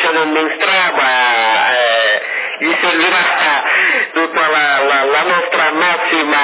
succedendo in strada, gli servirà tutta la nostra massima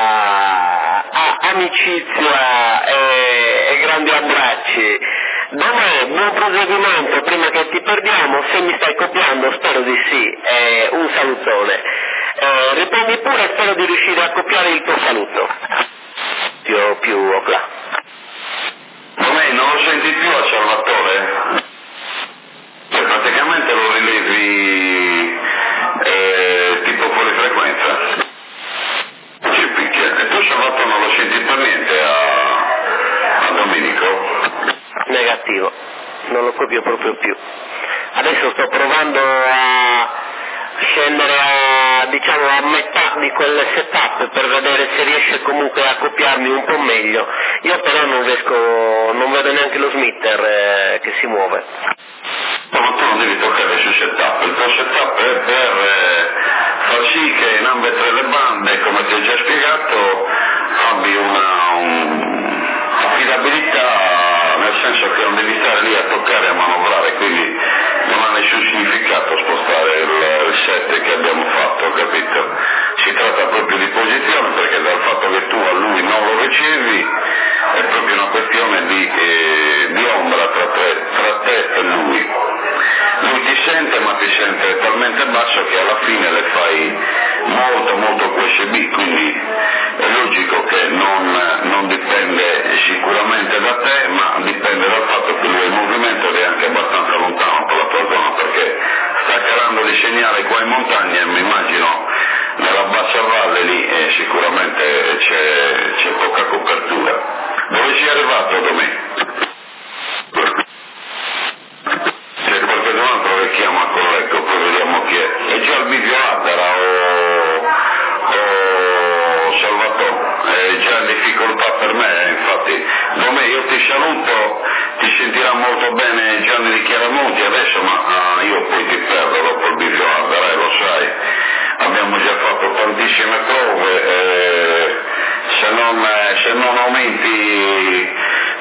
amicizia e grandi abbracci. Domè, buon proseguimento, prima che ti perdiamo, se mi stai copiando spero di sì, un salutone. Riprendi pure, spero di riuscire a copiare il tuo saluto. Più Ocla. Domè, non lo senti più a Salvatore? Praticamente lo rilevi tipo fuori frequenza. Ci picchia. E tu Salvatore non lo senti per niente a Domenico? Negativo, non lo copio proprio più. Adesso sto provando a scendere a metà di quel setup per vedere se riesce comunque a copiarmi un po' meglio. Io però non vedo neanche lo smitter che si muove. No, ma tu non devi toccare sul setup, il tuo setup è per far sì che in ambito le bande, come ti ho già spiegato, abbi affidabilità, nel senso che non devi stare lì a toccare e a manovrare, quindi non ha nessun significato spostare il set che abbiamo fatto, capito? Si tratta proprio di posizione, perché dal fatto che tu a lui non lo ricevi è proprio una questione di ombra tra te e lui. Lui ti sente, ma ti sente talmente basso che alla fine le fai molto molto QSB, quindi è logico che non dipende sicuramente da te, ma dipende dal fatto che lui è in movimento ed è anche abbastanza lontano per la tua zona, perché sta calando di segnale qua in montagna e mi immagino nella bassa valle lì sicuramente c'è poca copertura. Dove sei arrivato Domenico? C'è qualcun altro che chiama con l'ecco, poi vediamo chi è. È già il Bivio Adara o Salvatore, è già in difficoltà per me, infatti. Domè, io ti saluto, ti sentirà molto bene Gianni di Chiaramonti adesso, ma io poi ti perdo dopo il Bivio Adara, lo sai. Abbiamo già fatto tantissime prove, se non aumenti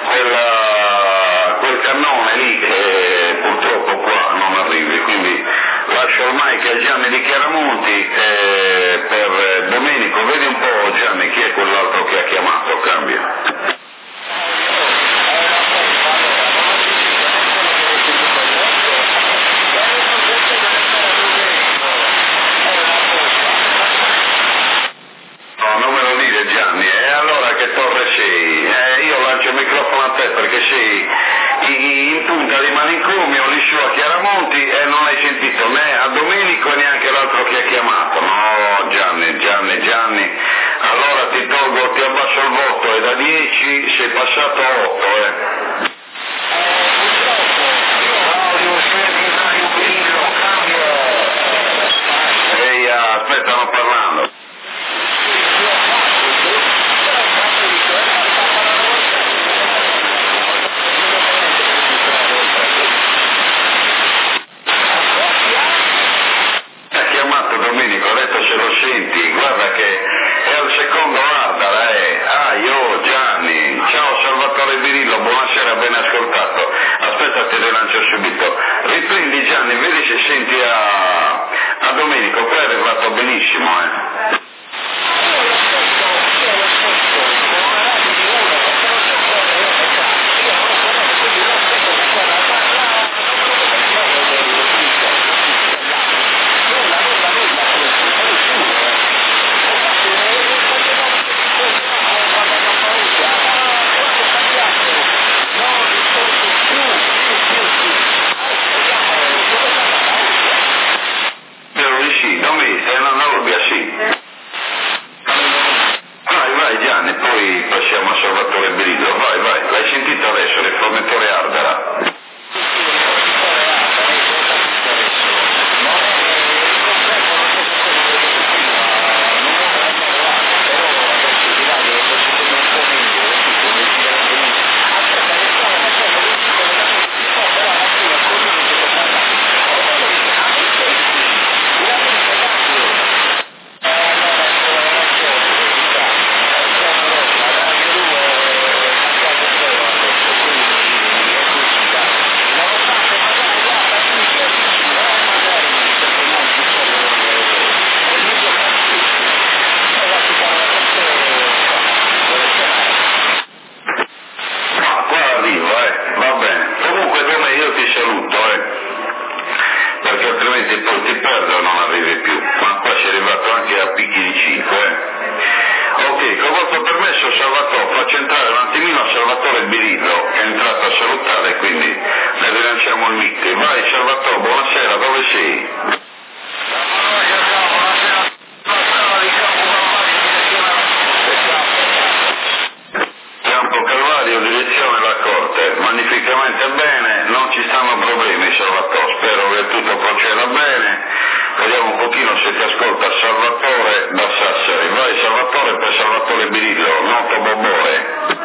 quel cannone lì purtroppo qua non arrivi, quindi lascio ormai che Gianni di Chiaramonti per Domenico. Vedi un po' Gianni chi è quell'altro che ha chiamato, cambia. Non me lo dire Gianni, e allora che torre sei? Io lancio il microfono a te perché sei in punta di manicomio lì su a Chiaramonti e non hai sentito né a Domenico e neanche l'altro che ha chiamato. No Gianni, allora ti abbasso il voto e da 10 sei passato a 8 Ehi, aspetta, stanno parlando. Domenico, ha detto se lo senti, guarda che è al secondo Ardara, io Gianni, ciao Salvatore Birillo, buonasera, ben ascoltato, aspetta te le lancio subito, riprendi Gianni, vedi se senti a Domenico, poi è arrivato benissimo, Vai Gianni, poi passiamo a Salvatore Birillo, vai, l'hai sentito adesso, riformatore Ardara. di Salvatore, spero che tutto proceda bene. Vediamo un pochino se ti ascolta Salvatore da Sassari. Vai Salvatore per Salvatore Birillo, noto Bobore.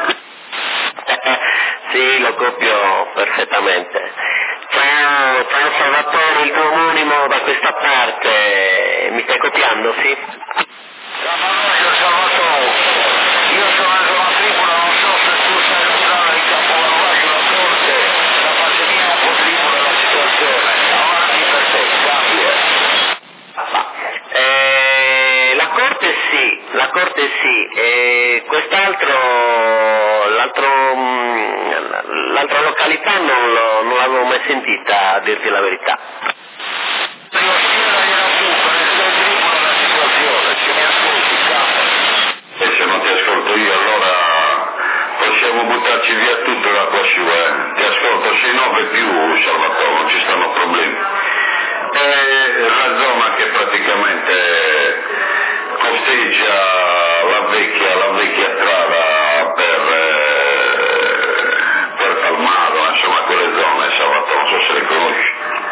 Sì, lo copio perfettamente. Ciao Salvatore, il tuo omonimo da questa parte, mi stai copiando, sì? Ciao Salvatore, io sono in zona Tripoli, non so se tu sai curare il capolavoro della corte, la parte mia è un po' Tripoli la situazione, avanti per te, cambia. La corte sì, l'altra località non l'avevo mai sentita, a dirti la verità. Io spieghiela tu, per te Tripoli la situazione, se mi ascolti, cambia. E se non ti ascolto io allora possiamo buttarci via tutto da qua su, Ti ascolto 6-9 più Salvatore, non ci stanno problemi. È la zona che praticamente costeggia la vecchia strada per Palmaro, insomma quelle zone, Salvatore, non so se le conosci.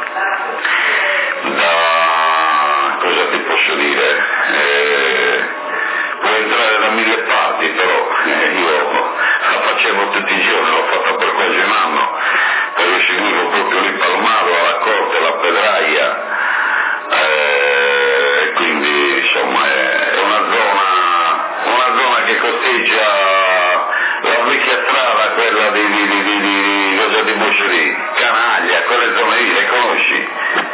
Cosa ti posso dire? Puoi entrare da 1000 parti, però io la facevo tutti i giorni, l'ho fatta per quasi un anno, perché seguivo proprio lì Palmaro, alla Corte, la Pedraia, quindi insomma è una zona che costeggia la vecchia strada, quella di Bosciolì, Canaglia, quelle zone lì, le conosci?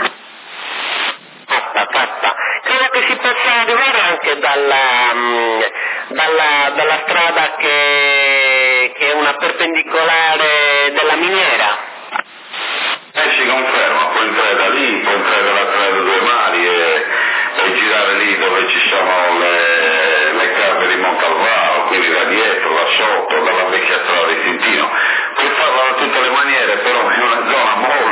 Fatta. Credo che si possa arrivare anche dalla strada che è una perpendicolare della miniera. Si conferma, può entrare da lì, può entrare dalla strada due mari e girare lì dove ci sono le cave di Montalvaro, quindi da dietro, da sotto, dalla vecchia strada di Tintino. Puoi farlo da tutte le maniere, però è una zona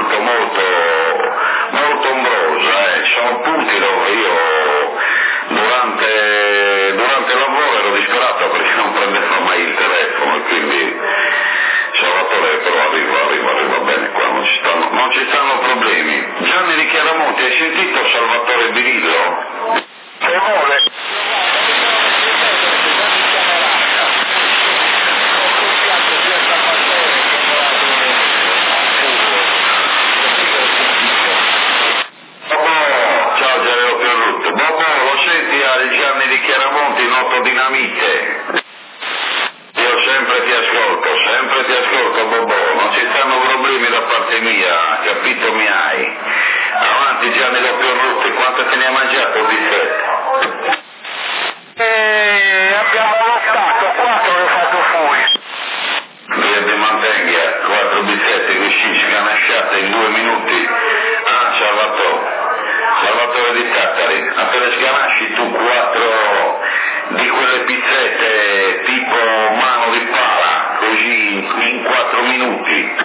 molto ombrosa, ci sono punti dove io durante il lavoro ero disperato perché non prendeva mai il telefono, e quindi Salvatore però arriva bene qua, non ci stanno problemi. Gianni di Chiaramonti, hai sentito Salvatore Birillo? Se vuole. Ciao Gianni Pierrutto. Bobo, lo senti al Gianni di Chiaramonti, noto Dinamite? Io sempre ti ascolto Bobo, non ci stanno problemi da parte mia, capito mi hai? Avanti Gianni Pierrutto, quanto te ne hai mangiato di fette? Abbiamo lottato, 4 le ho fatto fuori. Via di Mantegna, 4 bizzette così sganasciate in 2 minuti. Ah, Salvatore di Tattari, appena sganasci tu 4 di quelle pizzette tipo mano di pala, così in 4 minuti.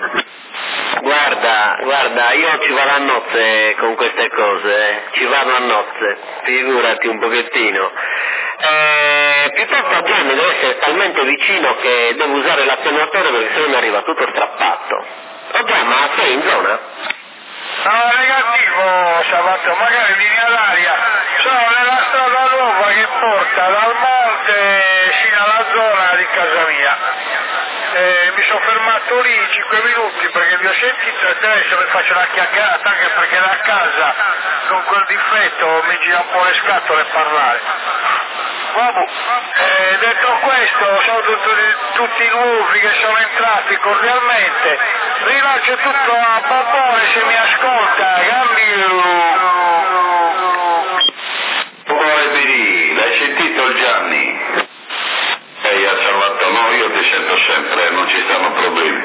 Guarda, io ci vado a nozze con queste cose, ci vado a nozze, figurati un pochettino. Piuttosto Gianni deve essere talmente vicino che devo usare l'attenuatore perché se no mi arriva tutto strappato. Già, ma sei in zona? No, negativo Salvatore, magari linea d'aria, sono nella strada nuova che porta dal monte fino alla zona di casa mia. Mi sono fermato lì 5 minuti perché vi ho sentito e adesso mi faccio una chiacchierata anche perché da casa con quel difetto mi gira un po' le scatole a parlare. Vabbè, detto questo, sono tutti nuovi che sono entrati cordialmente, rilascio tutto a Bobone se mi ascolta, Bobone Birì, l'hai sentito il Gianni? Ha Salvatore, no, io ti sento sempre, non ci stanno problemi.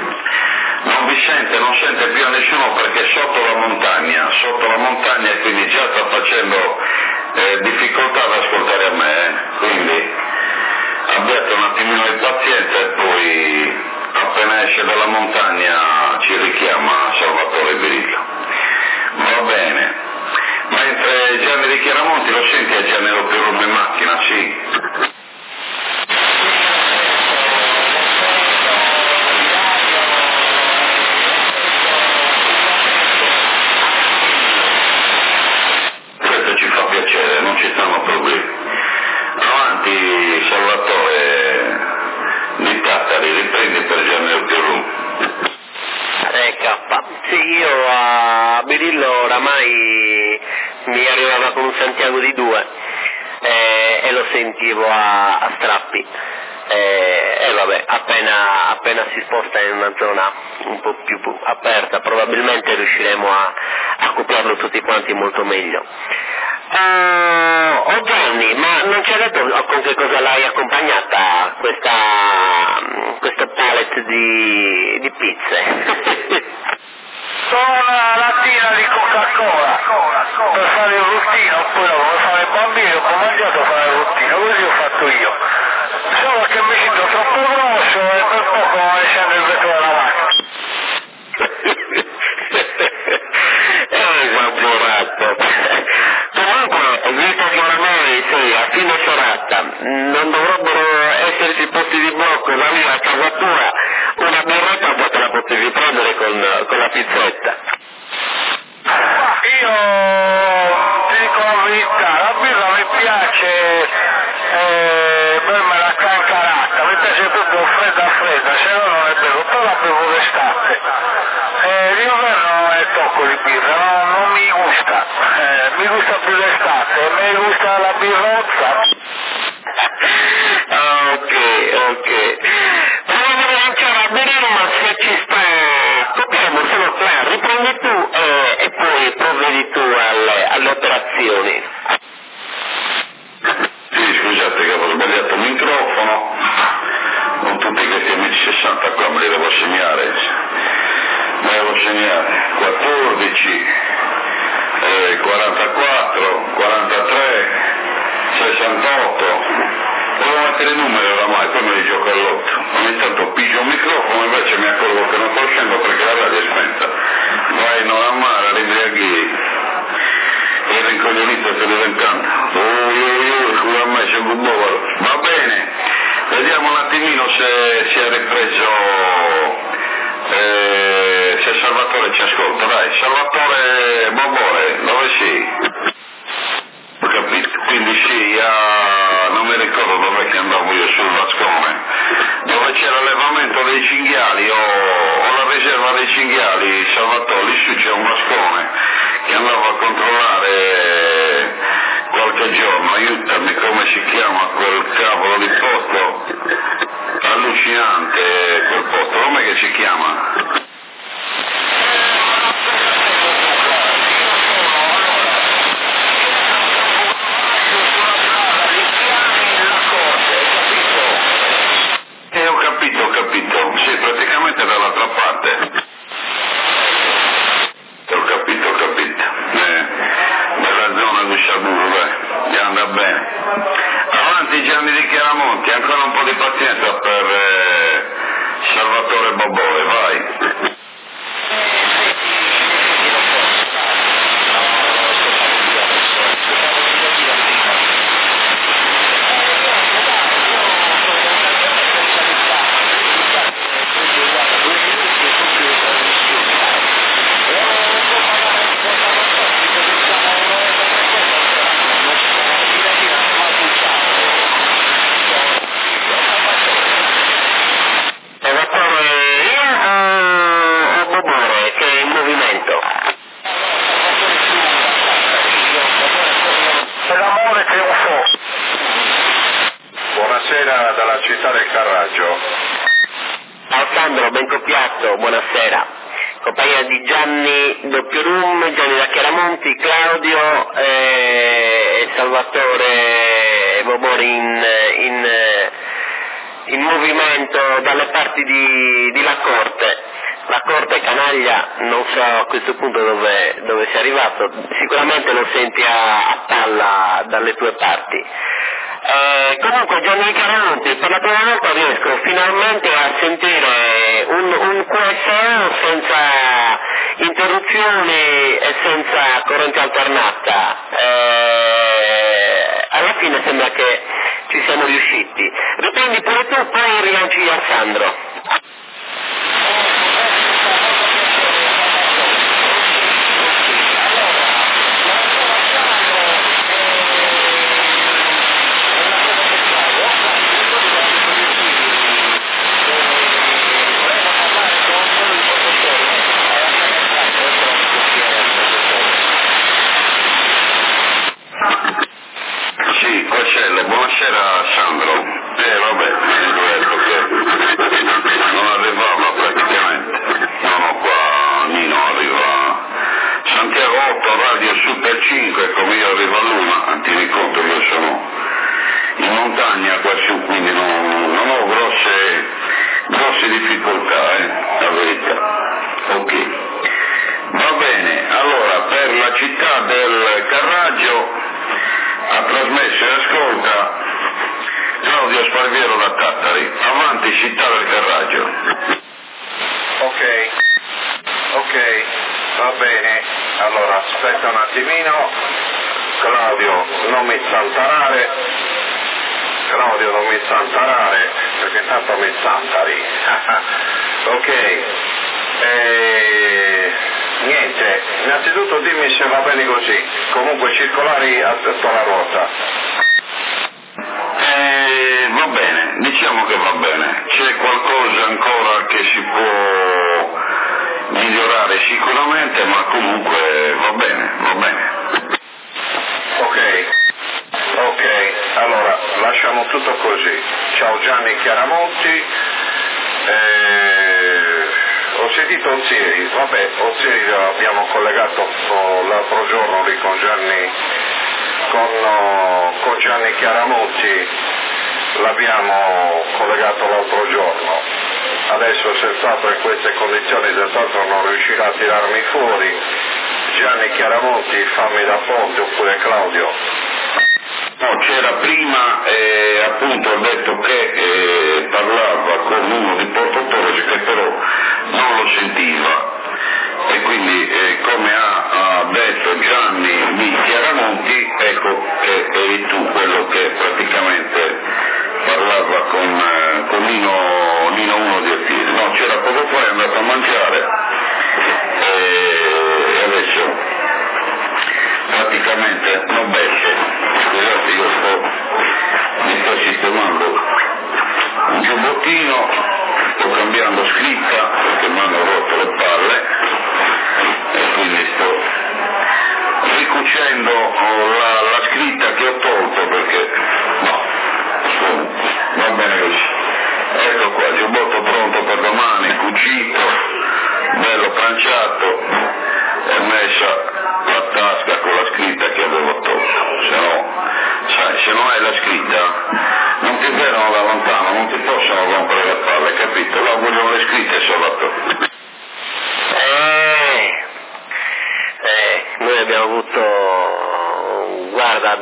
Non sente più a nessuno perché sotto la montagna quindi già sta facendo difficoltà ad ascoltare a me, quindi abbiate un attimino di pazienza e poi appena esce dalla montagna ci richiama Salvatore Birillo. Va bene, mentre Gianni di Chiaramonti lo senti a Gianni lo Pierrotto in macchina, sì? a Birillo oramai mi arrivava con un Santiago di 2 e lo sentivo a strappi. E vabbè, appena si sposta in una zona un po' più aperta probabilmente riusciremo a accoppiarlo tutti quanti molto meglio. Gianni, ma non ci ha detto con che cosa l'hai accompagnata questo pallet di pizze? Sono una lattina di Coca-Cola per fare il ruttino, poi dopo per fare il bambino, ho mangiato a fare il ruttino, così ho fatto io. Solo che mi sento troppo grosso e per poco mi scende il vetro della macchina. Esagerato. Comunque, visto che ormai sei a fine serata, non dovrebbero esserci posti di blocco da lì a casa tua, una birretta poi te la potevi prendere con la pizzetta. Io ti dico la verità, la birra mi piace bermela cancarata, mi piace proprio fredda, se no non è bello, però la bevo d'estate. L'inverno è tocco di birra, non mi gusta, mi gusta più l'estate, mi gusta la birrozza. Ok. Prima di cominciare a bere, ma se ci sta, copriamo solo qua, riprendi tu e poi provvedi tu alle operazioni. Sì, scusate che avevo sbagliato il microfono, con tutti questi amici 60 qua me li devo segnare, 14, 44, 43, 68, devo mettere i numeri oramai, poi me li gioco all'otto. Ogni tanto pigio un microfono, invece mi accorgo che non sto uscendo perché la radio è spenta. Vai, non amare, l'imbriaghi, il rincoglionito sta diventando. Scusa a me, c'è un bovaro. Va bene, vediamo un attimino se si è ripreso, se Salvatore ci ascolta. Dai, Salvatore Bobore, dove sei? Ho capito, quindi sì, non mi ricordo dove che andavo io, sul Vascone, dove c'era l'allevamento dei cinghiali o la riserva dei cinghiali, Salvatore, lì su c'è un Vascone che andavo a controllare qualche giorno, aiutami, come si chiama quel cavolo di posto? Allucinante quel posto, come che si chiama? Ho capito, sì, praticamente dall'altra parte. Ho capito. Nella zona di Sciaburo, dai, anda bene. Avanti Gianni di Chiaramonti, ancora un po' di pazienza per Salvatore Bobore, vai. Buonasera dalla città del Carraggio. Alessandro Bencoppiazzo, buonasera. Compagnia di Gianni Doppiodum, Gianni da Chiaramonti, Claudio e Salvatore Bobori in movimento dalle parti di La Corte. La Corte Canaglia, non so a questo punto dove sei arrivato, sicuramente lo senti a palla dalle tue parti. Comunque Gianni Chiaramonti, per la prima volta riesco finalmente a sentire un QSO senza interruzioni e senza corrente alternata. Alla fine sembra che ci siamo riusciti. Riprendi pure tu, poi rilanci Alessandro. io su per 5, come io arrivo a Luna, ti conto, io sono in montagna qua su, quindi non ho grosse difficoltà, la verità. Ok. Va bene, allora per la città del Carraggio ha trasmesso e ascolta Claudio Sparviero da Tattari. Avanti, città del Carraggio. Ok, va bene, allora aspetta un attimino, Claudio non mi zantarare, perché intanto mi zantari. Ok, niente, innanzitutto dimmi se va bene così, comunque circolari attorno alla ruota. Va bene, diciamo che va bene, c'è qualcosa ancora che si può migliorare sicuramente, ma comunque va bene. Ok, allora lasciamo tutto così. Ciao Gianni Chiaramonti, ho sentito Ozieri, Ozieri l'abbiamo collegato l'altro giorno lì con Gianni Chiaramonti, l'abbiamo collegato l'altro giorno. Adesso senz'altro in queste condizioni senz'altro non riuscirà a tirarmi fuori. Gianni Chiaramonti, fammi da ponte, oppure Claudio. No, c'era prima appunto ho detto che parlava con uno di Porto Torres che però non lo sentiva, e quindi come ha detto Gianni Chiaramonti, ecco che eri tu quello che praticamente parlava con Nino uno di Attili. No, c'era poco fa, è andato a mangiare e adesso praticamente non besce. Scusate, io mi sto sistemando un giubbottino, sto cambiando scritta perché mi hanno rotto le palle e quindi sto ricucendo la scritta che ho tolto perché va bene così. Ecco qua, il giubbotto pronto per domani, cucito, bello planciato e messa la tasca con la scritta che avevo tolto. Se non hai la scritta non ti vedono da lontano, non ti possono rompere le palle, capito? Là vogliono le scritte, Salvatore. Noi abbiamo avuto, guarda,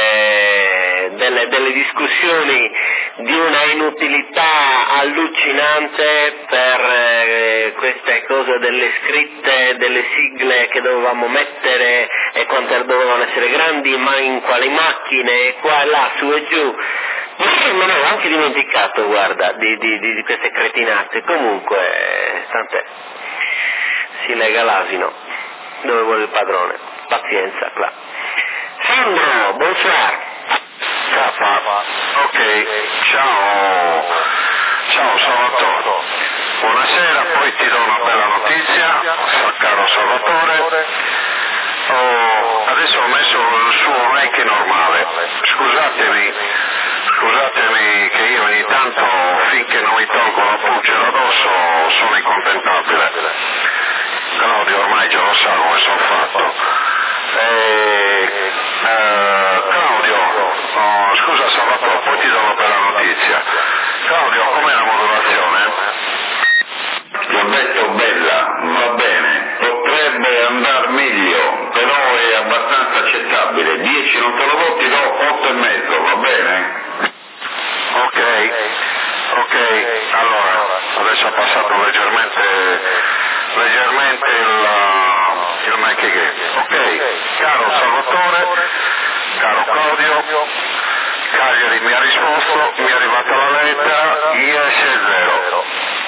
delle discussioni di una inutilità allucinante per queste cose delle scritte, delle sigle che dovevamo mettere e quante dovevano essere grandi, ma in quali macchine, qua e là, su e giù. Me ne avevo anche dimenticato, guarda, di queste cretinate. Comunque, tant'è, si lega l'asino dove vuole il padrone, pazienza, là. Sandro, bonsoir. Ok, ciao Salvatore, buonasera, poi ti do una bella notizia, caro Salvatore. Adesso ho messo il suo mic normale, scusatemi che io ogni tanto, finché non mi tolgo la pulce da addosso, sono incontentabile. Claudio ormai già lo sa come sono fatto. Claudio, scusa Salvatore, poi ti do una bella notizia. Claudio, com'è la modulazione? Ti ho detto bella, va bene, potrebbe andare meglio, però è abbastanza accettabile. 10 non te lo do, ti do 8,5, va bene? Ok, allora, adesso ho passato leggermente il mic game. Ok, caro Salvatore, caro Claudio, Cagliari mi ha risposto, mi è arrivata la lettera, IS0.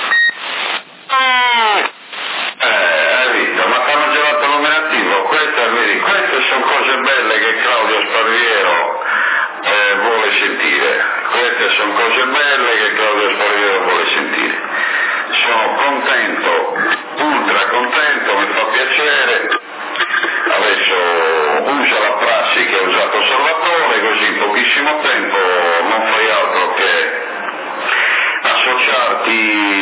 Hai visto, ma ti hanno gelato nominativo, queste sono cose belle che Claudio Sparviero vuole sentire, queste sono cose belle che Claudio Sparviero vuole sentire. Sono contento, ultra contento, mi fa piacere. Adesso usa la prassi che ha usato Salvatore, così in pochissimo tempo non fai altro che associarti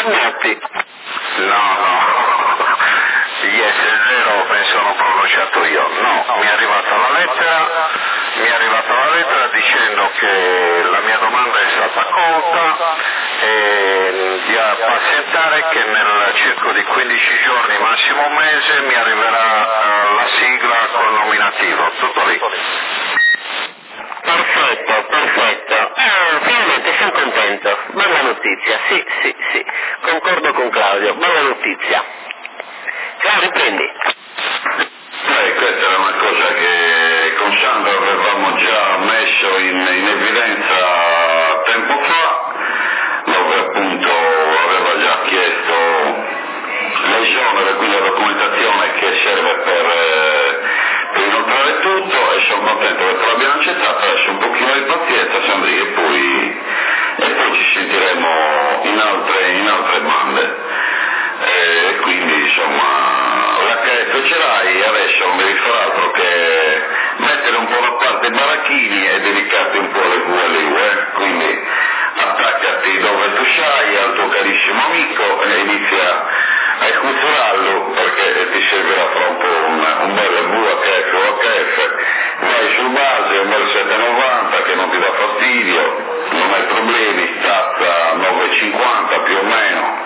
ingannati. No, gli S0 penso l'ho pronunciato io, no, mi è arrivata la lettera dicendo che la mia domanda è stata colta e di pazientare che nel circo di 15 giorni, massimo un mese, mi arriverà la sigla col nominativo, tutto lì. Perfetto. Finalmente sono contento. Bella notizia, sì. Concordo con Claudio, bella notizia. Claudio, riprendi. Questa era una cosa che con Sandro avevamo già messo in evidenza tempo fa, dove appunto aveva già chiesto l'esonero, quindi la documentazione che serve per inoltrare tutto, e sono contento che l'abbiamo accettato. Adesso un pochino di pazienza, Sandri, e poi ci sentiremo in altre bande. E quindi insomma l'HF ce l'hai, adesso non devi fare altro che mettere un po' da parte i baracchini e dedicarti un po' alle VLU, quindi attaccati dove tu sai al tuo carissimo amico e inizia a culturarlo, perché ti servirà fra un po' un bel VHF o HF, vai sul base, un bel 790 che non ti dà fastidio, non hai problemi, stazza 950 più o meno,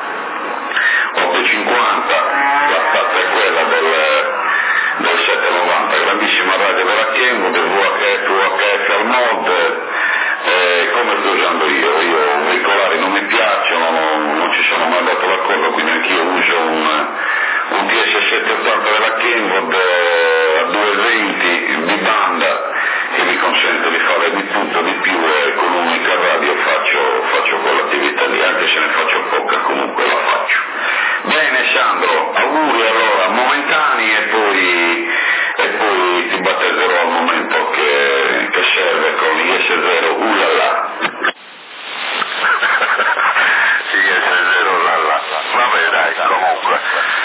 850, la stazza è quella del 790, grandissima radio della Chiembo, del VHF al mod, come sto usando io i veicolari non mi piacciono, non ci sono mai dato d'accordo, quindi anch'io uso un TS780 della Chiembo a 220 di banda, che mi consente di fare di tutto, di più, e con un'unica radio faccio quell'attività lì, anche se ne faccio poca, comunque la faccio. Bene Sandro, auguri allora momentanei e poi ti battezerò al momento che serve con IS0 ulala. IS0 ulala. Vabbè dai, comunque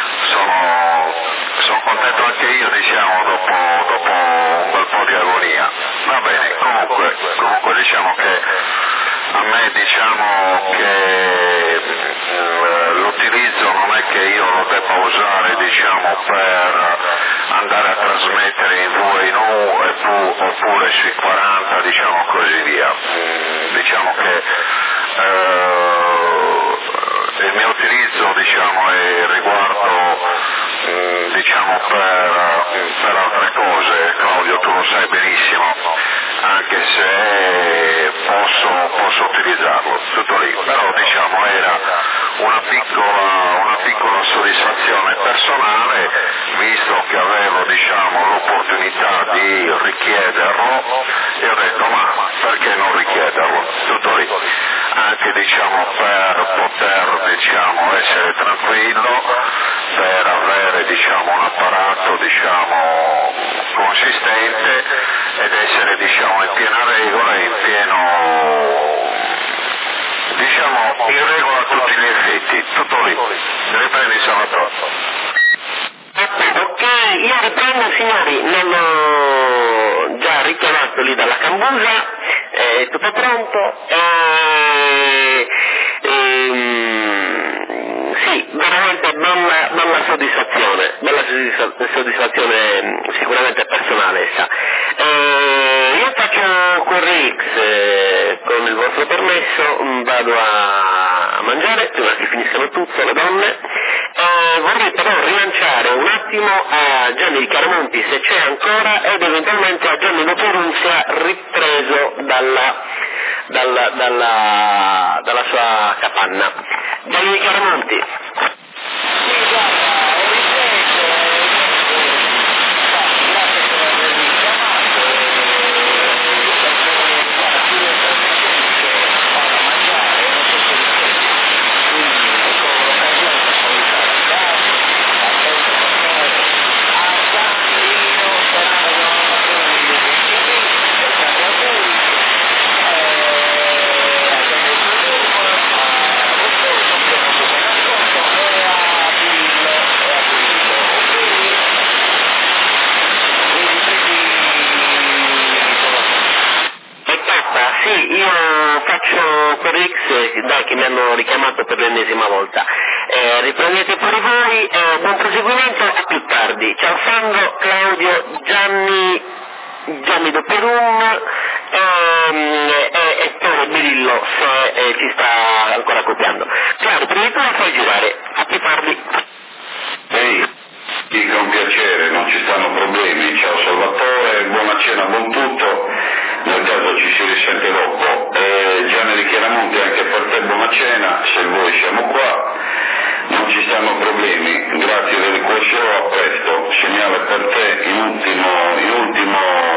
sono contento anche io, diciamo, dopo un bel po' di agonia. Va bene, comunque diciamo che a me diciamo che l'utilizzo non è che io lo debba usare, diciamo, per andare a trasmettere in V e in U oppure sui 40, diciamo così via. Diciamo che il mio utilizzo, diciamo, è riguardo diciamo per altre cose. Claudio, tu lo sai benissimo, anche se posso utilizzarlo, tutto lì, però diciamo era una piccola soddisfazione personale, visto che avevo, diciamo, l'opportunità di richiederlo, e ho detto ma perché non richiederlo, tutto lì, anche diciamo per poter, diciamo, essere tranquillo, per avere, diciamo, un apparato, diciamo, consistente ed essere, diciamo, in piena regola, diciamo, in regola a tutti gli effetti, tutto lì. Riprendi Salvatore. Ok, io riprendo signori, non ho già richiamato lì dalla Cambusa, è tutto pronto, sì, veramente bella soddisfazione sicuramente personale essa. Io faccio QRX con il vostro permesso, vado a mangiare prima che finiscano tutte le donne. Vorrei però rilanciare un attimo a Gianni di Chiaramonti se c'è ancora, ed eventualmente a Gianni Notorunzia ripreso dalla sua capanna. Gianni di Chiaramonti. Sì, io faccio per X, dai, che mi hanno richiamato per l'ennesima volta. Riprendete pure voi, buon proseguimento, a più tardi. Ciao Sandro, Claudio, Gianni Doperum e Tore Birillo, se ci sta ancora copiando. Claudio, prima di tutto fai girare, a più tardi. Ehi, dica un piacere, non ci stanno problemi. Ciao Salvatore, buona cena, buon tutto. Nel caso ci si risente dopo. Gianni di Chiaramonte, anche per te buona cena, se voi siamo qua. Non ci stanno problemi, grazie del QSO, a presto. Segnale per te in ultimo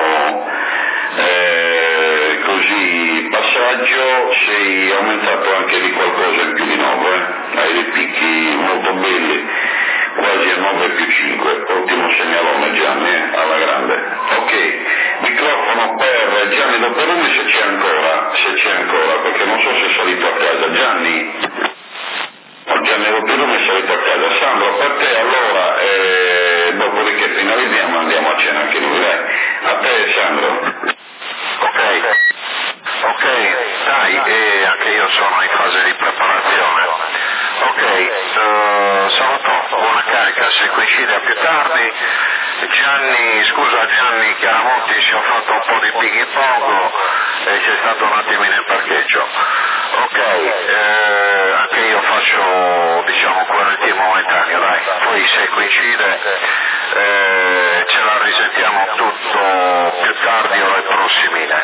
così passaggio, sei aumentato anche di qualcosa in più di 9, hai dei picchi molto belli, quasi a 9 più 5, ottimo segnalone Gianni, alla grande. Ok, microfono per Gianni Doperumi se c'è ancora, perché non so se è salito a casa. Gianni Doperumi è salito a casa. Sandro, per te allora, dopodiché finalizziamo andiamo a cena anche noi, dai. A te Sandro. Ok, dai, anche io sono in fase di preparazione. Ok, saluto, buona carica, se coincide a più tardi. Gianni Chiaramonti, ci ho fatto un po' di ping pong e c'è stato un attimino in parcheggio. Ok, anche io faccio, diciamo, quarantena momentaneo, dai, poi se coincide ce la risentiamo tutto più tardi o le prossimine.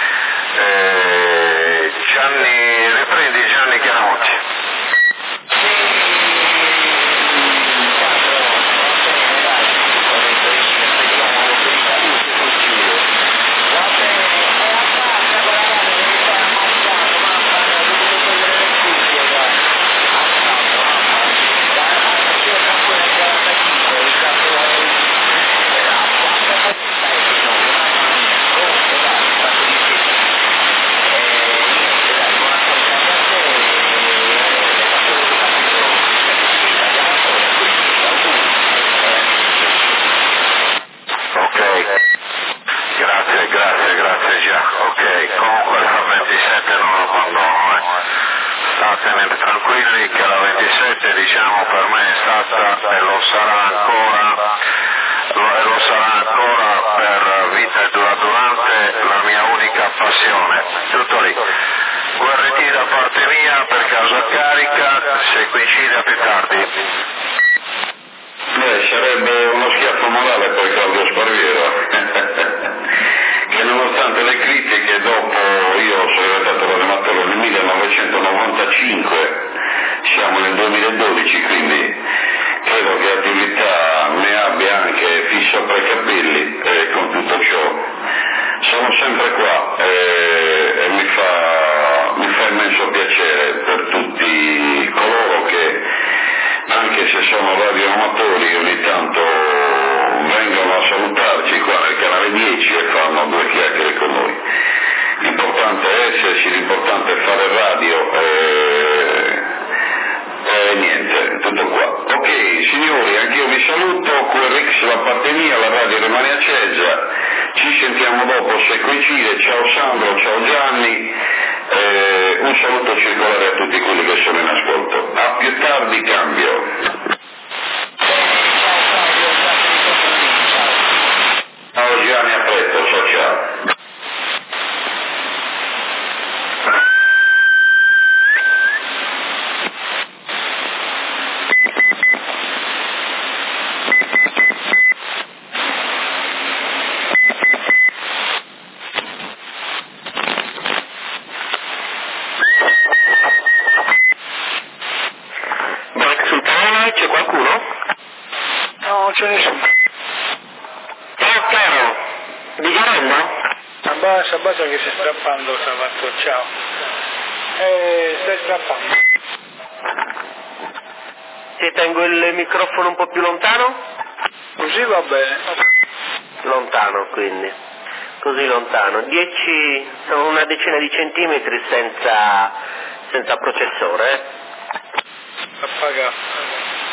Riprendi Gianni Chiaramonti. Grazie già, ok, comunque la 27 non lo abbandono, statene tranquilli che la 27 diciamo per me è stata e lo sarà ancora per vita e durante la mia unica passione, tutto lì. Guardi da parte mia per caso carica, se coincide a più tardi. Sarebbe uno schiaffo morale per Claudio Sparviero. Che nonostante le critiche, dopo io sono diventato radiamatore nel 1995, siamo nel 2012, quindi credo che attività ne abbia anche fisso tra i capelli, con tutto ciò sono sempre qua e mi fa immenso piacere per tutti coloro che, anche se sono radioamatori, ogni tanto vengono a salutarci qua nel canale 10 e fanno due chiacchiere con noi. L'importante è esserci, l'importante è fare radio e niente, tutto qua. Ok, signori, anch'io vi saluto, QRX da parte mia, la radio rimane accesa, ci sentiamo dopo se coincide. Ciao Sandro, ciao Gianni, un saluto circolare a tutti quelli che sono in ascolto. A più tardi, cambio. Ciao Gianni, a presto, ciao. C'è qualcuno? No, c'è nessuno. Ciao caro, di Giarello? Abbassa che stai strappando, Salvatore, ciao. Stai strappando. Ti tengo il microfono un po' più lontano? Così va bene. Lontano quindi, così lontano, sono una decina di centimetri senza processore. Appagato.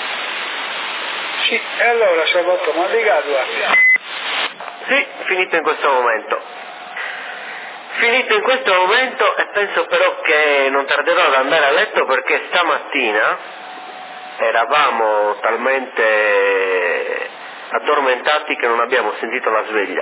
Sì, e allora Salvatore, ma di Gadua? Sì, finito in questo momento. finito in questo momento e penso però che non tarderò ad andare a letto perché stamattina eravamo talmente addormentati che non abbiamo sentito la sveglia.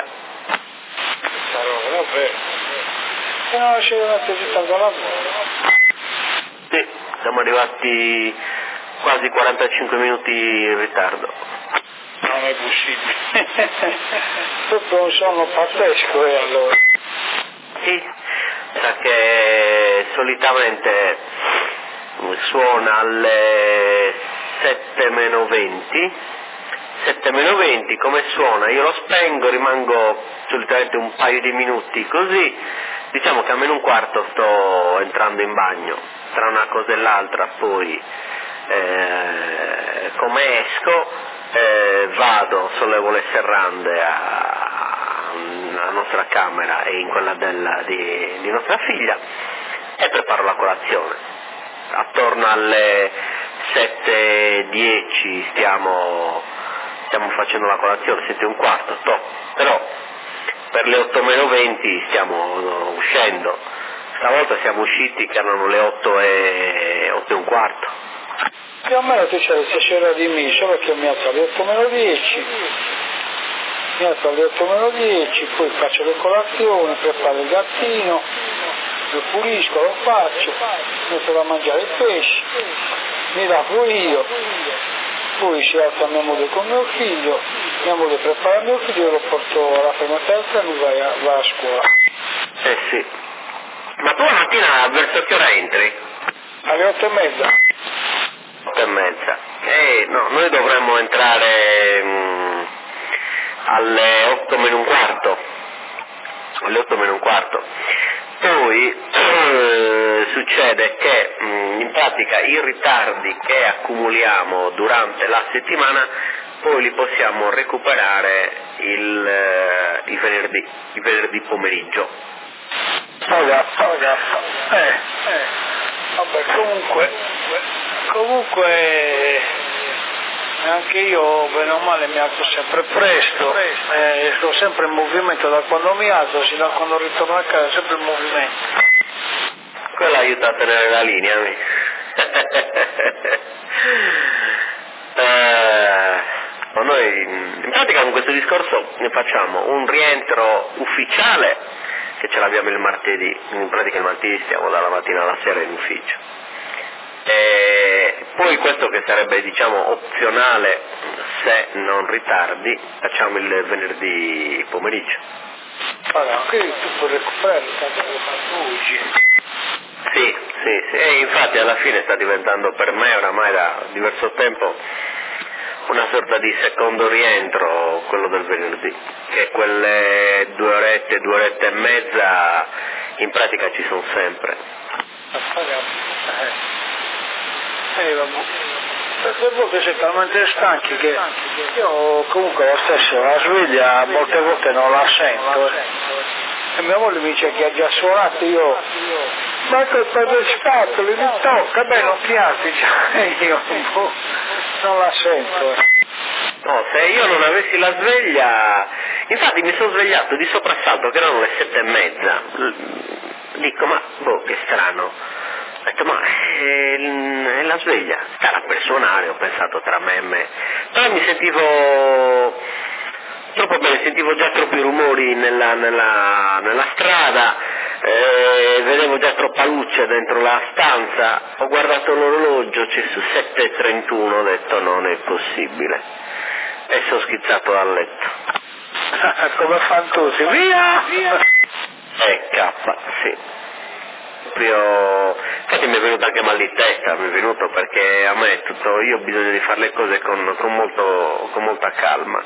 Vabbè. E non ci deve mettere tutta la lavoro. Sì, siamo arrivati quasi 45 minuti in ritardo. Non è possibile. Tutto un sonno pazzesco allora. Sì, sa che solitamente suona alle 7 meno 20, 7 meno 20 come suona, io lo spengo, rimango solitamente un paio di minuti così, diciamo che a meno un quarto sto entrando in bagno, tra una cosa e l'altra poi come esco vado, sollevo le serrande alla nostra camera e in quella di nostra figlia e preparo la colazione. Attorno alle 7:10 stiamo facendo la colazione, 7:15, però per le 8 meno 20 stiamo uscendo. Stavolta siamo usciti che erano le 8:15. Più o meno tu c'era di me, solo che mi alzo alle 8 meno 10, poi faccio le colazioni, preparo il gattino, lo pulisco, lo faccio, metto da mangiare il pesce, mi lavo io, poi si alza mia moglie con mio figlio, mia moglie prepara mio figlio e lo porto alla fermata e lui va a scuola. Sì. Ma tu la mattina verso che ora entri? Alle 8:30. 8:30. No, noi dovremmo entrare alle 8 meno un quarto. Alle 8 meno un quarto. Poi succede che in pratica i ritardi che accumuliamo durante la settimana poi li possiamo recuperare il venerdì pomeriggio. Vabbè, comunque anche io bene o male mi alzo sempre presto, sto sempre in movimento da quando mi alzo, sino a quando ritorno a casa, sempre in movimento. Quello aiuta a tenere la linea, noi in pratica con questo discorso facciamo un rientro ufficiale che ce l'abbiamo il martedì, in pratica il martedì stiamo dalla mattina alla sera in ufficio. E poi questo che sarebbe diciamo opzionale se non ritardi, facciamo il venerdì pomeriggio. Allora, quindi tu puoi recuperare il tempo che fatto oggi. Sì, e infatti alla fine sta diventando per me oramai da diverso tempo una sorta di secondo rientro quello del venerdì, che quelle 2 orette e mezza in pratica ci sono sempre. Vabbè. Perché volte siete talmente stanchi che io comunque lo stesso la sveglia molte volte non la sento e mia moglie mi dice che ha già suonato, io ma che per le scatole mi tocca, beh non ti alzi, io non la sento. No, se io non avessi la sveglia, infatti mi sono svegliato di soprassalto che erano le 7:30, dico ma che strano, ho detto ma è la sveglia, starà per suonare, ho pensato tra me e me, però mi sentivo troppo bene, sentivo già troppi rumori nella strada, vedevo già troppa luce dentro la stanza, ho guardato l'orologio, c'è su 7:31, ho detto non è possibile e sono schizzato dal letto. Come fanno tutti, via! Sì. Infatti mi è venuto anche mal di testa, mi è venuto perché a me io ho bisogno di fare le cose con molta calma.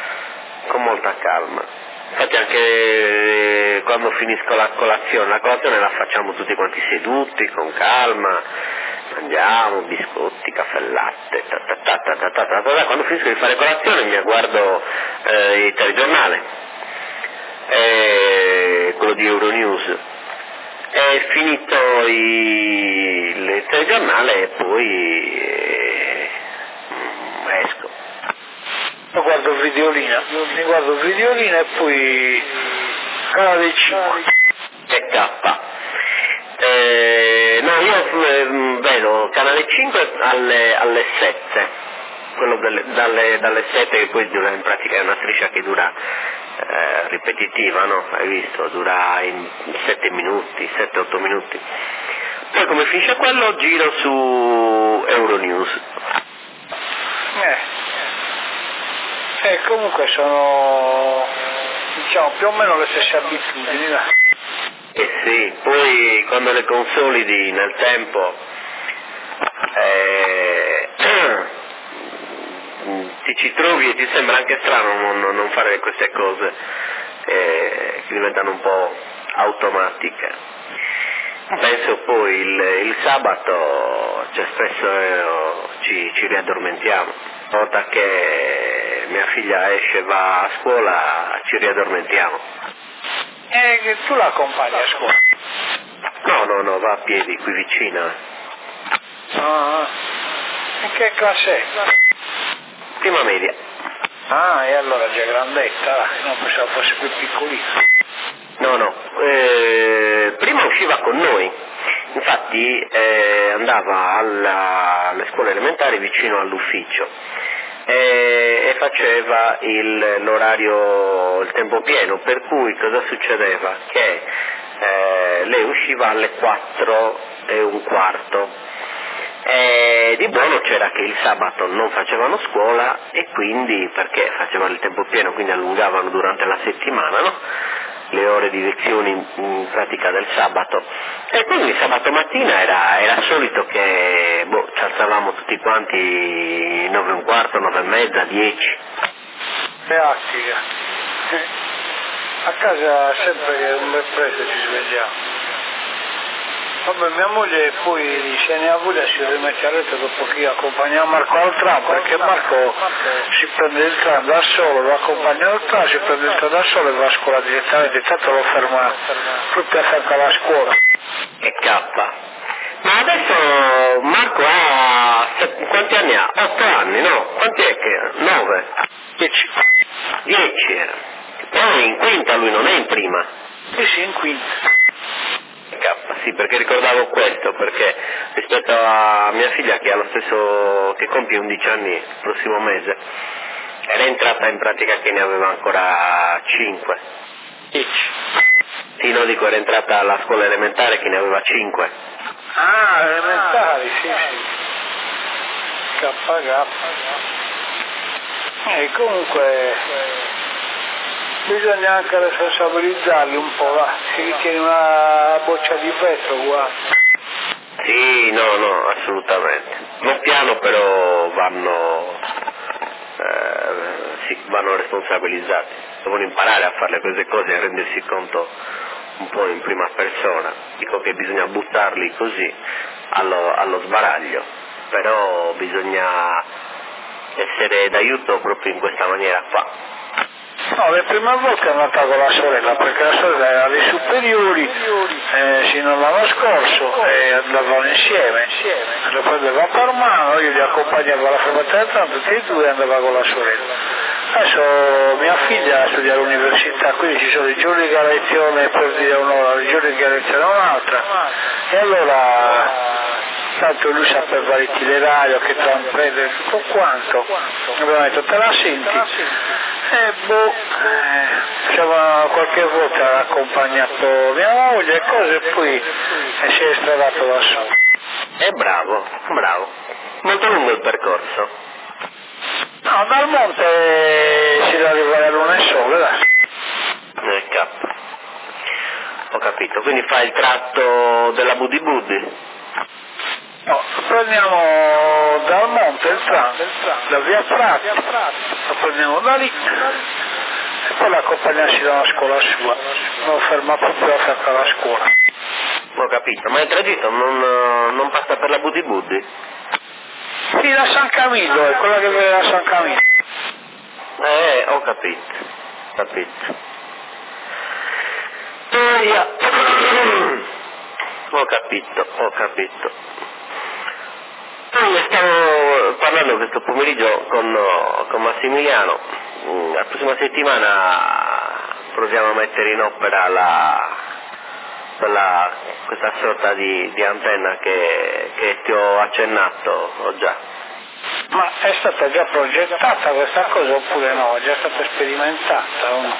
Infatti anche quando finisco la colazione la facciamo tutti quanti seduti, con calma, mangiamo biscotti, caffè latte, quando finisco di fare colazione mi guardo il telegiornale, quello di Euronews, è finito il telegiornale e poi esco. Io guardo Videolina, e poi Canale 5. E io vedo Canale 5 alle 7, quello dalle 7, che poi dura, in pratica è una striscia che dura ripetitiva, no? Hai visto? Dura in 7 minuti, 7-8 minuti. Poi come finisce quello giro su Euronews. Comunque sono, diciamo, più o meno le stesse abitudini, là. Sì, poi quando le consolidi nel tempo ti ci trovi e ti sembra anche strano non fare queste cose che diventano un po' automatiche. Penso poi il sabato, cioè spesso ci riaddormentiamo. Una volta che mia figlia esce e va a scuola ci riaddormentiamo. E tu la accompagni a scuola? No, va a piedi qui vicino. In che classe è? Prima media. E allora già grandetta, non pensavo fosse più piccolina. No, prima usciva con noi, infatti andava alle scuole elementari vicino all'ufficio e faceva il tempo pieno, per cui cosa succedeva? Che lei usciva alle 4:15. Di buono c'era che il sabato non facevano scuola e quindi, perché facevano il tempo pieno, quindi allungavano durante la settimana, no? Le ore di lezioni in pratica del sabato, e quindi sabato mattina era solito che ci alzavamo tutti quanti 9:15, 9:30, 10. Beatica. A casa sempre che un bel presto ci svegliamo. Vabbè, mia moglie poi se ne ha voglia si rimette a letto dopo che accompagniamo Marco al tram, perché Marco si prende il tram da solo, lo accompagna al tram, si prende il tram da solo e va a scuola direttamente, tanto lo ferma proprio a fianco alla scuola. E cappa. Ma adesso Marco ha quanti anni ha? 8 anni, no? Quanti è che? 9? 10. 10. Però in quinta, lui non è in prima. Sì, in quinta. Sì, perché ricordavo questo, perché rispetto a mia figlia che compie 11 anni il prossimo mese, era entrata in pratica che ne aveva ancora 5. 10. Sì, no, dico, era entrata alla scuola elementare che ne aveva 5. Elementari, sì. K. Comunque bisogna anche responsabilizzarli un po', va, si ritiene una boccia di vetro qua. Sì, no, assolutamente. Non piano, però vanno responsabilizzati. Devono imparare a fare queste cose e a rendersi conto un po' in prima persona. Dico che bisogna buttarli così allo sbaraglio, però bisogna essere d'aiuto proprio in questa maniera qua. No, le prime volte è andata con la sorella, perché la sorella era alle superiori fino all'anno scorso e andavano insieme, lo prendeva per mano, io li accompagnavo alla fermata tutti e due e andava con la sorella. Adesso mia figlia studia all'università, quindi ci sono i giorni di lezione per dire un'ora, i giorni di lezione un'altra, e allora tanto lui sapeva l'itinerario che tram prendere tutto quanto, abbiamo detto te la senti? Qualche volta ha accompagnato mia moglie e cose, e poi si è stradato da solo. Bravo. Molto lungo il percorso. No, dal monte si deve arrivare a Luna e Sole, dai. Ho capito, quindi fai il tratto della Budi Budi? No, prendiamo dal monte il tram, da via Prati, lo prendiamo da lì e poi l'accompagniamo da una scuola sua, lo ferma proprio a fianco alla scuola. Ho capito, ma il tragitto non passa per la Budi Budi? Sì, da San Camillo, è quella che viene da San Camillo. Ho capito. Ho capito. Stavo parlando questo pomeriggio con Massimiliano. La prossima settimana proviamo a mettere in opera questa sorta di antenna che ti ho accennato, ho già. Ma è stata già progettata questa cosa oppure no? È già stata sperimentata o no?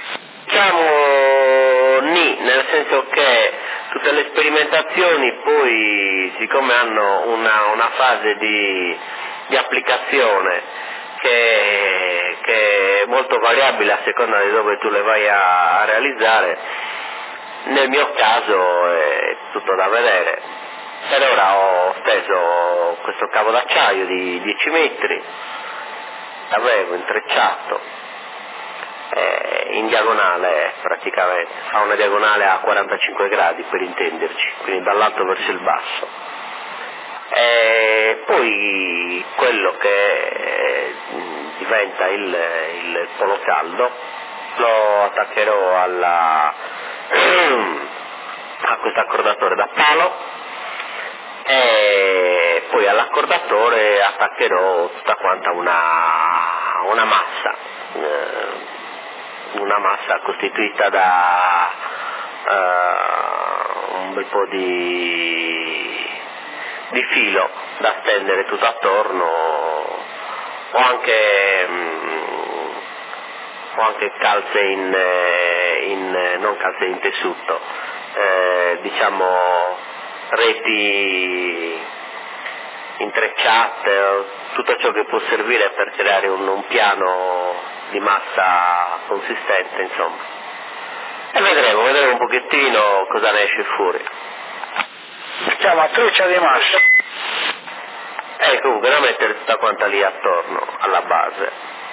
Diciamo nì, nel senso che tutte le sperimentazioni poi, siccome hanno una fase di applicazione che è molto variabile a seconda di dove tu le vai a realizzare, nel mio caso è tutto da vedere. Per ora ho steso questo cavo d'acciaio di 10 metri, l'avevo intrecciato in diagonale praticamente, fa una diagonale a 45 gradi per intenderci, quindi dall'alto verso il basso. E poi quello che diventa il polo caldo lo attaccherò a questo accordatore da palo e poi all'accordatore attaccherò tutta quanta una massa costituita da un bel po' di filo da stendere tutto attorno, o anche calze non calze in tessuto, diciamo reti intrecciate, tutto ciò che può servire per creare un piano di massa consistente, insomma. E vedremo un pochettino cosa ne esce fuori. Si chiama treccia di massa. Comunque da mettere tutta quanta lì attorno alla base.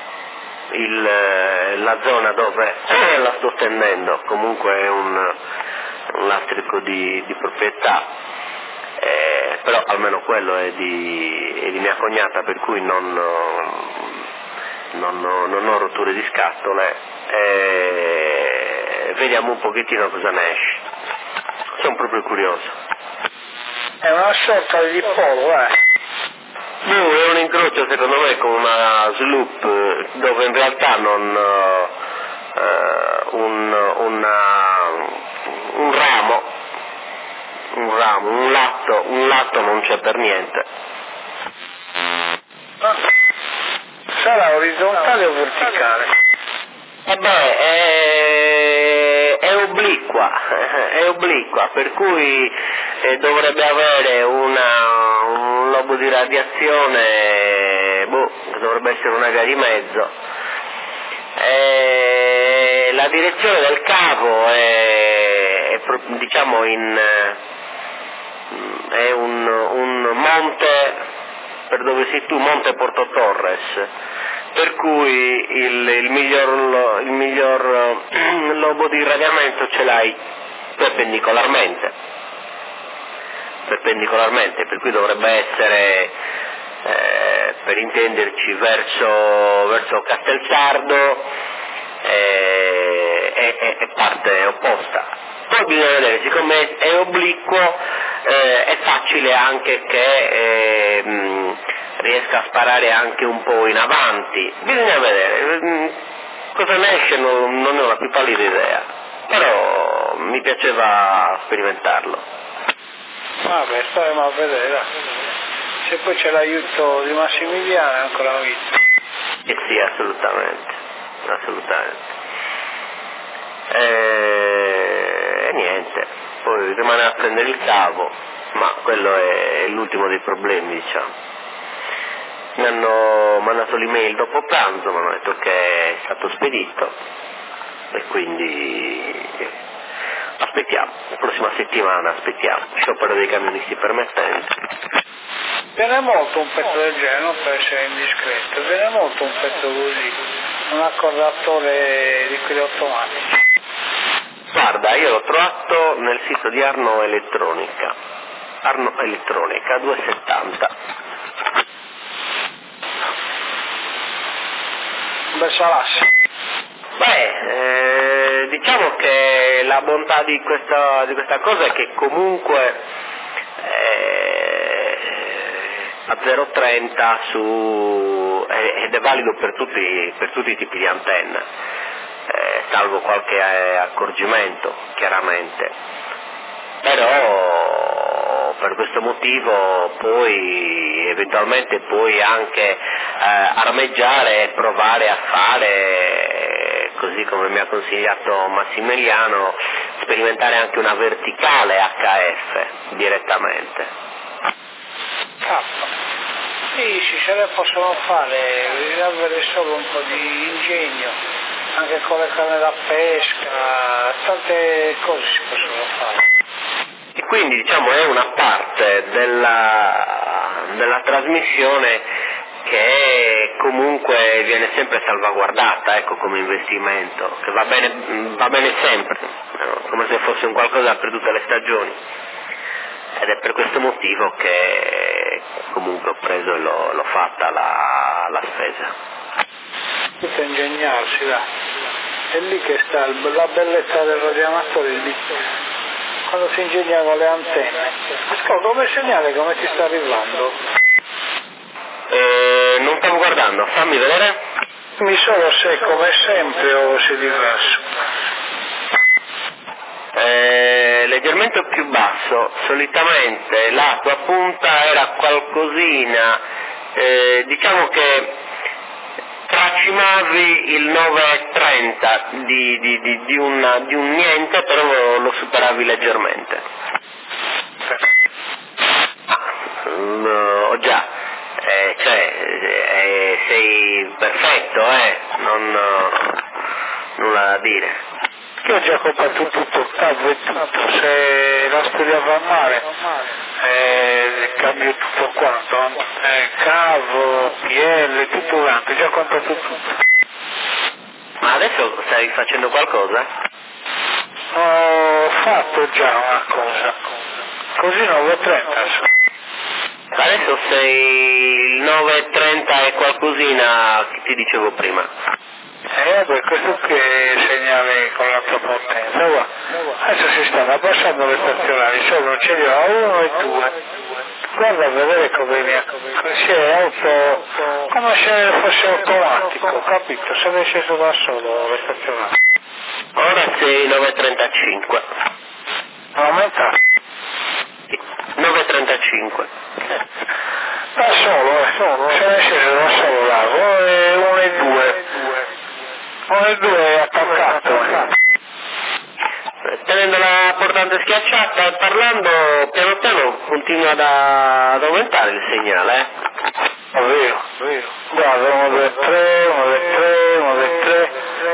La zona dove la sto stendendo comunque è un lastrico di proprietà, però almeno quello è di mia cognata, per cui non ho rotture di scatole, vediamo un pochettino cosa ne esce. Sono proprio curioso. È una sorta di polo, No, è un incrocio secondo me con una sloop, dove in realtà un lato non c'è per niente. Sarà orizzontale o verticale? È obliqua, per cui dovrebbe avere un lobo di radiazione, dovrebbe essere 1,5 gradi. La direzione del cavo è diciamo è un monte, per dove sei tu, Monte Porto Torres, per cui il miglior lobo di irradiamento ce l'hai perpendicolarmente, per cui dovrebbe essere, per intenderci, verso Castelsardo e parte opposta. Poi bisogna vedere, siccome è obliquo, è facile anche che riesca a sparare anche un po' in avanti. Bisogna vedere, cosa ne esce non ne ho la più pallida idea, però mi piaceva sperimentarlo. Vabbè, staremo a vedere. Se poi c'è l'aiuto di Massimiliano è ancora meglio. Sì, assolutamente. E niente, poi rimane a prendere il cavo, ma quello è l'ultimo dei problemi, diciamo. Mi hanno mandato l'email dopo pranzo, mi hanno detto che è stato spedito e quindi aspettiamo, la prossima settimana aspettiamo, sciopero dei camionisti permettendo. Viene molto un pezzo del genere, non per essere indiscreto, viene molto un pezzo così, un accordatore di quelli automatici. Guarda, io l'ho trovato nel sito di Arno Elettronica 270. Un bel salasso. Diciamo che la bontà di questa cosa è che comunque a 0,30 ed è valido per tutti i tipi di antenna, salvo qualche accorgimento chiaramente, però per questo motivo poi eventualmente puoi anche armeggiare e provare a fare, così come mi ha consigliato Massimiliano, sperimentare anche una verticale HF direttamente. Sì, se le possono fare, bisogna avere solo un po' di ingegno, anche con le canne da pesca, tante cose si possono fare. E quindi diciamo è una parte della trasmissione che comunque viene sempre salvaguardata, ecco, come investimento, che va bene sempre, come se fosse un qualcosa per tutte le stagioni. Ed è per questo motivo che comunque ho preso e l'ho fatta la spesa. Tutto ingegnarsi, là. È lì che sta la bellezza del radioamatore, lì. Quando si ingegnano le antenne. Ascolta, come segnale, come ti sta arrivando? Non stavo guardando, fammi vedere. Mi solo se come sempre o se è diverso. Leggermente più basso, solitamente la tua punta era qualcosina, diciamo che tracimavi il 930 di un niente, però lo superavi leggermente. Oh già, sei perfetto, nulla da dire. Io ho già comprato tutto, cavo e tutto, se la studiavo a mare, cambio tutto quanto, cavo, PL, tutto quanto, ho già comprato tutto. Ma adesso stai facendo qualcosa? Ho fatto già una cosa, così 9.30. Adesso sei il 9.30 e qualcosina che ti dicevo prima. Beh, questo qui è il segnale con l'alta potenza, guarda. Adesso si stanno abbassando le stazionali, sono ce li ho 1 e 2. Guarda a vedere come si è auto, come se fosse automatico, capito? Se ne è sceso da solo le stazionali. Ora sei 9.35. Aumenta? 9.35. Da solo, se ne è sceso da solo là, 1 e 2. 1 e 2 è attaccato. Tenendo la portante schiacciata e parlando piano piano continua ad aumentare il segnale, Vero. Guarda, 1, 2, 3, 1, 2, 3, 1, 2, 3.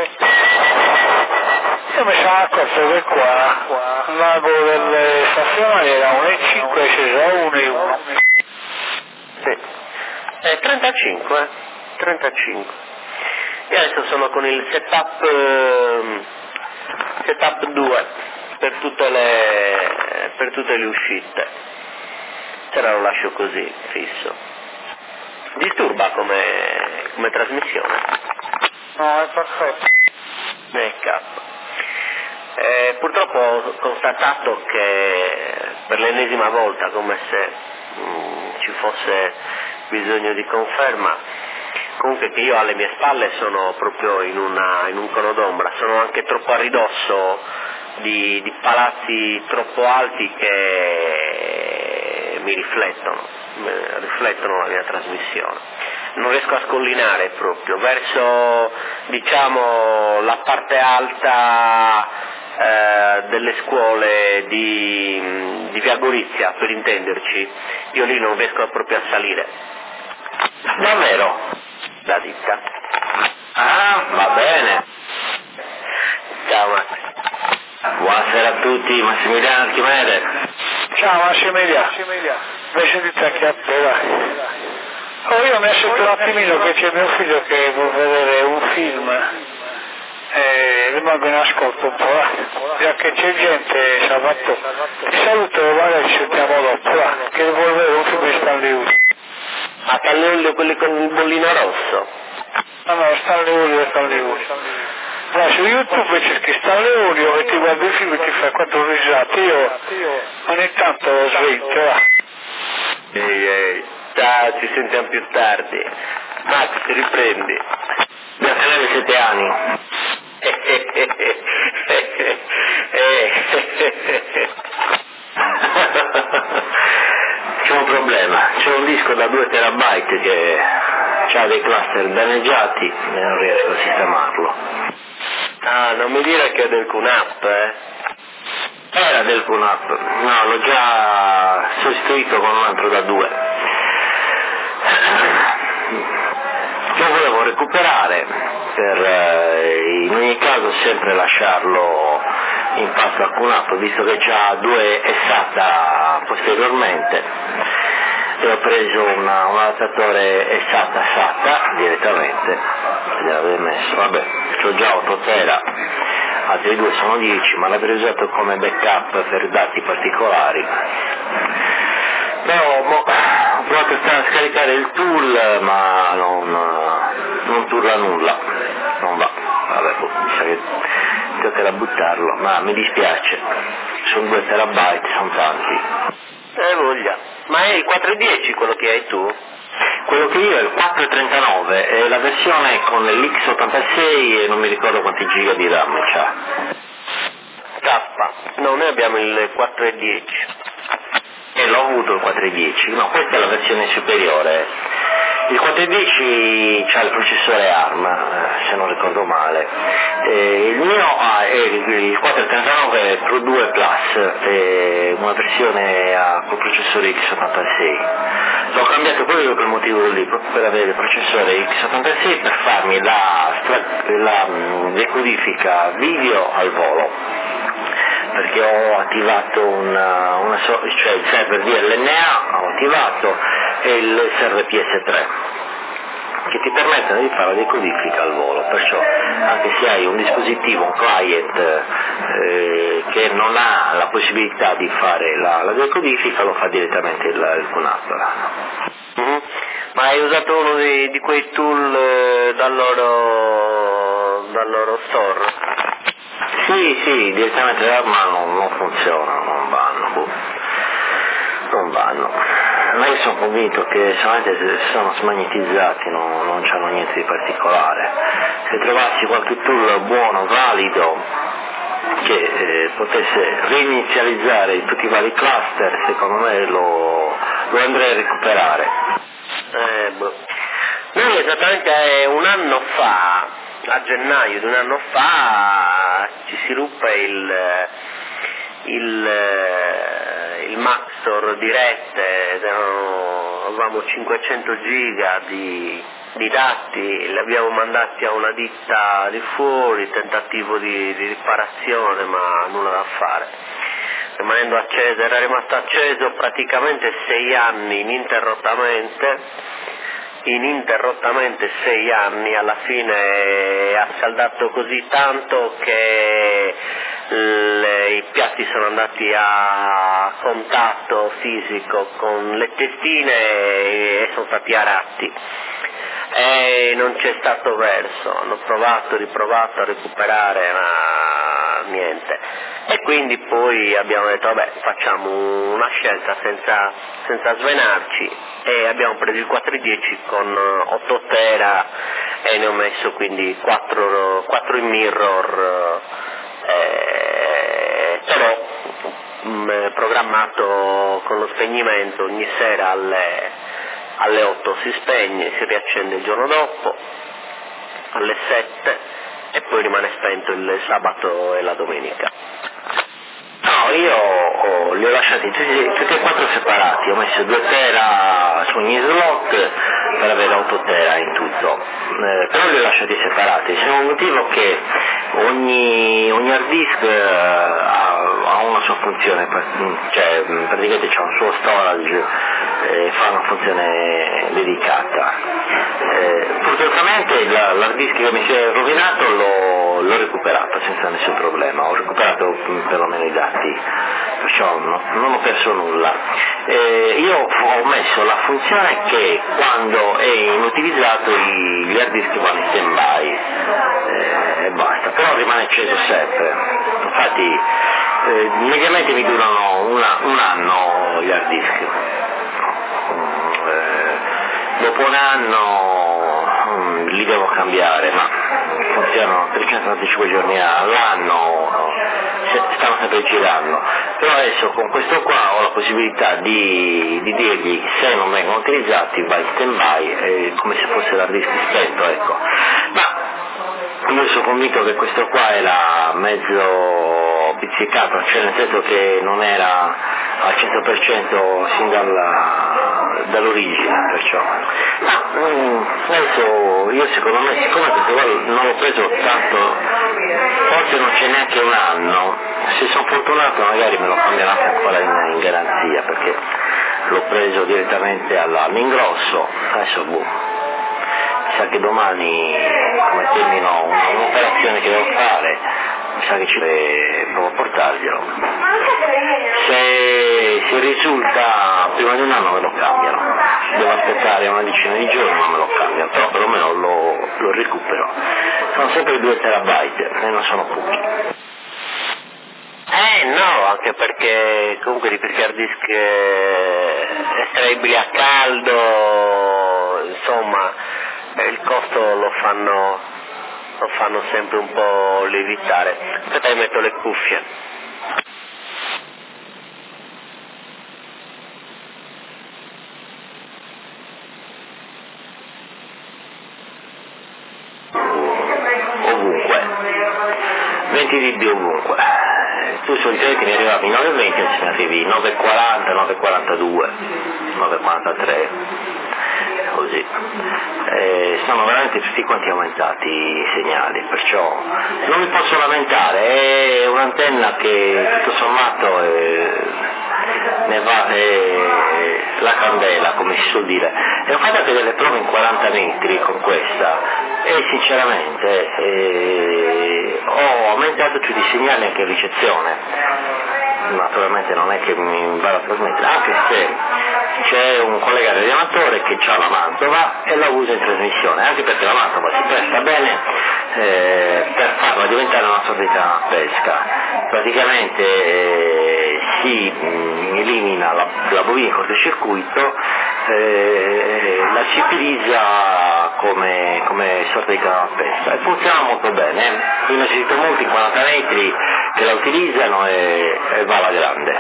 Io mi sono accorto che qua il lago delle stazionali era 1 e 5 e sceso a 1 e 1. Sì. 35. Io adesso sono con il setup 2 per tutte le uscite. Se no lo lascio così, fisso. Disturba come trasmissione? No, è perfetto. Purtroppo ho constatato che per l'ennesima volta, come se ci fosse bisogno di conferma, comunque che io alle mie spalle sono proprio in un cono d'ombra, sono anche troppo a ridosso di palazzi troppo alti che mi riflettono la mia trasmissione. Non riesco a scollinare proprio, verso diciamo la parte alta delle scuole di Via Gorizia, per intenderci, io lì non riesco proprio a salire. Davvero? La ditta. Ah, va bene. Ciao Max. Buonasera a tutti, Massimiliano Archimede. Ciao Massimiliano. Mi sentite anche a te, dai. Oh, io mi sento un attimino che c'è mio figlio che vuole vedere un film e rimango in ascolto un po', già che c'è gente, sabato. Ti saluto, magari ci sentiamo dopo, che vuole vedere un film di Stanley Uri. Ma Stanley Uri, quelli con il bollino rosso? No, Stanley Uri. Ma su YouTube cerchi Stanley Uri e ti guardi il film e ti fai 4 risate, io ogni tanto svelto, va. Ehi, ciao, ci sentiamo più tardi. Max, ti riprendi. Mi avevi 7 anni. problema, c'è un disco da 2 terabyte che ha dei cluster danneggiati e non riesco a sistemarlo. Ah, non mi dire che è del QNAP, Era del QNAP, no, l'ho già sostituito con un altro da 2. Lo volevo recuperare in ogni caso sempre lasciarlo in pasto al QNAP, visto che c'ha 2 SATA posteriormente, e ho preso un adattatore SATA direttamente, gliel'avevo messo, vabbè, c'ho già 8 tera, altri 2 sono 10, ma l'avrei usato come backup per dati particolari. Però ho provato a scaricare il tool, ma non turla nulla, non va, vabbè, mi sa che toccherà buttarlo, ma mi dispiace, sono 2 terabyte, sono tanti. Voglia. Ma è il 410 quello che hai tu? Quello che io è il 439, è la versione con l'X86 e non mi ricordo quanti giga di RAM c'ha. No, noi abbiamo il 410. E l'ho avuto il 410, no, questa è la versione superiore. Il 410 c'ha il processore ARM, se non ricordo male. Il mio è il 439 Pro 2 Plus, una versione col processore x86. L'ho cambiato proprio per quel motivo lì, proprio per avere il processore x86 per farmi la decodifica video al volo, perché ho attivato cioè il server DLNA ho attivato e il server PS3 che ti permettono di fare la decodifica al volo, perciò anche se hai un dispositivo, un client che non ha la possibilità di fare la decodifica, lo fa direttamente il QNAP. Mm-hmm. Ma hai usato uno di quei tool dal loro store? Sì, direttamente, ma non funzionano, non vanno. Ma io sono convinto che solamente sono smagnetizzati, non c'hanno niente di particolare. Se trovassi qualche tool buono, valido, che potesse reinizializzare tutti i vari cluster, secondo me lo andrei a recuperare. Noi esattamente un anno fa, a gennaio di un anno fa, ci si ruppe il Maxtor di rete, avevamo 500 giga di dati, li abbiamo mandati a una ditta di fuori, tentativo di riparazione, ma nulla da fare. Rimanendo acceso, era rimasto acceso praticamente 6 anni ininterrottamente 6 anni, alla fine ha scaldato così tanto che i piatti sono andati a contatto fisico con le testine e sono stati aratti e non c'è stato verso, hanno riprovato a recuperare, ma niente, e quindi poi abbiamo detto vabbè, facciamo una scelta senza svenarci e abbiamo preso il 410 con 8 tera e ne ho messo quindi 4 in mirror, però programmato con lo spegnimento ogni sera alle 8 si spegne, si riaccende il giorno dopo alle 7 e poi rimane spento il sabato e la domenica. No, io li ho lasciati tutti e 4 separati, ho messo 2 tera su ogni slot per avere 8 tera in tutto, però li ho lasciati separati, c'è un motivo che ogni hard disk ha una sua funzione, cioè praticamente c'è un suo storage, fa una funzione dedicata. Fortunatamente l'hard disk che mi si è rovinato l'ho recuperato senza nessun problema, ho recuperato perlomeno i dati, perciò non ho perso nulla. Io ho messo la funzione che quando è inutilizzato gli hard disk vanno in stand by e basta, però rimane acceso sempre, infatti mediamente mi durano un anno gli hard disk. Dopo un anno li devo cambiare, ma funzionano 365 giorni all'anno, stanno sempre girando. Però adesso con questo qua ho la possibilità di dirgli, se non vengono utilizzati vai in stand by, come se fosse l'hard disk spento, ecco. Ma io sono convinto che questo qua era mezzo pizzicato, cioè nel senso che non era al 100% sin dall'origine, perciò. Adesso io secondo me, siccome questo qua non l'ho preso tanto, forse non c'è neanche un anno, se sono fortunato magari me lo cambierò anche ancora in garanzia, perché l'ho preso direttamente all'ingrosso, adesso sa che domani, come termino un'operazione che devo fare, mi sa che ci provo a portarglielo. Se risulta prima di un anno me lo cambiano, devo aspettare una decina di giorni ma me lo cambiano, però perlomeno lo recupero. Sono sempre 2 terabyte e non sono pochi. No, anche perché comunque di questi hard disk estraibili a caldo, insomma, il costo lo fanno sempre un po' lievitare. Aspetta, metto le cuffie. Ovunque, 20 dB ovunque. Tu solitamente mi arrivavi 9,20 e se ne arrivi 9,40, 9,42, 9,43, così. Sono veramente tutti quanti aumentati i segnali, perciò non mi posso lamentare, è un'antenna che tutto sommato ne vale la candela, come si suol dire. E ho fatto anche delle prove in 40 metri con questa e sinceramente ho aumentato tutti i segnali anche in ricezione. Naturalmente non è che mi vado a trasmettere, anche se c'è un collega radioamatore che ha la Mantova e la usa in trasmissione, anche perché la Mantova si presta bene per farla diventare una sordità pesca. Praticamente si elimina la bobina in cortocircuito, la si utilizza come sorta di canale pesca e funziona molto bene. Io ne sento molti in 40 metri che la utilizzano e va alla grande.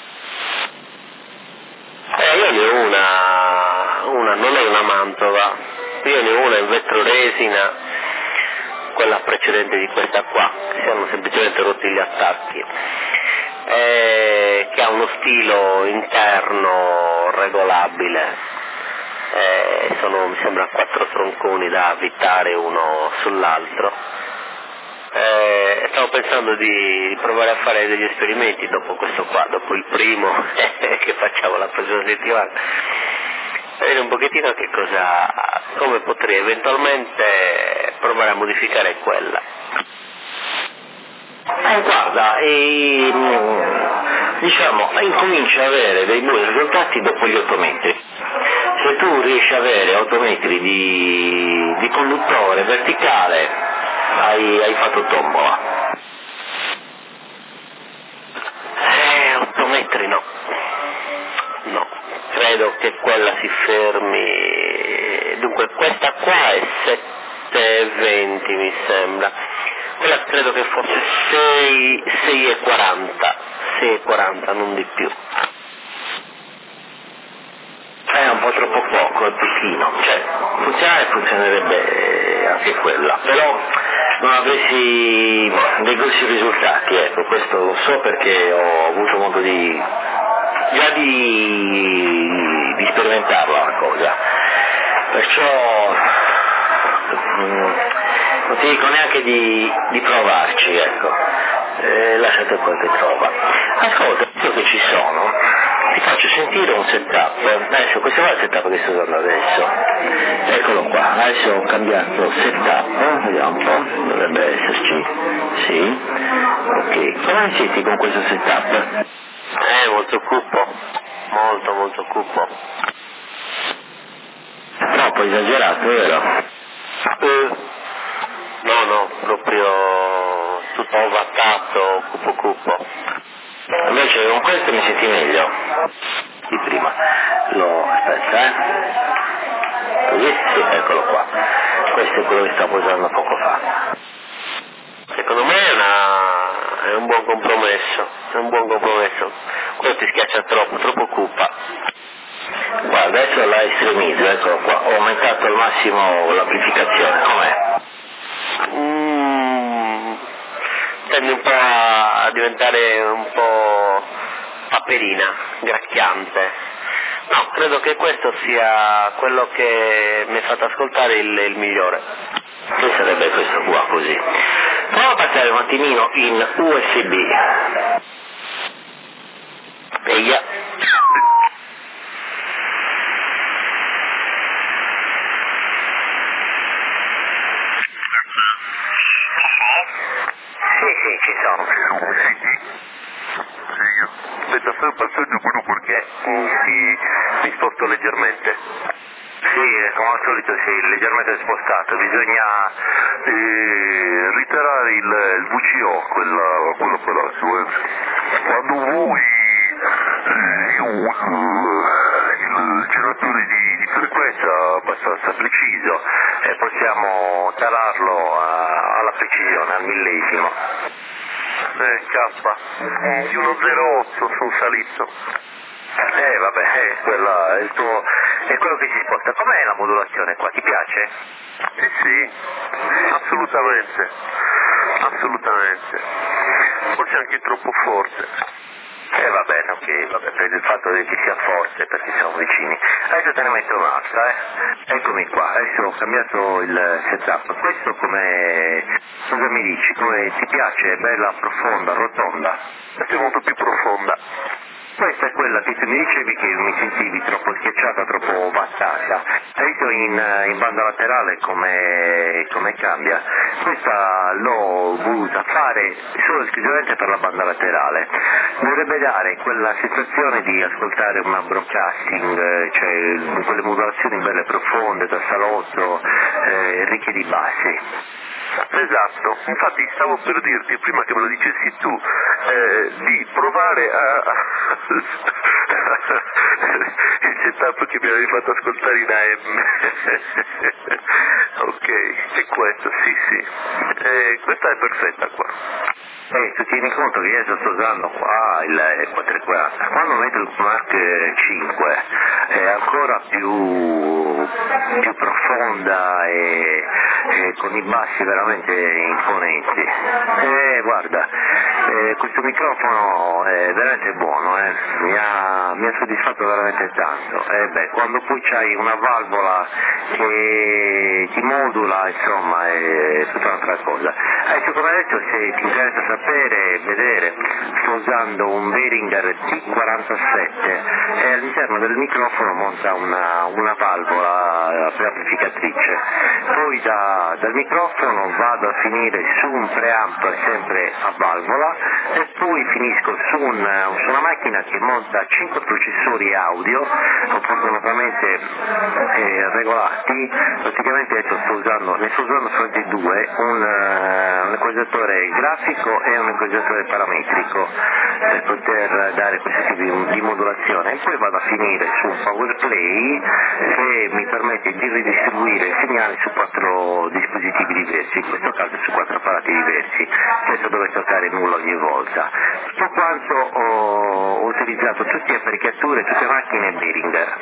Io ne ho una, non è una Mantova, io ne ho una in vetroresina, quella precedente di questa qua, si hanno semplicemente rotti gli attacchi, che ha uno stilo interno regolabile, mi sembra 4 tronconi da avvitare uno sull'altro. Stavo pensando di provare a fare degli esperimenti dopo questo qua, dopo il primo che facciamo la prossima settimana, vedere un pochettino come potrei eventualmente provare a modificare quella. Guarda, diciamo, incomincia ad avere dei buoni risultati dopo gli 8 metri. Se tu riesci ad avere 8 metri di conduttore verticale, hai fatto tombola. 8 metri no, credo che quella si fermi, dunque questa qua è 7,20 mi sembra, quella credo che fosse 6,40, non di più. È un po' troppo poco, è pochino, cioè funzionerebbe anche quella, però non avresti dei grossi risultati, ecco, questo lo so perché ho avuto modo di sperimentarla la cosa, perciò non ti dico neanche di provarci, ecco, lasciate quel che trova. Ascolta, visto che ci sono, ti faccio sentire un setup. Adesso questo qua è il setup che sto usando adesso, eccolo qua, adesso ho cambiato setup, vediamo un po', dovrebbe esserci, sì, ok, come ti senti con questo setup? Molto cupo, molto cupo. Troppo esagerato, vero? No, proprio tutto ovattato, cupo. Invece con questo mi senti meglio di prima. Aspetta, Così? Sì, eccolo qua. Questo è quello che stavo usando poco fa. Secondo me è un buon compromesso, quello ti schiaccia troppo cupa. Guarda, adesso la estremizzo, eccolo qua, ho aumentato al massimo l'amplificazione, com'è? Tende un po' a diventare un po' paperina, gracchiante. No, credo che questo sia quello che mi ha fatto ascoltare il migliore. Che sarebbe questo qua così? Proviamo a passare un attimino in USB. Via. Sì, ci sono. Aspetta, fai un passaggio quello perché si sposto leggermente. Sì, come al solito sì, leggermente spostato, bisogna ritirare il VCO, quello là, quando vuoi il generatore di frequenza abbastanza preciso e possiamo talarlo alla precisione, al millesimo. K, di 108 sul salito. Vabbè, quella è quello che si sposta. Com'è la modulazione qua? Ti piace? Sì, assolutamente, forse anche troppo forte. Va bene, ok, vabbè, per il fatto che sia forte, perché siamo vicini. Adesso te ne metto un'altra, Eccomi qua, adesso ho cambiato il setup. Questo cosa mi dici? Come ti piace? È bella, profonda, rotonda? Questa è molto più profonda. Questa è quella che tu mi dicevi che mi sentivi troppo schiacciata, troppo vattata. Adesso in banda laterale come cambia? Questa l'ho voluta fare solo esclusivamente per la banda laterale. Dovrebbe dare quella sensazione di ascoltare una broadcasting, cioè quelle modulazioni belle profonde da salotto, ricche di bassi. Esatto, infatti stavo per dirti, prima che me lo dicessi tu, di provare il setup che mi avevi fatto ascoltare in AM. Ok, è questo, sì. Questa è perfetta qua. Tu tieni conto che io sto usando qua il 440, quando metto il Mark 5 è ancora più profonda e con i bassi veramente imponenti. Guarda, questo microfono è veramente buono, mi ha soddisfatto veramente tanto. Quando poi c'hai una valvola che ti modula, insomma, è tutta un'altra cosa. Come detto, se ti interessa sapere, vedere, sto usando un Behringer T47 e all'interno del microfono monta una valvola preamplificatrice. Poi dal microfono vado a finire su un preamp sempre a valvola e poi finisco su una macchina che monta 5 processori audio opportunamente regolati. Praticamente adesso ne sto usando solamente due, un equalizzatore grafico e un equalizzatore parametrico per poter dare questo tipo di modulazione, e poi vado a finire su un power play che mi permette di ridistribuire il segnale su 4 dispositivi diversi, in questo caso su 4 apparati diversi, senza dover toccare nulla ogni volta. Tutto quanto ho utilizzato tutte le apparecchiature, tutte macchine Behringer.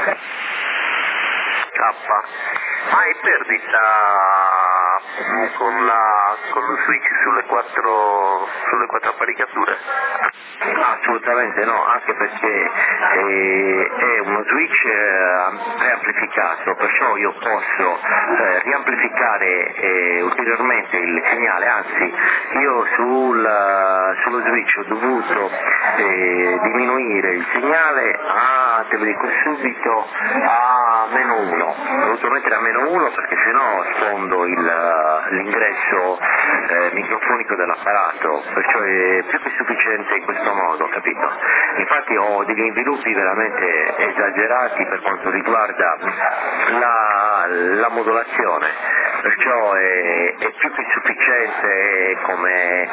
Hai perdita con lo switch sulle quattro apparecchiature? Assolutamente no, anche perché è uno switch preamplificato, perciò io posso riamplificare ulteriormente il segnale, anzi io sullo switch ho dovuto diminuire il segnale te lo dico subito, a -1, ho dovuto mettere a -1 perché sennò sfondo l'ingresso microfonico dell'apparato, perciò è più che sufficiente in questo modo, capito? Infatti ho degli sviluppi veramente esagerati per quanto riguarda la modulazione, perciò è più che sufficiente come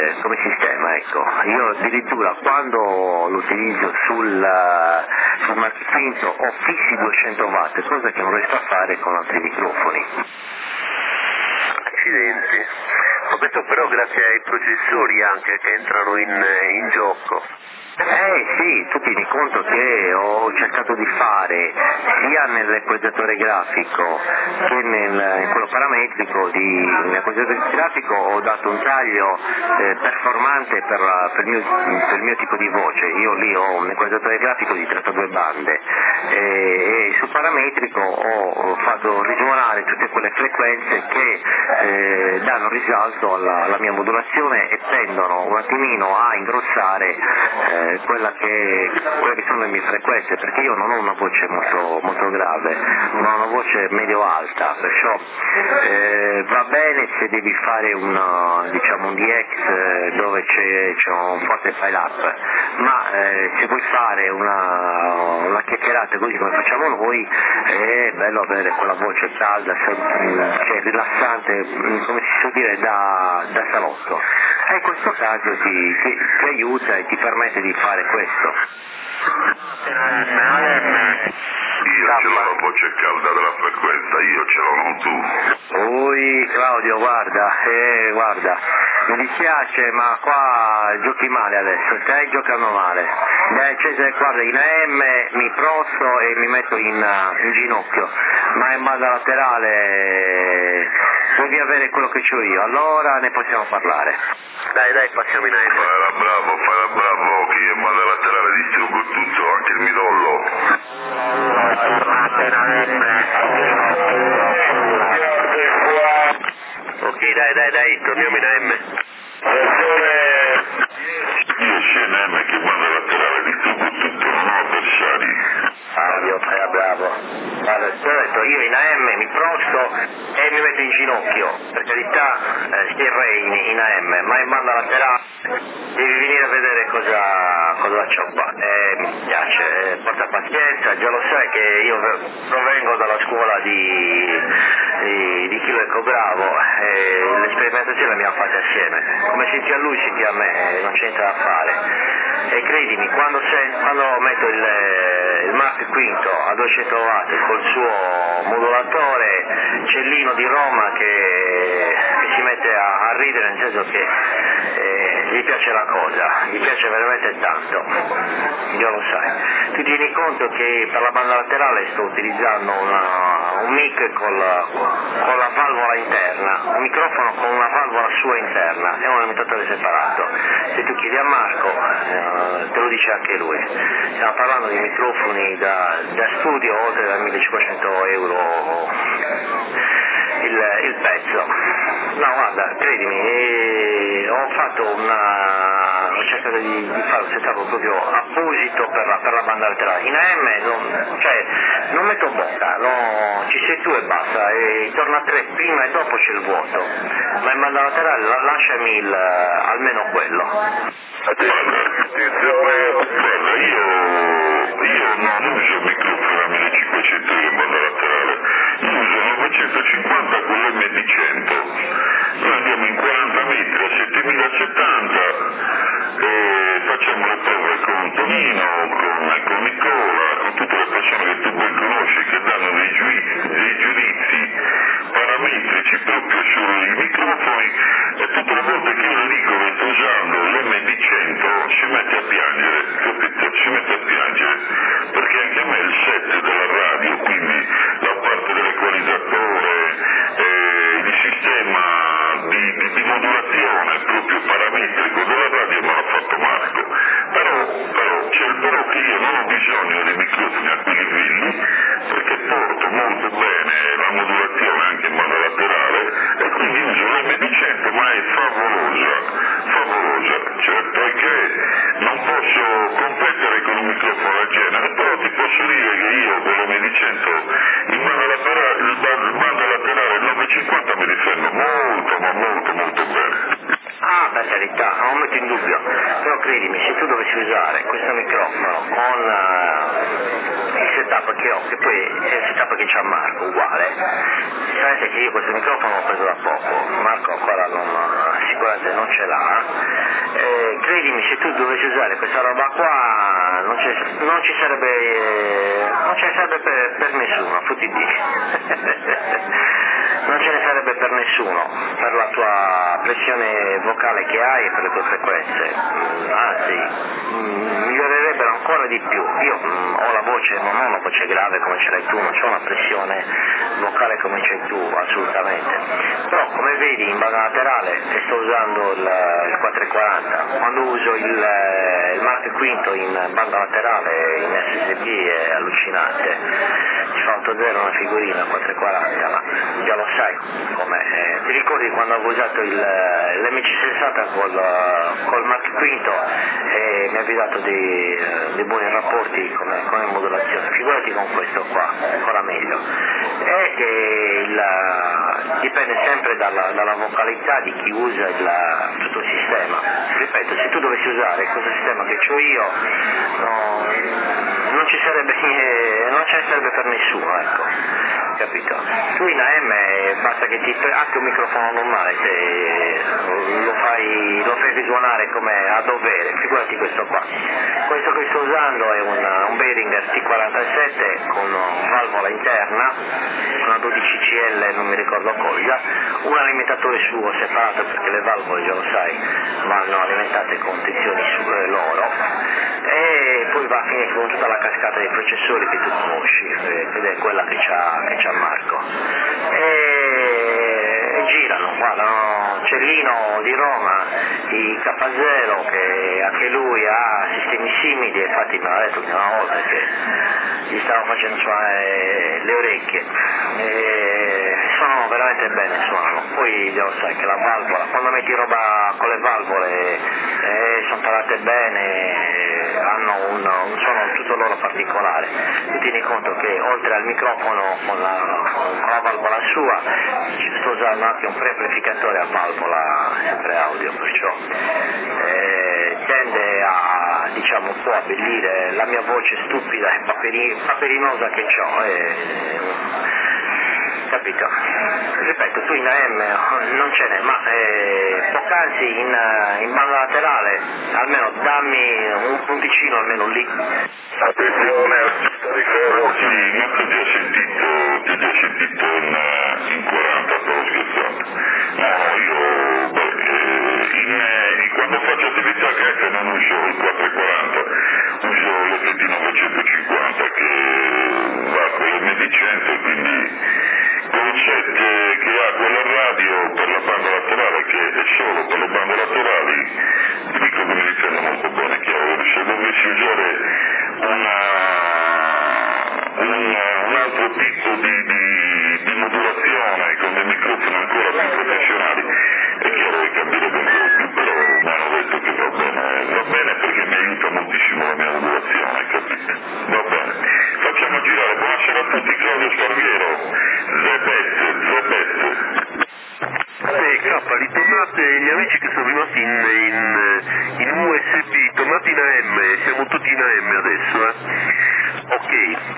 sistema, ecco. Io addirittura quando lo utilizzo sul Mark quinto o fissi 200 watt, cosa che non riesco a fare con altri microfoni. Accidenti, ma questo però grazie ai processori anche che entrano in gioco. Sì, tu tieni conto che ho cercato di fare sia nell'equalizzatore grafico che in quello parametrico nell'equalizzatore grafico ho dato un taglio performante per il mio tipo di voce. Io lì ho un equalizzatore grafico di 32 bande e sul parametrico ho fatto risuonare tutte quelle frequenze che danno risalto alla mia modulazione e tendono un attimino a ingrossare quelle che sono le mie frequenze, perché io non ho una voce molto grave, ho una voce medio-alta, perciò va bene se devi fare un DX dove c'è un forte file up, ma se vuoi fare una chiacchierata così come facciamo noi è bello avere quella voce calda, cioè rilassante, come si suol dire, da salotto. E in questo caso ti aiuta e ti permette di fare questo. Io ce l'ho la voce calda della frequenza, io ce l'ho, non tu. Ui Claudio, guarda, mi dispiace ma qua giochi male adesso, stai giocando male. Cioè, guarda, in AM mi prosto e mi metto in ginocchio, ma in banda laterale devi avere quello che c'ho io, allora ne possiamo parlare. Dai, passiamo in AM. Fai la bravo, che io in banda laterale distruggo tutto, anche il midollo. Ok, dai, torniamo in AM. Io sia in AM che in banda laterale distruggo tutto, non ho avversari. Claudio, fai la bravo. Guarda, ti ho detto, io in AM mi prosto e mi metto in ginocchio, per carità stirrei in AM, ma in banda laterale devi venire a vedere cosa c'ho qua. Mi piace, porta pazienza, già lo sai che io provengo dalla scuola di Chilo Ecco Bravo, le sperimentazioni le abbiamo fatte assieme, come senti a lui senti a me, non c'è niente da fare. E credimi, quando metto il Mark V a 200 watt col suo modulatore, Cellino di Roma che si mette a ridere, nel senso che gli piace la cosa, gli piace veramente tanto, io lo sai. Tu tieni conto che per la banda laterale sto utilizzando un mic con la valvola interna, un microfono con una valvola sua interna e un limitatore separato. Se tu chiedi a Marco te lo dice anche lui. Stiamo parlando di microfoni da studio oltre da 1500 euro il pezzo. No, guarda, credimi, ho cercato di fare un setup proprio apposito per la banda laterale. In AM non metto bocca, ci sei tu e basta, e torna a 3 prima e dopo c'è il vuoto, ma in banda laterale lasciami almeno quello. Guarda, io non uso il microfono a 1500 euro in banda laterale, io uso 950 con l'MD100, noi andiamo in 40 metri a 7070 e facciamo le prove con Tonino, con Nicola, con tutte le persone che tu poi conosci che danno dei giudizi parametrici proprio sui microfoni, e tutte le volte che io dico che sto usando l'MD100 si mette a piangere, capito? Si mette a piangere, perché anche a me il set della radio, quindi la parte dell'equalizzatore, il sistema di modulazione proprio parametrico della radio me l'ha fatto Marco, però c'è il però che io non ho bisogno dei microfoni a quei livelli, perché porto molto bene la modulazione anche in banda laterale e quindi uso l'MD100, ma è favolosa, certo è che non posso competere con un microfono del genere, però ti posso dire che io con l'MD100 in banda laterale 950 mi difendo molto bene. Ah, per carità, non lo metto in dubbio, però credimi, se tu dovessi usare questo microfono con il setup che ho, che poi è il setup che c'ha Marco, uguale, sapete che io questo microfono l'ho preso da poco, Marco ancora non si sicuramente non ce l'ha, credimi, se tu dovessi usare questa roba qua non ci sarebbe per nessuno, fottiti. Non ce ne sarebbe per nessuno, per la tua pressione vocale che hai e per le tue frequenze, anzi migliorerebbero ancora di più. Io ho la voce, non ho una voce grave come ce l'hai tu, non ho una pressione vocale come c'hai tu, assolutamente, però come vedi in banda laterale, e sto usando il 440, quando uso il Mark V in banda laterale in SSB è allucinante, ci fa 8.0 una figurina 440, ma già lo sai com'è. Ti ricordi quando avevo usato l'MC60 col Mark V e mi ha dato dei buoni rapporti come modulazione, figurati con questo qua, ancora meglio. È che dipende sempre dalla vocalità di chi usa tutto il sistema. Ripeto, se tu dovessi usare questo sistema che ho io, non ci sarebbe per nessuno, ecco, capito? Tu in AM basta che anche un microfono normale, se lo fai risuonare come a dovere, figurati questo qua. Questo che sto usando è un Behringer T47 con valvola interna, una 12CL, non mi ricordo cosa, un alimentatore suo separato perché le valvole, già lo sai, vanno alimentate con tensioni loro, e poi va a finire con tutta la cascata dei processori che tu conosci, ed è quella che c'ha Marco, e girano, guarda, Cellino di Roma, il K0, che anche lui ha sistemi simili, infatti me l'ha detto una volta che gli stavo facendo suonare le orecchie, e suonano veramente bene, suonano. Poi lo sai che la valvola, quando metti roba con le valvole sono tarate bene, hanno un suono tutto loro particolare. Tu tieni conto che oltre al microfono con la valvola sua sto usando anche un preamplificatore a valvola sempre audio, perciò tende a, diciamo, un po' abbellire la mia voce stupida e paperinosa che ho, capito? Ripeto, tu in AM non ce n'è, ma poc'anzi in banda laterale almeno dammi un punticino almeno lì. Attenzione, ricordo sì, non ti ho già sentito in 40, stavo scherzando. No, io quando faccio attività gratis non uso il 440, uso l'8950 che va con le medicine, quindi con il set che ha quella radio per la banda laterale, che è solo per le bande laterali, ti dico che mi difende molto bene, chiaro. Se dovessi usare un altro tipo di modulazione con dei microfoni ancora più professionali, è chiaro che cambirebbe ancora più, però mi hanno detto che va bene perché mi aiuta moltissimo la mia modulazione, capite? Va bene. Facciamo girare, buonasera a tutti, Claudio Sparviero, Zebet. Ritornate gli amici che sono rimasti in USB, tornati in AM, siamo tutti in AM adesso, Ok,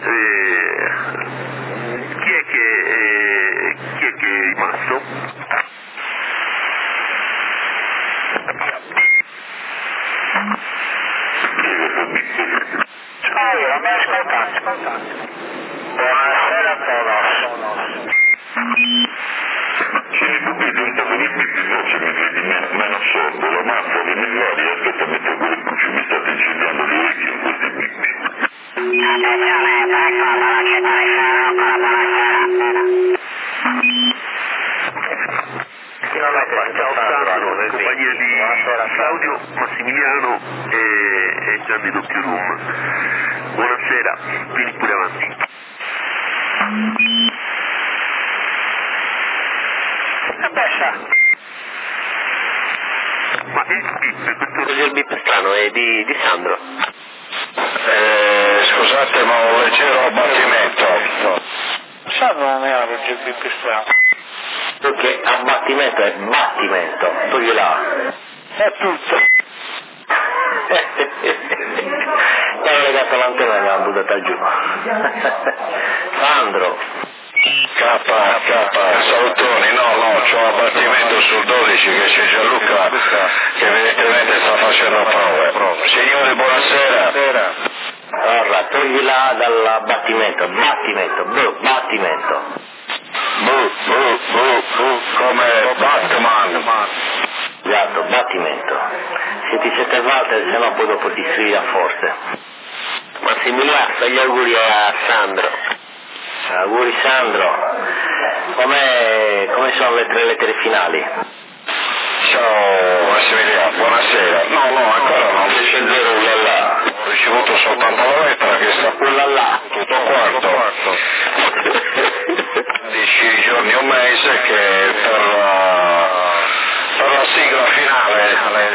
chi è che è rimasto? Ciao, mi ascoltate? Buonasera a tutti. Sì, tu vedi un po' più veloce, mi vedi meno sordo, la mazza dei migliori, aspetta, metto quelle cucce, mi state incendiando le orecchie in questi pippi. Ciao Sandro, in compagnia di Claudio, Massimiliano e Gianni Doppio Room. Buonasera, vieni pure avanti. Ma il bip, questo Il bip strano è di Sandro. Scusate, ma un leggero abbattimento. Sandro non era il bip strano. Perché abbattimento è battimento, toglila. È tutto. Ho legato l'antenna e me l'ha buttata giù. Sandro. K, salutoni, no, c'ho abbattimento sul 12 che c'è Gianluca che evidentemente sta facendo prove. Signori, buonasera. Allora, toglila dall'abbattimento, battimento. Come Batman. Esatto, battimento. Se ti siete Walter, se no poi dopo ti sfida forse. Massimiliano, fai gli auguri a Sandro. Auguri Sandro. Come sono le 3 lettere finali? Ciao Massimiliano, buonasera. No, ancora non dice 0 ullalà. Ho ricevuto soltanto la lettera che sta ullalà, tutto quarto. Dici giorni o mese che per la sigla finale.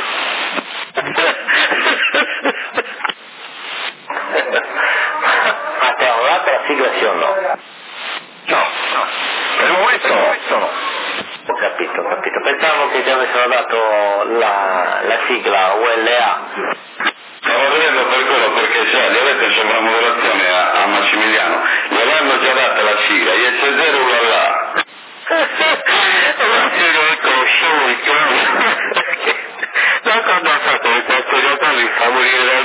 Ma te ho dato la sigla sì o no? No, per il momento no. Ho capito. Pensavo che ti avessero dato la sigla ULA. Stavo vedendo per quello, perché già gli avete sovramodulazione a Massimiliano, gli avranno già data la sigla, gli c'è 0 ullalà. Ma se non conoscevo il chiaro. Da quando ha fatto questo gioco mi fa morire dal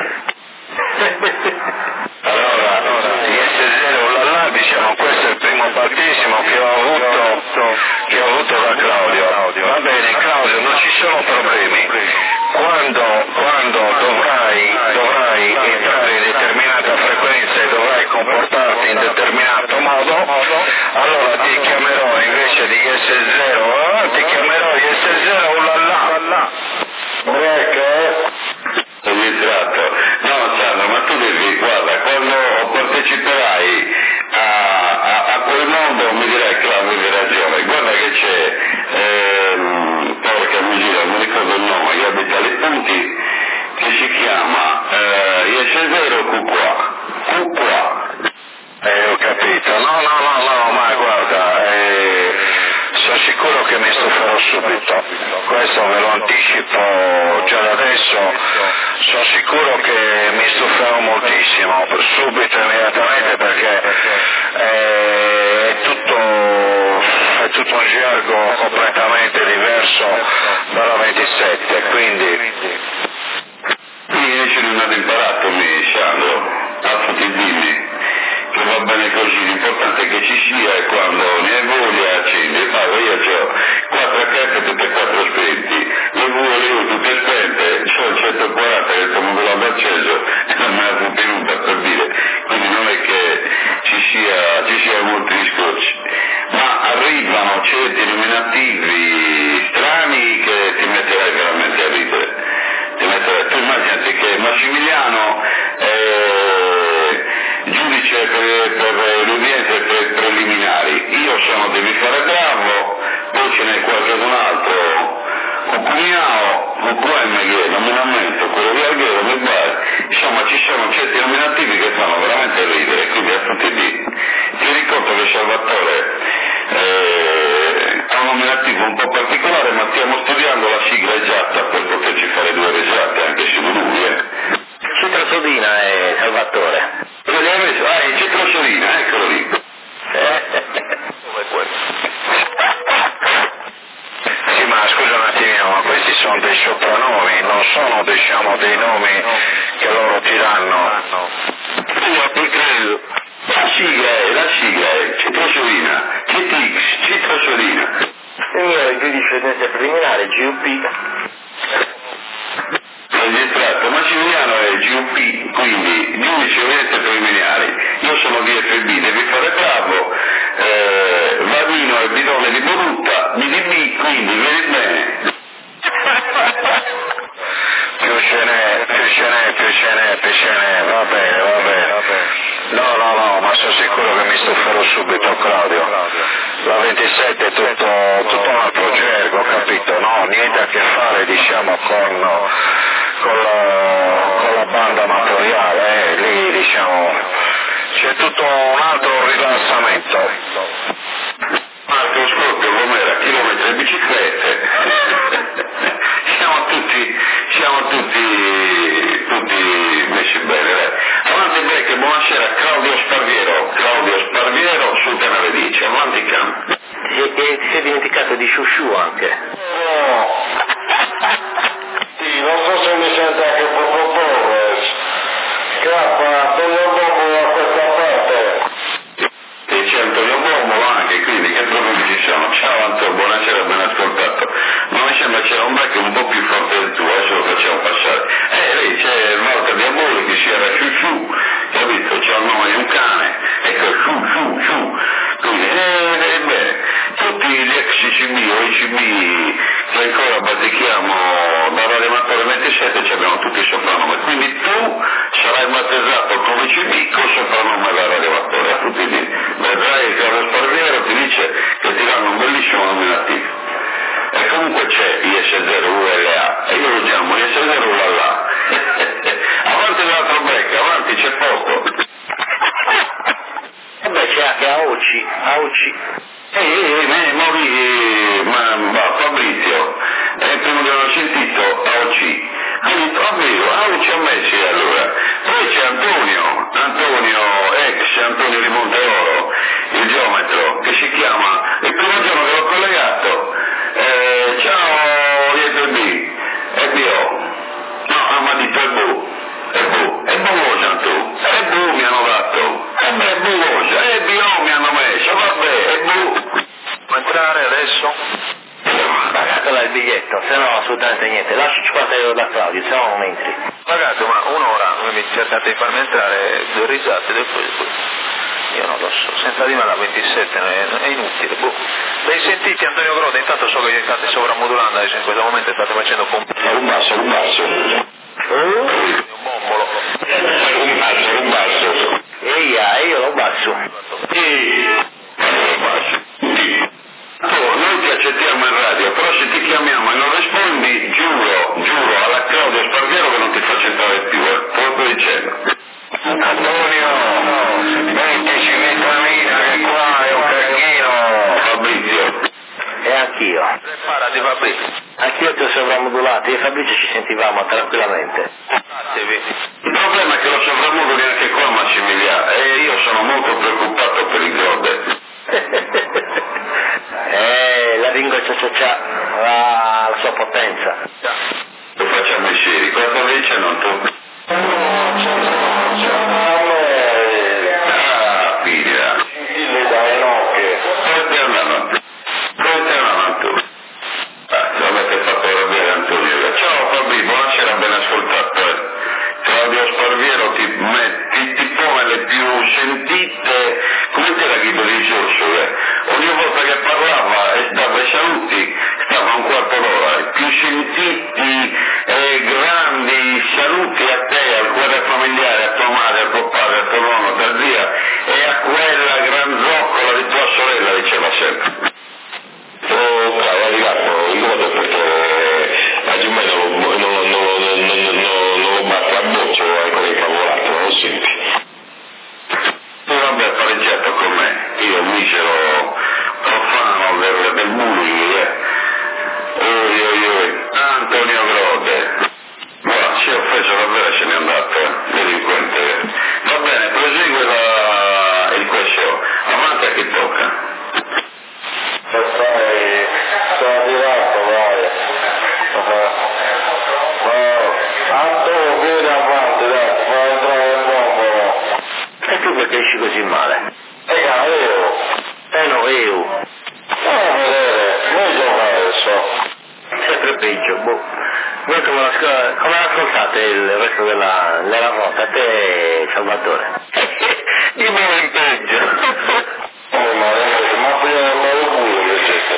Allora, IS0 ullalà, diciamo, questo è il primo battesimo che ho avuto da Claudio. Va bene Claudio, non ci sono problemi. Quando dovrai entrare in determinata frequenza e dovrai comportarti in determinato modo, allora ti chiamerò invece di IS0, ti chiamerò IS0 ullalà. No, Sandro, ma tu devi, guarda, quando parteciperai a quel mondo mi dirai Claudio hai ragione, guarda che c'è, porca miseria, non mi ricordo il nome, che abita alle punti, che si chiama IS0 Q4. Ho capito, no, ma guarda, sono sicuro che mi stuferò subito, questo ve lo anticipo già da adesso, sono sicuro che mi stuferò moltissimo, subito, immediatamente, perché è tutto un gergo completamente diverso dalla 27, quindi... Io ce ne ho imparato, Sandro, dimmi che va bene così, l'importante è che ci sia e quando ne hai voglia accendi. Io ho 4 carte tutte e 4 spenti, le vuole tutte spente, c'ho il 140 che come ve l'ho acceso e non me la tenuta per dire, quindi non è che ci sia molti discorsi, ma arrivano certi nominativi strani che ti metterai veramente a ridere. Tu immaginati che Massimiliano giudice per le udienze preliminari, io sono devi fare bravo, poi ce n'è qualcun altro, QM, nominamento, quello di Alghero, mi pare, insomma ci sono certi nominativi che fanno veramente ridere, quindi a tutti lì. Ti ricordo che Salvatore ha un nominativo un po' particolare, ma stiamo studiando la sigla esatta per poterci fare 2 risate anche se lui. Citrosodina è Salvatore. Dove l'hai messo? Il Citrosodina, eccolo lì. Come quello. Sì, ma scusa un attimino, ma questi sono dei soprannomi, non sono, diciamo, dei nomi che loro ti danno. Io ti credo. La sigla è Citrosodina, Citrosodina. Signore, giudice udienza preliminare, GUP. Registrato, Massimiliano è GUP, quindi giudice udienze preliminari. Io sono DFB, devi fare bravo, Vavino è bidone di Borutta, BDB, quindi vedi bene. Più ce n'è, va bene. No, ma sono sicuro che mi stuferò subito, Claudio. La 27 è tutto un altro gergo, capito? No, niente a che fare, diciamo, con la banda amatoriale, lì, diciamo, c'è tutto un altro rilassamento. Marco Scorpio, com'era? Chilometri e biciclette. Siamo tutti messi bene, dai. Avanti Becche, buonasera, Claudio Sparviero sul canale 10, avanti Cam. Ti sei che ti sei dimenticato di Shushu anche. No. Sì, non so se mi sente anche poco Torres. Cappa, Antonio Bombo a questa parte. E c'è Antonio Bombo anche, quindi che problemi ci sono? Ciao Antonio, buonasera, ben ascoltato. Ma mi sembra c'era un becco un po' più forte del tuo, adesso lo facciamo passare. Lì c'è Marta Diabolo che si era Shushu, capito? C'è il nome di un cane, ecco Shushu. Quindi, bene, tutti gli ex ICB o ICB che ancora batichiamo da radioamatore 27 abbiamo tutti il soprannome, quindi tu sarai battezzato come ICB col soprannome da radioamatore, a tutti lì. Vedrai che Carlo Sparviero ti dice che ti danno un bellissimo nominativo. E comunque c'è IS0 ULA, e io lo chiamo IS0 ULA. Avanti l'altro becco, avanti, c'è poco. E beh, c'è anche AOC. Fabrizio, è il primo che l'ho sentito, AOC. Quindi proprio AOC a me sì allora. Poi c'è Antonio, ex Antonio di Monteoro, il geometro, che si chiama, il primo giorno che l'ho collegato, ciao EBO, no, ma dito è buono tu, è bu mi hanno dato, è buono, è bio mi hanno messo, vabbè, è bu. Può entrare adesso? Pagate là il biglietto, se no assolutamente niente, lasci 50 euro da Claudio, se no non entri. Pagate, ma un'ora, mi cercate di farmi entrare, due risate, io non lo so, senza di me la 27 è inutile, boh. Dai sentiti Antonio Groda, intanto so che io state sovrammodulando, adesso in questo momento state facendo Un basso. un bombolo. Un basso. E io lo basso. Sì. Noi ti accettiamo in radio, però se ti chiamiamo e non rispondi, giuro alla Claudia Sparviero che non ti faccio entrare più, proprio dicendo. Antonio, metti, ci metto amica che qua è un cacchino. Fabrizio. E anch'io. Preparati Fabrizio. Anch'io ti ho sovrammodulato, io e Fabrizio ci sentivamo tranquillamente. Il problema è che lo sovrammodo neanche qua Massimiliano e io sono molto preoccupato per il Grode. La Ringo ha la sua potenza. Lo facciamo insieme, cosa dice non tu? Figlia. Dillo dai nocche. Poi tornano tu. Ci avete fatto arrabbiare Antonio. Ciao Fabri, buonasera, ben ascoltato. Claudio Sparviero ti pone le più sentite, come te la guido di Giorgio, ogni volta che parlava e stava ai saluti, stava un quarto d'ora, i più sentiti e grandi saluti a te, al cuore familiare, a tua madre, a tuo padre, a tuo nonno, a tua zia e a quella granzoccola di tua sorella, diceva sempre. Bravo, arrivato, io perché la Giumena non lo batte a boccio ancora incavolato, non lo senti. Tu vabbè pareggiato con me, io misero profano del bullying, Antonio Grode, guarda, si è offeso davvero, se n'è andato, delinquente. Va bene, prosegue il questo, avanti a chi tocca. Sono arrivato, vai. Antonio, vieni avanti, dai, fai entrare il bombolo. E tu perché esci così male? Io. No, io. Vedere, non gioca adesso. Sempre peggio, boh. Voi come ascoltate il resto della nota? Te, Salvatore? Di nuovo in peggio. Ma prima del loro culo, leggete.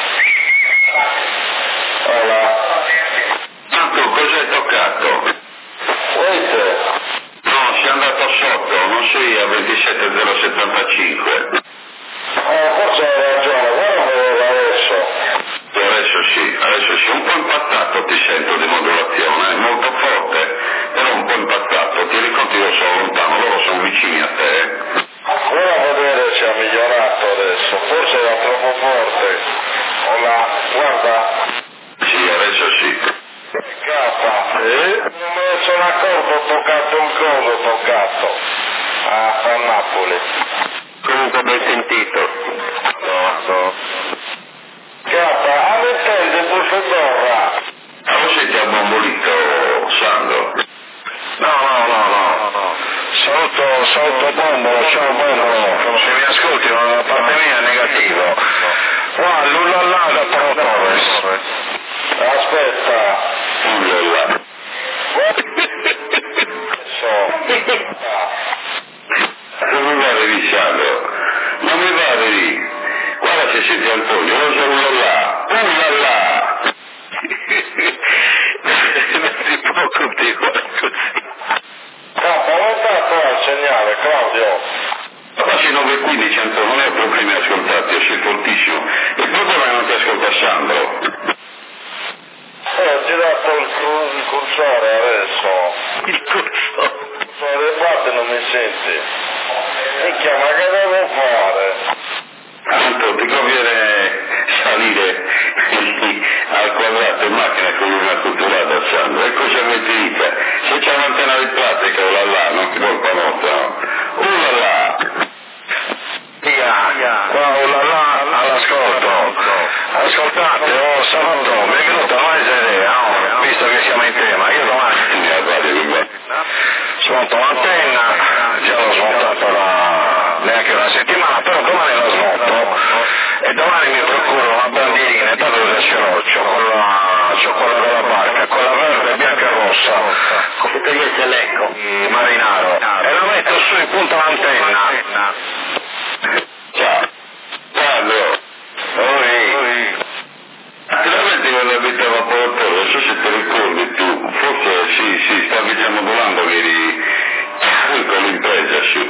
Allora. Tanto cos'hai toccato? Vedete? No, sei andato sotto, non sei a 27075. Forse hai ragione, guarda adesso. Adesso sì, un po' impattato ti sento di modulazione, molto forte, però un po' impattato, ti ricordi io sono lontano, loro sono vicini a te. Ora a vedere se ha migliorato adesso, forse era troppo forte. Guarda. Sì, adesso sì. Scappa. Non me ne sono accorto, ho toccato un coso, a Napoli. Comunque ben sentito. No. Salto Bombolo, ciao Bombolo, se mi ascolti da parte mia è negativo. Qua l'Ullallà da Pro Torres. Aspetta, Ullallà. Non mi va revisato, non mi va lì. Guarda se siete Antonio, lo so Ullallà, Ullallà. Non si può continuare così. Non dato al segnale, Claudio. Ma se 9:15 Antonio, non è problemi ascoltati, io sei fortissimo. Il problema è che non ti ascolta Sandro. Ho girato il cursore adesso. Il cursore? Le batte non mi senti. Minchia, ma che devo fare? Tanto ti conviene salire al quadrato in macchina con una culturata Sandro. E cosa avete dita? Se c'è un'antenna di plastica o là, non ti colpa nostra, no? Ullallà! Qua Ullallà all'ascolto. Ascoltate, Salvatore, mi è venuta una idea, no? Visto che siamo in tema, io domani smonto l'antenna, già l'ho smontata neanche una settimana, però domani la smonto e domani mi procuro una bandierina, tanto cosa ce l'ho? C'ho quella della barca, quella verde, bianca e rossa, come te l'ecco, marinaro, e la metto su in punta l'antenna. Ciao! Sandro! Veramente quando abitavo a Porto, non so se ti ricordi tu, forse sì, stavi già modulando che eri qui con l'impresa, sì.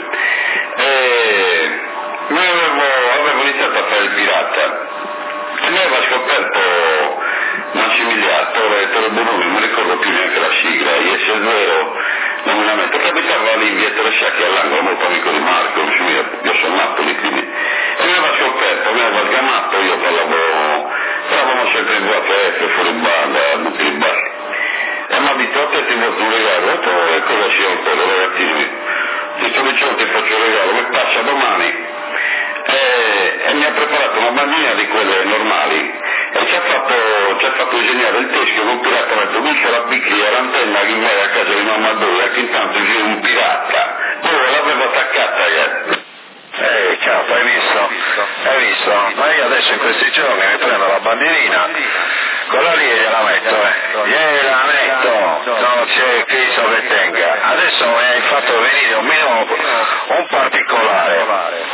Noi avevo iniziato a fare il pirata e mi aveva scoperto Massimiliano, Ettore Bononi, non mi ricordo più neanche la sigla, IS0 nominamento, che abitava lì in via Tresciacchi all'angolo, molto amico di Marco, io sono Napoli, quindi, e mi aveva scoperto, mi aveva sgamato, io eravamo sempre in WhatsApp, fuori banda, a tutti i bar. E mi ha detto, a te ti porto un regalo, e cosa sia un po', ragazzini, ti sto dicendo ti faccio un regalo, che passa domani, e mi ha preparato una bandina di quelle normali, e ci ha fatto disegnare il teschio con un pirata, ha detto, vince la picchia, l'antenna che vai a casa di mamma Dora, che intanto c'è un pirata, poi l'avevo attaccata, ragazzi. Ciao, hai visto? Ma io adesso in questi giorni mi prendo la bandierina, quella lì e gliela metto, non c'è Cristo che tenga. Adesso mi hai fatto venire un particolare,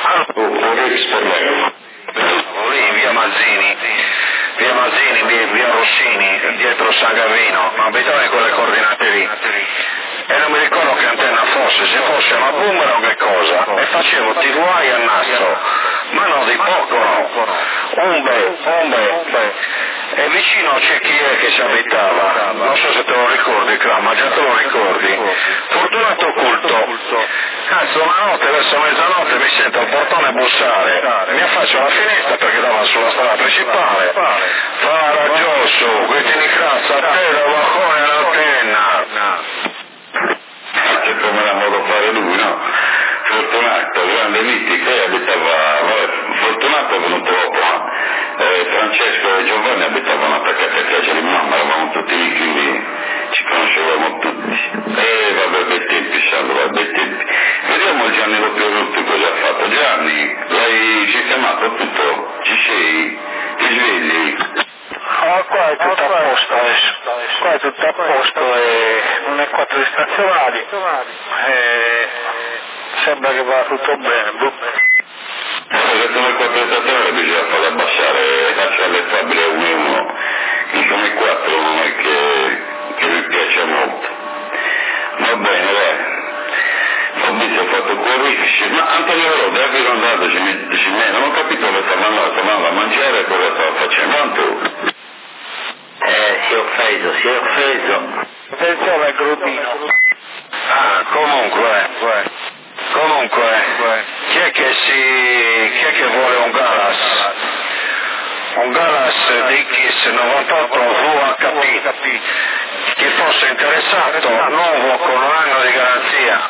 lì in via Mazzini, via Rossini, dietro San Gavino, ma abitava in quelle coordinate lì. E non mi ricordo che antenna fosse, se fosse una boomerang o che cosa, e facevo TVI a nastro, ma no di poco no, un bel, e vicino c'è chi è che ci abitava, non so se te lo ricordi, ma già te lo ricordi, Fortunato Culto, cazzo una notte, verso mezzanotte mi sento al portone bussare, mi affaccio alla finestra perché dava sulla strada principale, fa raggioso, questi mi cazzo a te da balcone all'antenna. C'è come la modo fare lui, no? Fortunato, grande mitico, Fortunato è venuto dopo, Francesco e Giovanni abitavano attaccati a casa di mamma, eravamo tutti lì, quindi ci conoscevamo tutti. Vabbè, bei tempi, Sandro, bei tempi. Vediamo Gianni Loppiarutti cosa ha fatto. Gianni, l'hai sistemato tutto? Ci sei? Ti svegli? Qua è tutto a posto adesso, qua è tutto a posto e non è 4 distanziali, sembra che va tutto bene. Se tu le 4 stazioni bisogna farle abbassare, lasciarle stabile 1-1, che sono i 4 non è che mi piace molto. Va bene, ho fatto qualifici, ma Antonio Roda è andato, non ho capito che stava andando a mangiare e cosa stava facendo, Antonio. Si è offeso. Attenzione al gruppino. Comunque, chi è che vuole un Galas? Un Galas Dickies 98 VHP. Chi fosse interessato, nuovo con un anno di garanzia.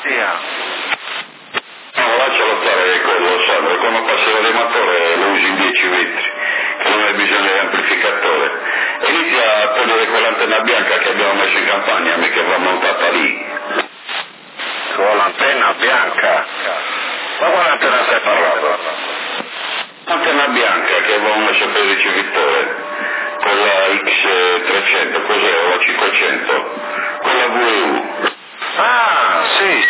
No, lascialo stare quello, Sandro, quando passerà l'ematore lo usi in 10 metri, che non hai bisogno di amplificatore. Inizia a togliere quell'antenna bianca che abbiamo messo in campagna, mica va montata lì. ho l'antenna bianca. Ma quale antenna stai parlando? L'antenna bianca che avevamo messo per il ricevitore, quella X300, cos'è? O la 500, quella VU. Ah, sì.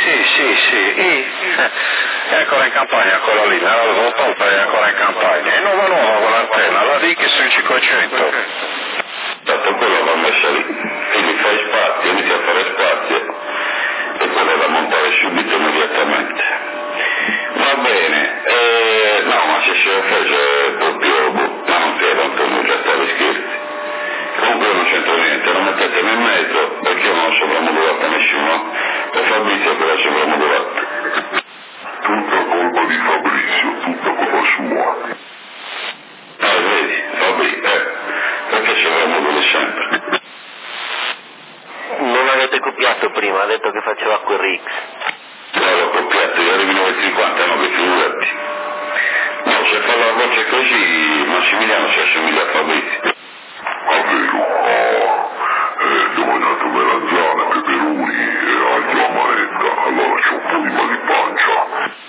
È ancora in campagna quella lì, me l'avevo tolta, è ancora in campagna. È nuova quell'antenna, la Dix 500. Tanto quello va messa lì, quindi fai spazio, inizia a fare spazio e quello da montare subito immediatamente. Va bene, no, ma se si è offeso è proprio, ma non credo, Antonio, già stavi scherzi. Comunque non c'entra niente, non mettetemi in mezzo perché io non ho sovramodulato nessuno, è Fabrizio che l'ha sovramodulato. Tutta colpa di Fabrizio, tutta colpa sua. Vedi, Fabrizio, perché sovramoduli sempre? Non avete copiato prima, ha detto che faceva quel Rix. L'ho copiato, gli arrivi 9,59, figurati. No, se fa la voce così, Massimiliano si assomiglia a Fabrizio. Ah, vero? Gli ho mangiato melanzane, peperoni e anche la manetta, allora c'ho un po' di mal di pancia.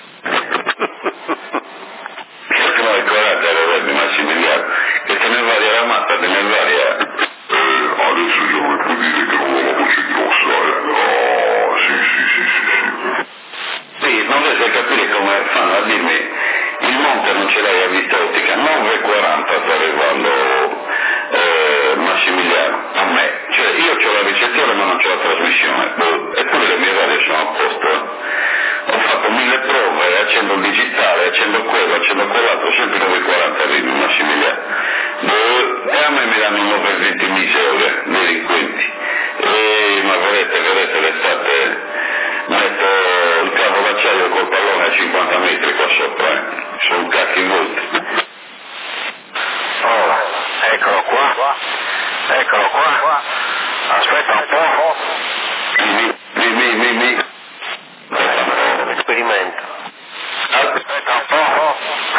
No, guardate, Massimiliano, che te ne varia la matta, te ne varia. Adesso io non può dire che non ho la voce grossa, Ah, sì. Sì, non riesco a capire come fanno a dirmi, il monte non ce l'hai a vista ottica, 9,40 sta arrivando Massimiliano, a me, cioè io ho la ricezione ma non c'ho la trasmissione, eppure le mie varie sono a posto. Ho fatto 1000 prove, accendo il digitale, accendo quello, accendo quell'altro, sempre 9,40 arrivi Massimiliano. E a me mi danno 9,20 miserie, delinquenti. Ma vedete l'estate metto il cavo d'acciaio col pallone a 50 metri qua sopra, sono cacchi volti. Oh, eccolo qua. Aspetta un po'. Dimmi. Esperimento. Aspetta un po'.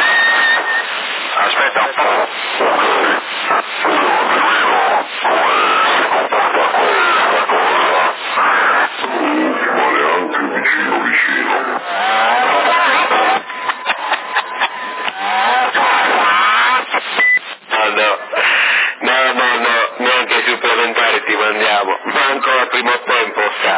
Vale anche vicino. No, neanche supplementare ti mandiamo, ma ancora primo tempo sa.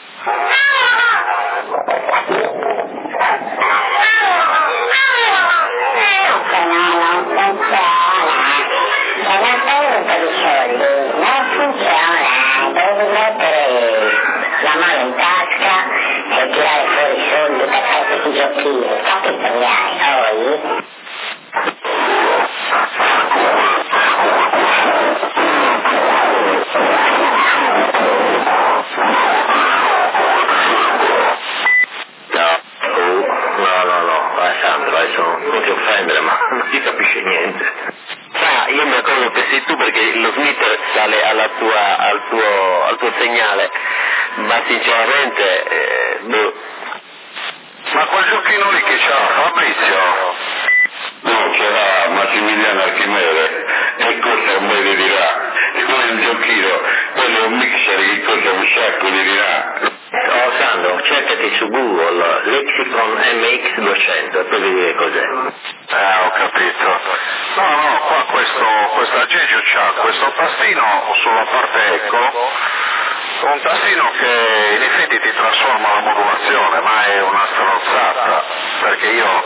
Non ti offendere, ma non si capisce niente. Io mi accorgo che sei tu perché lo smitter sale al tuo segnale, ma sinceramente, Ma quel giochino lì che c'ha Fabrizio? No, c'era Massimiliano Archimede e cosa me ne dirà? Non è un giochino, quello è un mixer che costa un sacco di dirà. Oh Sandro, cercati su Google Lexicon MX200 e poi vedi che cos'è. Ho capito. No, qua questo aggeggio c'ha questo tastino sulla parte eco, un tastino che in effetti ti trasforma la modulazione, ma è una stronzata, perché io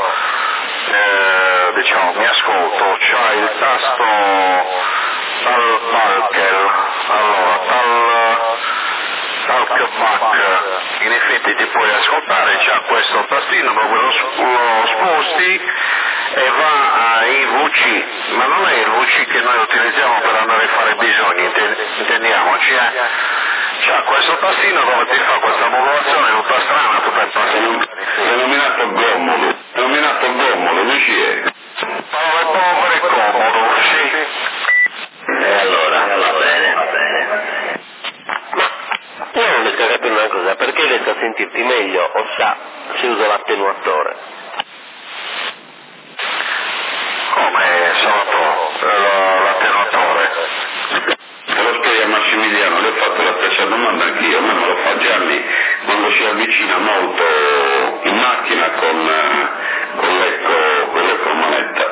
mi ascolto, c'ha il tasto tal Balkel, allora talkback, in effetti ti puoi ascoltare, c'ha questo tastino dove lo sposti e va in VC, ma non è il VC che noi utilizziamo per andare a fare bisogni, intendiamoci, c'ha questo tastino dove ti fa questa modulazione tutta strana, tutta impazzita. Denominato Gommolo, lui ci è. Povero e comodo, sì. E allora, va bene. Ma io non riesco a capire una cosa, perché riesco a sentirti meglio o sa se uso l'attenuatore? Come sotto l'attenuatore? Se lo spiega Massimiliano, le ho fatto la stessa domanda anch'io, a me me lo fa Gianni quando si avvicina molto in macchina con l'ecomanetta.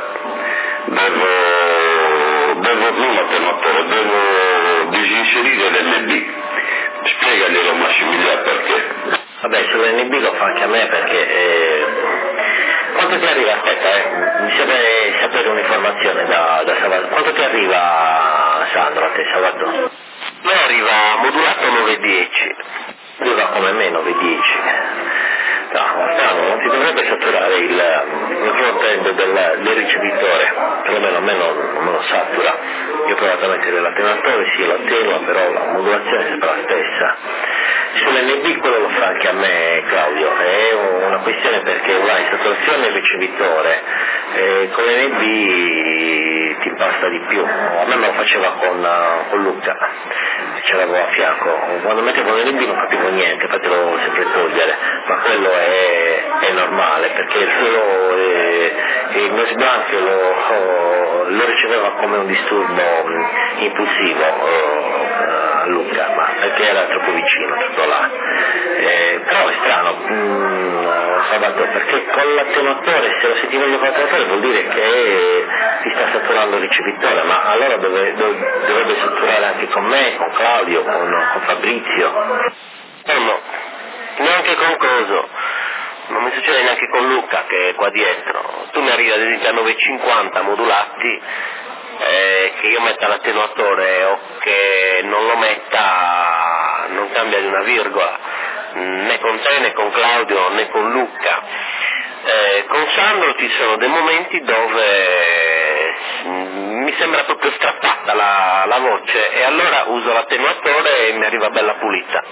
Non l'attenuatore, devo disinserire l'NB. Spiegaglielo Massimiliano perché. Vabbè, sull'NB lo fa anche a me perché quanto ti arriva? Aspetta, mi serve sapere un'informazione da Salvatore. Quanto ti arriva, Sandro, a te, Salvatore? A me arriva modulato 910. Arriva come me 910. No, non ti dovrebbe saturare il front-end del ricevitore, perlomeno a me non me lo satura. Io ho provato a mettere l'attenuatore, sì, lo attenua, però la modulazione è sempre la stessa. Sull'NB quello lo fa anche a me, Claudio, è una questione perché va in saturazione il ricevitore, con l'NB ti impasta di più. A me lo faceva con Luca, ce l'avevo a fianco. Quando mettevo l'NB non capivo niente, infatti lo dovevo sempre togliere, ma quello è normale perché il noise blank lo riceveva come un disturbo impulsivo a Luca, ma perché era troppo vicino, troppo là. Però è strano, Salvatore, perché con l'attenuatore, se lo senti meglio con l'attenuatore vuol dire che ti sta saturando il ricevitore, ma allora dovrebbe saturare anche con me, con Claudio, con Fabrizio. No, neanche con Coso, non mi succede neanche con Luca che è qua dietro. Tu mi arrivi ad esempio a 950 modulati, che io metta l'attenuatore o che non lo metta, non cambia di una virgola, né con te né con Claudio né con Luca. Con Sandro ci sono dei momenti dove mi sembra proprio strappata la voce e allora uso l'attenuatore e mi arriva bella pulita.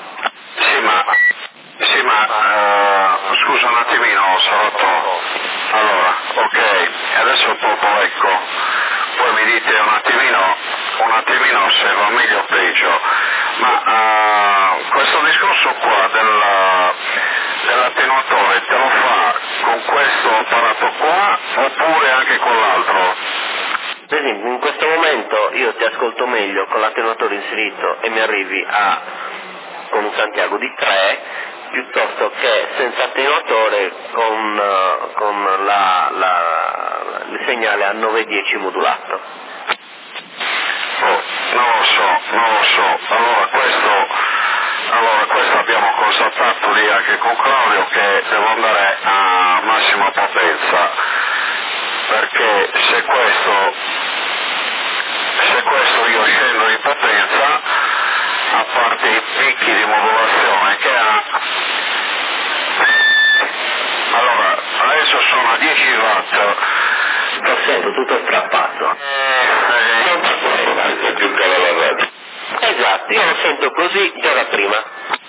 Sì, ma scusa un attimino, Salvatore. Allora, ok, adesso proprio ecco, poi mi dite un attimino se va meglio o peggio, ma questo discorso qua dell'attenuatore te lo fa con questo apparato qua oppure anche con l'altro? Per esempio, in questo momento io ti ascolto meglio con l'attenuatore inserito e mi arrivi con un Santiago di 3 piuttosto che senza attenuatore con il segnale a 910 modulato. Non lo so. Allora questo abbiamo constatato lì anche con Claudio che devo andare a massima potenza, perché se questo io scendo di potenza, a parte i picchi di modulazione che ha, allora adesso sono a 10 watt, Lo sento tutto strappato. È più cara la radio. Esatto, io lo sento così già da prima.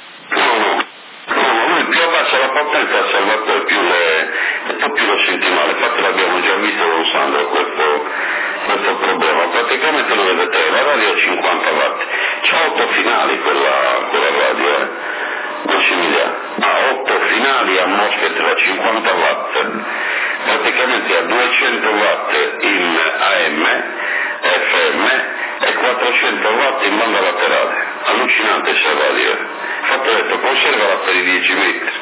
Lui più abbassa la potenza, Salvatore, più lo senti male. Infatti l'abbiamo già visto con Sandro questo problema. Praticamente lo vedete, la radio è 50 watt, c'ha 8 finali quella radio, Massimiliano, ha 8 finali a MOSFET da 50 watt, praticamente ha 200 watt in AM, FM e 400 watt in banda laterale. Allucinante sta radio. Infatti ho detto conservala per i 10 metri.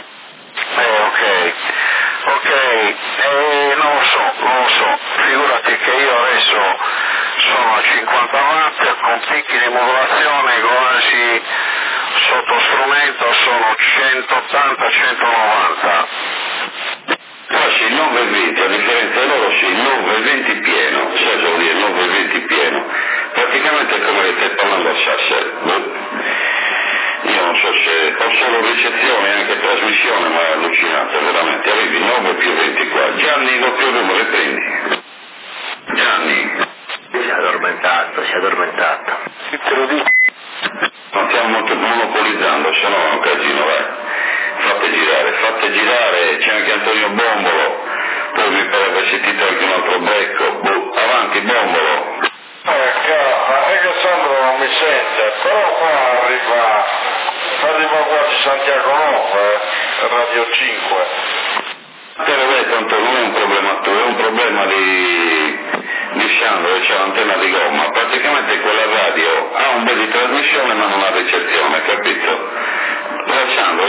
Ok, non lo so, figurati che io adesso sono a 50 watt con picchi di modulazione quasi sotto strumento sono 180-190. Qua sì, 920, a differenza di loro sì, 920 pieno, sai cosa vuol dire 920 pieno? Praticamente è come che stai parlando a Sassari, Io non so se ho solo ricezione e anche trasmissione, ma è allucinante, veramente. Arrivi 9 più 20 qua. Gianni, doppio numero, prendi. Gianni. Si è addormentato. Te lo dico. Non stiamo monopolizzando, se no è un casino, vai. Fate girare, c'è anche Antonio Bombolo, poi mi pare aver sentito anche un altro becco. Avanti, Bombolo. È che Sandro non mi sente, però qua arriva quasi Santiago 9, Radio 5. Te l'ho detto, Antonio, non è un problema tuo, è un problema di Sandro, c'è l'antenna di gomma. Praticamente quella radio ha un bel di trasmissione ma non ha ricezione, capito? Sandro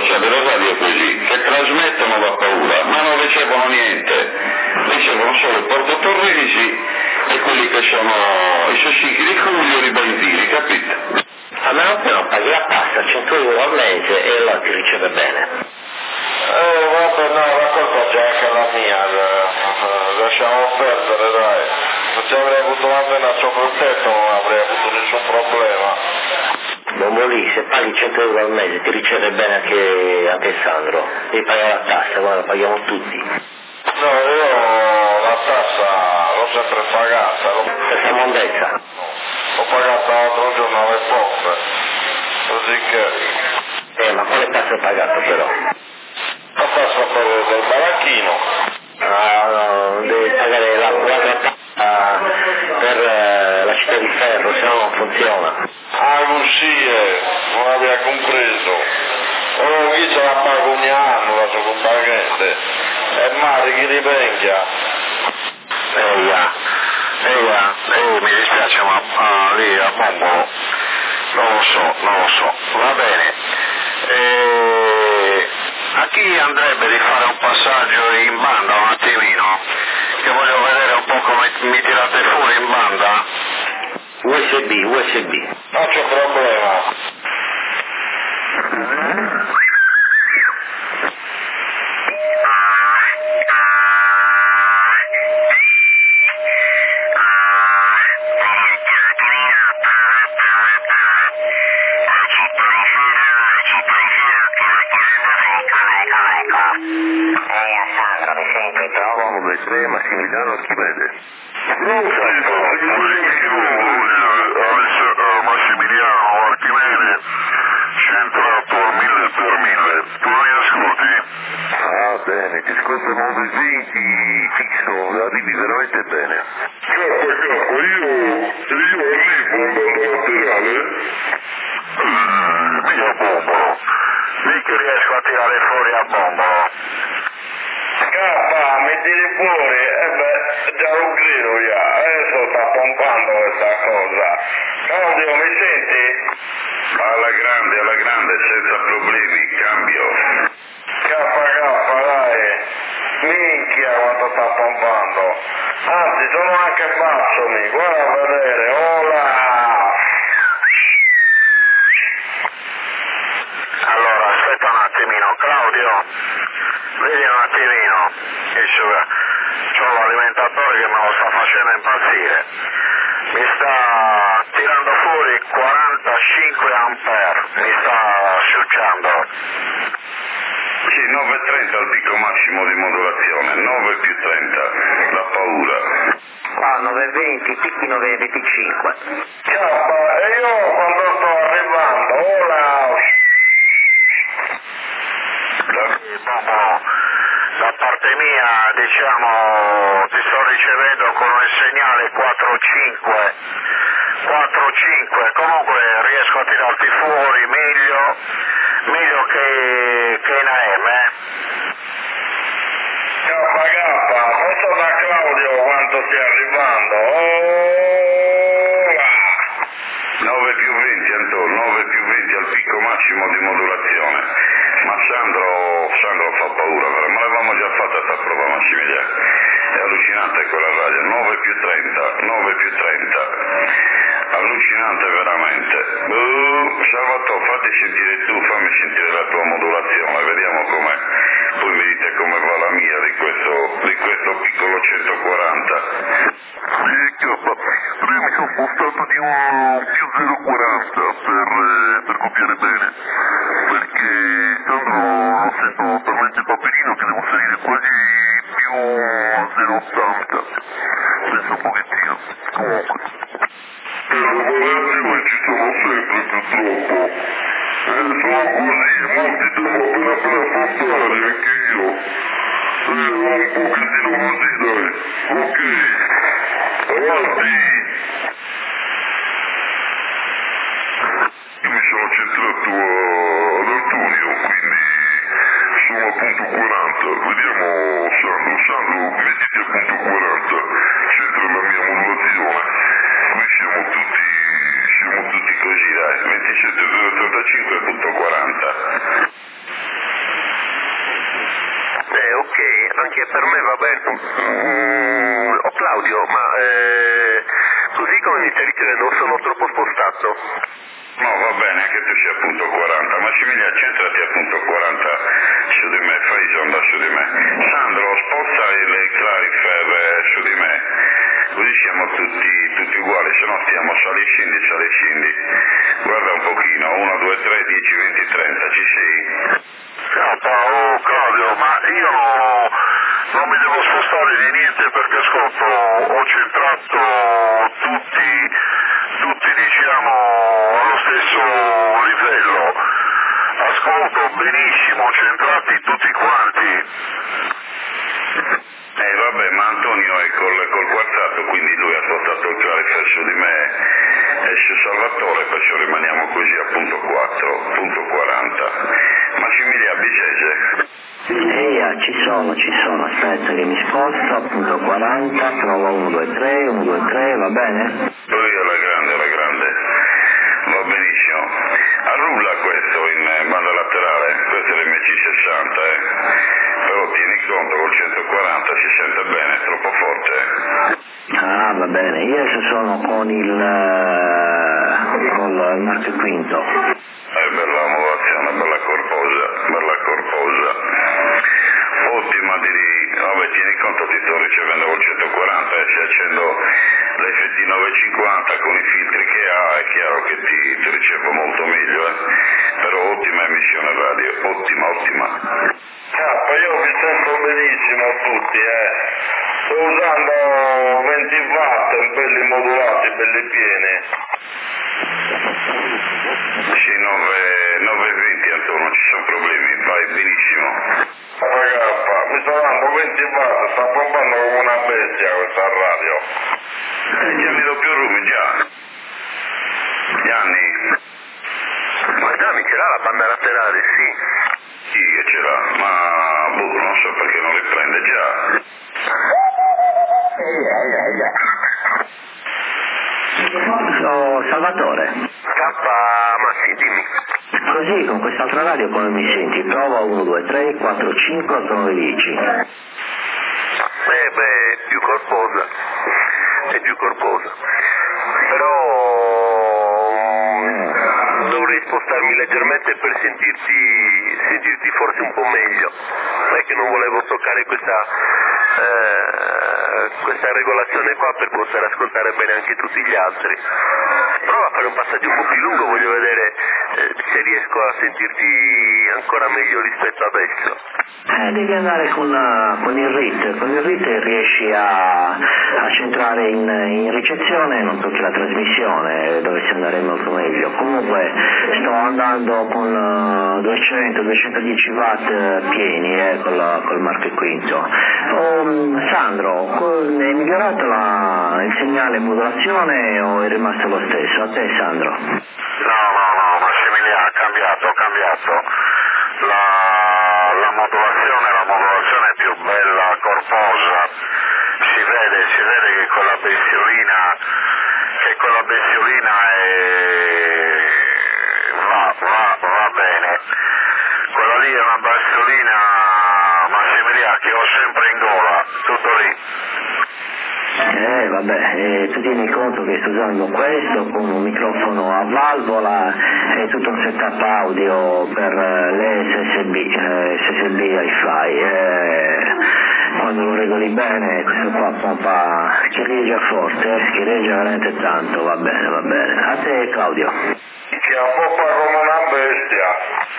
cosa delle radio così, che trasmettono la paura, ma non ricevono niente, ricevono solo i portatorresi e quelli che sono i sossicchi di Cuglio e i Bentini, capito? A meno che non paghi la tassa, 100 euro al mese e allora ti riceve bene. Vabbè, no, racconta già anche la mia, lasciamo perdere, dai. Se avrei avuto l'antena sopra il tetto non avrei avuto nessun problema. Bombolì, se paghi 100 euro al mese ti riceve bene anche Sandro, devi pagare la tassa, guarda, la paghiamo tutti. No, io la tassa l'ho sempre pagata. Questa mondezza? L'ho pagata l'altro giorno alle pompe, così che... Ma quale tassa hai pagato però? La tassa del baracchino. No, devi pagare la tassa per la città di ferro, se no non funziona. Ah, così non aveva compreso. Io ce la pago ogni anno la sua compagente. E male chi rivenga. Mi dispiace ma lì a Bombolo non lo so, va bene. A chi andrebbe di fare un passaggio in banda un attimino? Che voglio vedere un po' come mi tirate fuori in banda. USB. Non c'è problema. Massimiliano Archimede. Massimiliano Archimede, centrato a 1000 per 1000. Tu mi ascolti? Ah, bene, ti ascolto 920 fisso, arrivi veramente bene. Io arrivo dal laterale. Mio Bombolo, lì che riesco a tirare fuori a Bombolo. Scappa, mi tiri fuori, già lo grido io, adesso sta pompando questa cosa. Claudio, mi senti? Alla grande, senza problemi, cambio. K, dai, minchia quanto sta pompando. Anzi, sono anche basso, guarda a vedere, ora. Allora, aspetta un attimino, Claudio, vedi un attimino, c'ho l'alimentatore che me lo sta facendo impazzire, mi sta tirando fuori 45 ampere, mi sta sciucciando. Sì, 9,30 al picco massimo di modulazione, 9 più 30, la paura. Ah, 920, picchi 925. E io quando sto arrivando, ora. Da parte mia, diciamo, ti sto ricevendo con il segnale 4-5, comunque riesco a tirarti fuori meglio che in AM, Posso da Claudio quanto stia arrivando? 9 più 20 Antonio, 9 più 20 al picco massimo di modulazione. Ma Sandro fa paura, ma l'avevamo già fatta sta prova, Massimiliano. È allucinante quella radio, 9 più 30. Allucinante veramente. Salvatore, fatti sentire tu, fammi sentire la tua modulazione, vediamo com'è. Poi mi dite come va la mia di questo piccolo 140. Mi sono spostato di un più 0,40 per copiare bene, perché Sandro lo sento talmente paperino che devo salire quasi più a 0,80. Penso un pochettino, comunque. Le ci sono sempre purtroppo. Sono così, molti devo appena postare, anche io. Un pochettino così, dai. Ok. Avanti. Io mi sono centrato ad Antonio, quindi sono a punto 40. Vediamo Sandro, mettiti a punto 40. Centra la mia modulazione. Qui siamo tutti così, dai. 27,35 a punto 40. anche per me va bene. Oh Claudio, ma così come mi stai dicendo sono troppo spostato? No, va bene, anche tu sei a punto 40. Massimiliano, centrati a punto 40 su di me, fai sonda su di me. Sandro, sposta il clarifer su di me, così siamo tutti uguali, se no stiamo sali e scendi. Guarda un pochino, 1, 2, 3, 10, 20, 30, ci sei? Oh Claudio, ma io non mi devo spostare di niente perché ascolto, ho centrato tutti diciamo allo stesso livello, ascolto benissimo, centrati tutti quanti. Vabbè, ma Antonio è col quartato, quindi lui ha spostato il clarifer su di me e su Salvatore, perciò rimaniamo così a punto 4, punto 40. Massimiliano Bisese. Ci sono, aspetta che mi sposto, appunto 40, prova 1, 2, 3, va bene? Lui alla grande, va benissimo. Arrulla questo in banda laterale, questo è l'MC60, però tieni conto col 140 si sente bene, è troppo forte. Ah, va bene, io adesso sono con il Marco Quinto. Bella modulazione, bella corposa. Ottima vabbè, tieni conto ti sto ricevendo col 140 e se accendo l'FT 950 con i filtri che ha è chiaro che ti ricevo molto meglio, però ottima emissione radio, ottima. Io vi sento benissimo a tutti, sto usando 20 watt, belli modulati, belli pieni. Sì, 920 Antonio, non ci sono problemi, vai benissimo. Ragazza, mi sta dando 20 watt, sta pompando come una bestia questa radio. Gianni doppio Rumi, già. Gianni. Ma Gianni ce l'ha la banda laterale, sì. Sì che ce l'ha, ma non so perché non riprende già. Salvatore. Ma sì, dimmi. Così con quest'altra radio come mi senti? Prova 1, 2, 3, 4, 5, 8, 9, 10. È più corposa. Però dovrei spostarmi leggermente per sentirti forse un po' meglio. È che non volevo toccare questa regolazione qua per poter ascoltare bene anche tutti gli altri. Prova a fare un passaggio un po' più lungo, voglio vedere se riesco a sentirti ancora meglio rispetto adesso. Devi andare con il RIT riesci a centrare in ricezione, non tocchi la trasmissione, dovresti andare molto meglio. Comunque sto andando con 200-210 watt pieni col Marco Quinto. Sandro, è migliorato il segnale modulazione o è rimasto lo stesso? A te Sandro? No, Massimiliano, ha cambiato. La modulazione è più bella, corposa, si vede che quella bestiolina va bene. Quella lì è una bestiolina, Massimiliano, che ho sempre in gola, tutto lì. Vabbè, tu tieni conto che sto usando questo con un microfono a valvola e tutto un setup audio per le SSB hi-fi. Quando lo regoli bene questo qua pompa, schiareggia forte, schiareggia veramente tanto, va bene. A te Claudio. Che pompa come una bestia.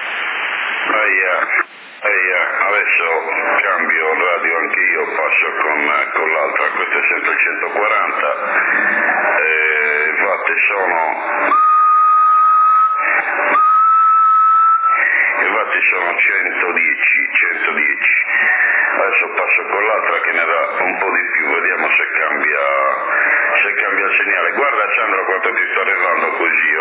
Adesso cambio radio anch'io, passo con l'altra, questo è sempre il 140, infatti sono 110, adesso passo con l'altra che ne dà un po' di più, vediamo se cambia il segnale. Guarda Sandro quanto ti sta arrivando così,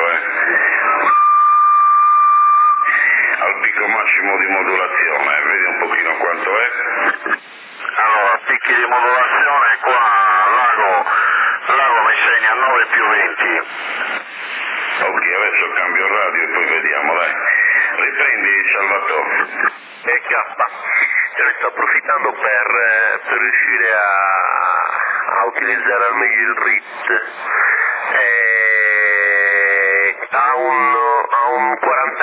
al picco massimo di modulazione, vedi un pochino quanto è? Allora, picchi di modulazione qua, l'ago mi segna 9+20. Ok, adesso cambio radio e poi vediamo, dai. Riprendi Salvatore. K. ne sto approfittando per riuscire a utilizzare al meglio il RIT. A un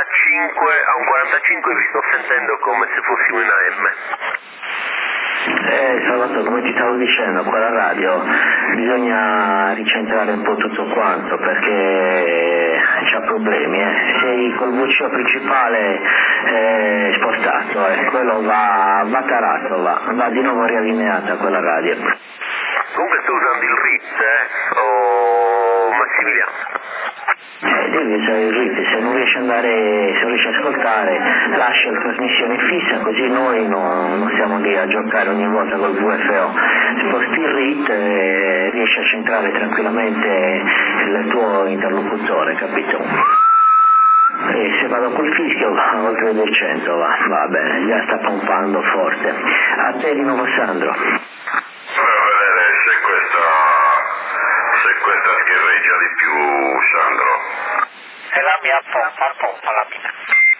45 vi sto sentendo come se fossimo in AM. Salvatore, come ti stavo dicendo, qua alla radio bisogna ricentrare un po' tutto quanto perché c'ha problemi, Sei col voce principale spostato, quello va tarato, va di nuovo riallineata quella radio. Comunque sto usando il RIT, o Massimiliano? Devi usare il RIT, se non riesci a ascoltare, lascia la trasmissione fissa, così noi non siamo lì a giocare ogni volta col VFO. Sposti il RIT e riesci a centrare tranquillamente il tuo interlocutore, capito? E se vado col fischio oltre 200 va bene, già sta pompando forte. A te di nuovo Sandro. Se questa schierreggia di più, Sandro. È la mia pompa la mia.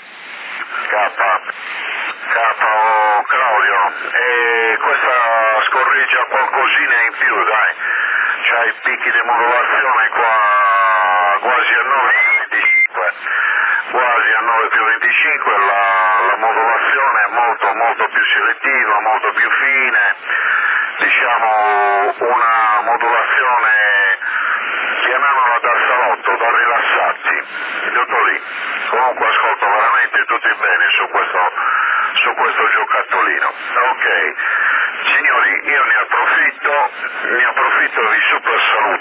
Claudio, e questa scorreggia qualcosina in più, dai. C'ha i picchi di modulazione qua quasi a 9,25. Quasi a 9,25, la modulazione è molto più selettiva, molto più fine, diciamo una modulazione, chiamiamola da salotto, da rilassati, tutto lì. Comunque ascolto veramente tutti bene su questo giocattolino. Ok, signori, io ne approfitto e vi super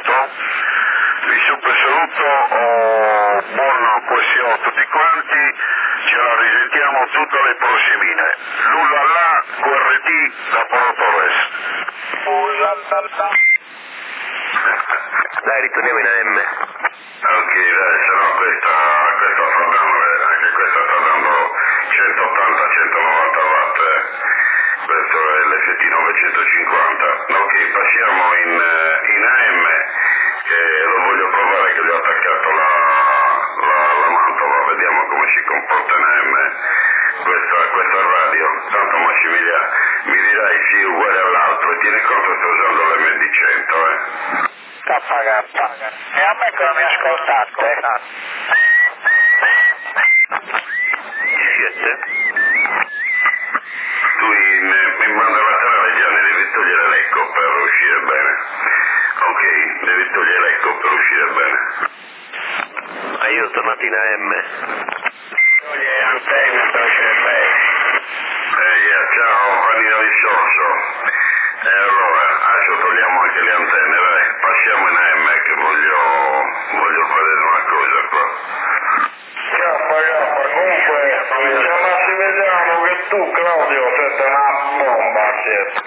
saluto, buon QSO a tutti quanti, ce la risentiamo tutte le prossimine. Lullala, QRT da Polo Torres. Dai, ritorniamo in AM. Ok, dai, se no questa sta dando, anche questa sta dando 180-190 watt, questo è l'FT 950. Ok, passiamo in AM, che lo voglio provare, che gli ho attaccato la mantova, vediamo come si comporta in AM questa radio. Tanto Massimiliano mi dirai sì, uguale all'altro, e tieni conto che sto usando l'MD100, E a me che non mi ascoltate? Siete? Tu in banda laterale già ne devi togliere l'eco per uscire bene. Ok, devi togliere l'eco per uscire bene. Io sono tornato in AM. Toglie antenne per uscire bene. Ciao, Vanino di Sorso. E allora, adesso togliamo anche le antenne, dai. Passiamo in AM che voglio vedere una cosa qua. Comunque, diciamo Massimiliano che tu, Claudio, siete una bomba, siete.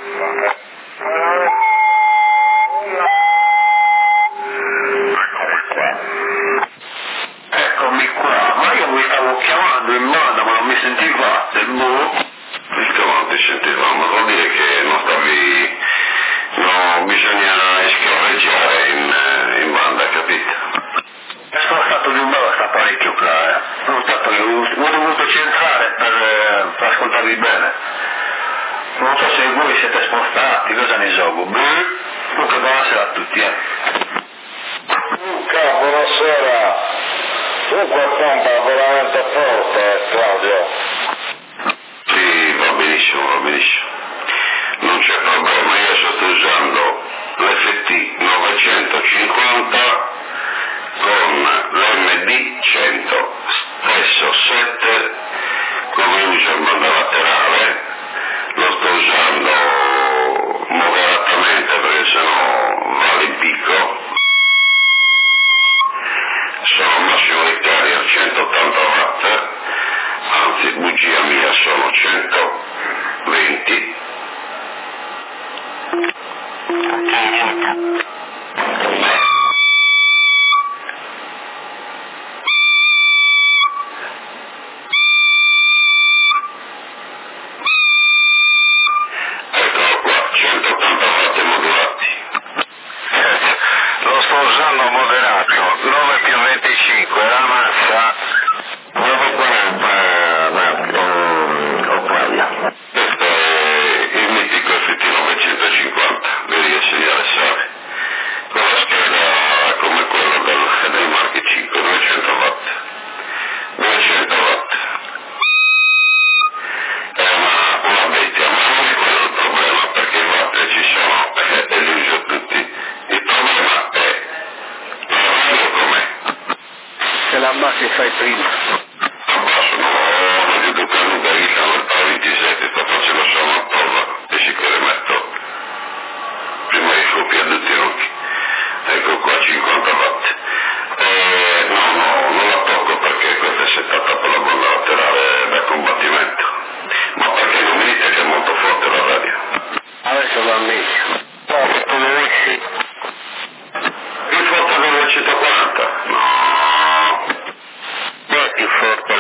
Eccomi qua, ma io mi stavo chiamando in banda ma non mi sentivate, Visto non ti sentivamo, vuol dire che non stavi, no, bisogna schiaffeggiare in banda, capito? Sono stato di un bello sta parecchio qua, ho dovuto centrare per ascoltarvi bene. Non so se voi siete spostati, cosa ne so, comunque buonasera a tutti, Buonasera. Comunque pompa veramente forte, Claudio. Sì, va benissimo. Non c'è problema, io sto usando l'FT 950 con l'MD100, stesso set come uso in banda laterale, lo sto usando moderatamente perché sennò va in picco. Sono massimo di carica 180 watt, anzi bugia mia sono 120. Eccolo qua, 180 watt modulati. Lo sto usando moderato, 9+25, la massa 940 watt, Claudio. Questo è che fai prima. Sono di Duca Luca, lì siamo al 27, sto facendo solo una prova e si che le metto prima di scoppia tutti i tirocchi. Ecco qua 50 watt. No, non la tocco perché questa è settata per la banda laterale da combattimento. Ma perché non mi dite che è molto forte la radio? Adesso va meglio. Come me sì. Più forte del 140? No. Non è più forte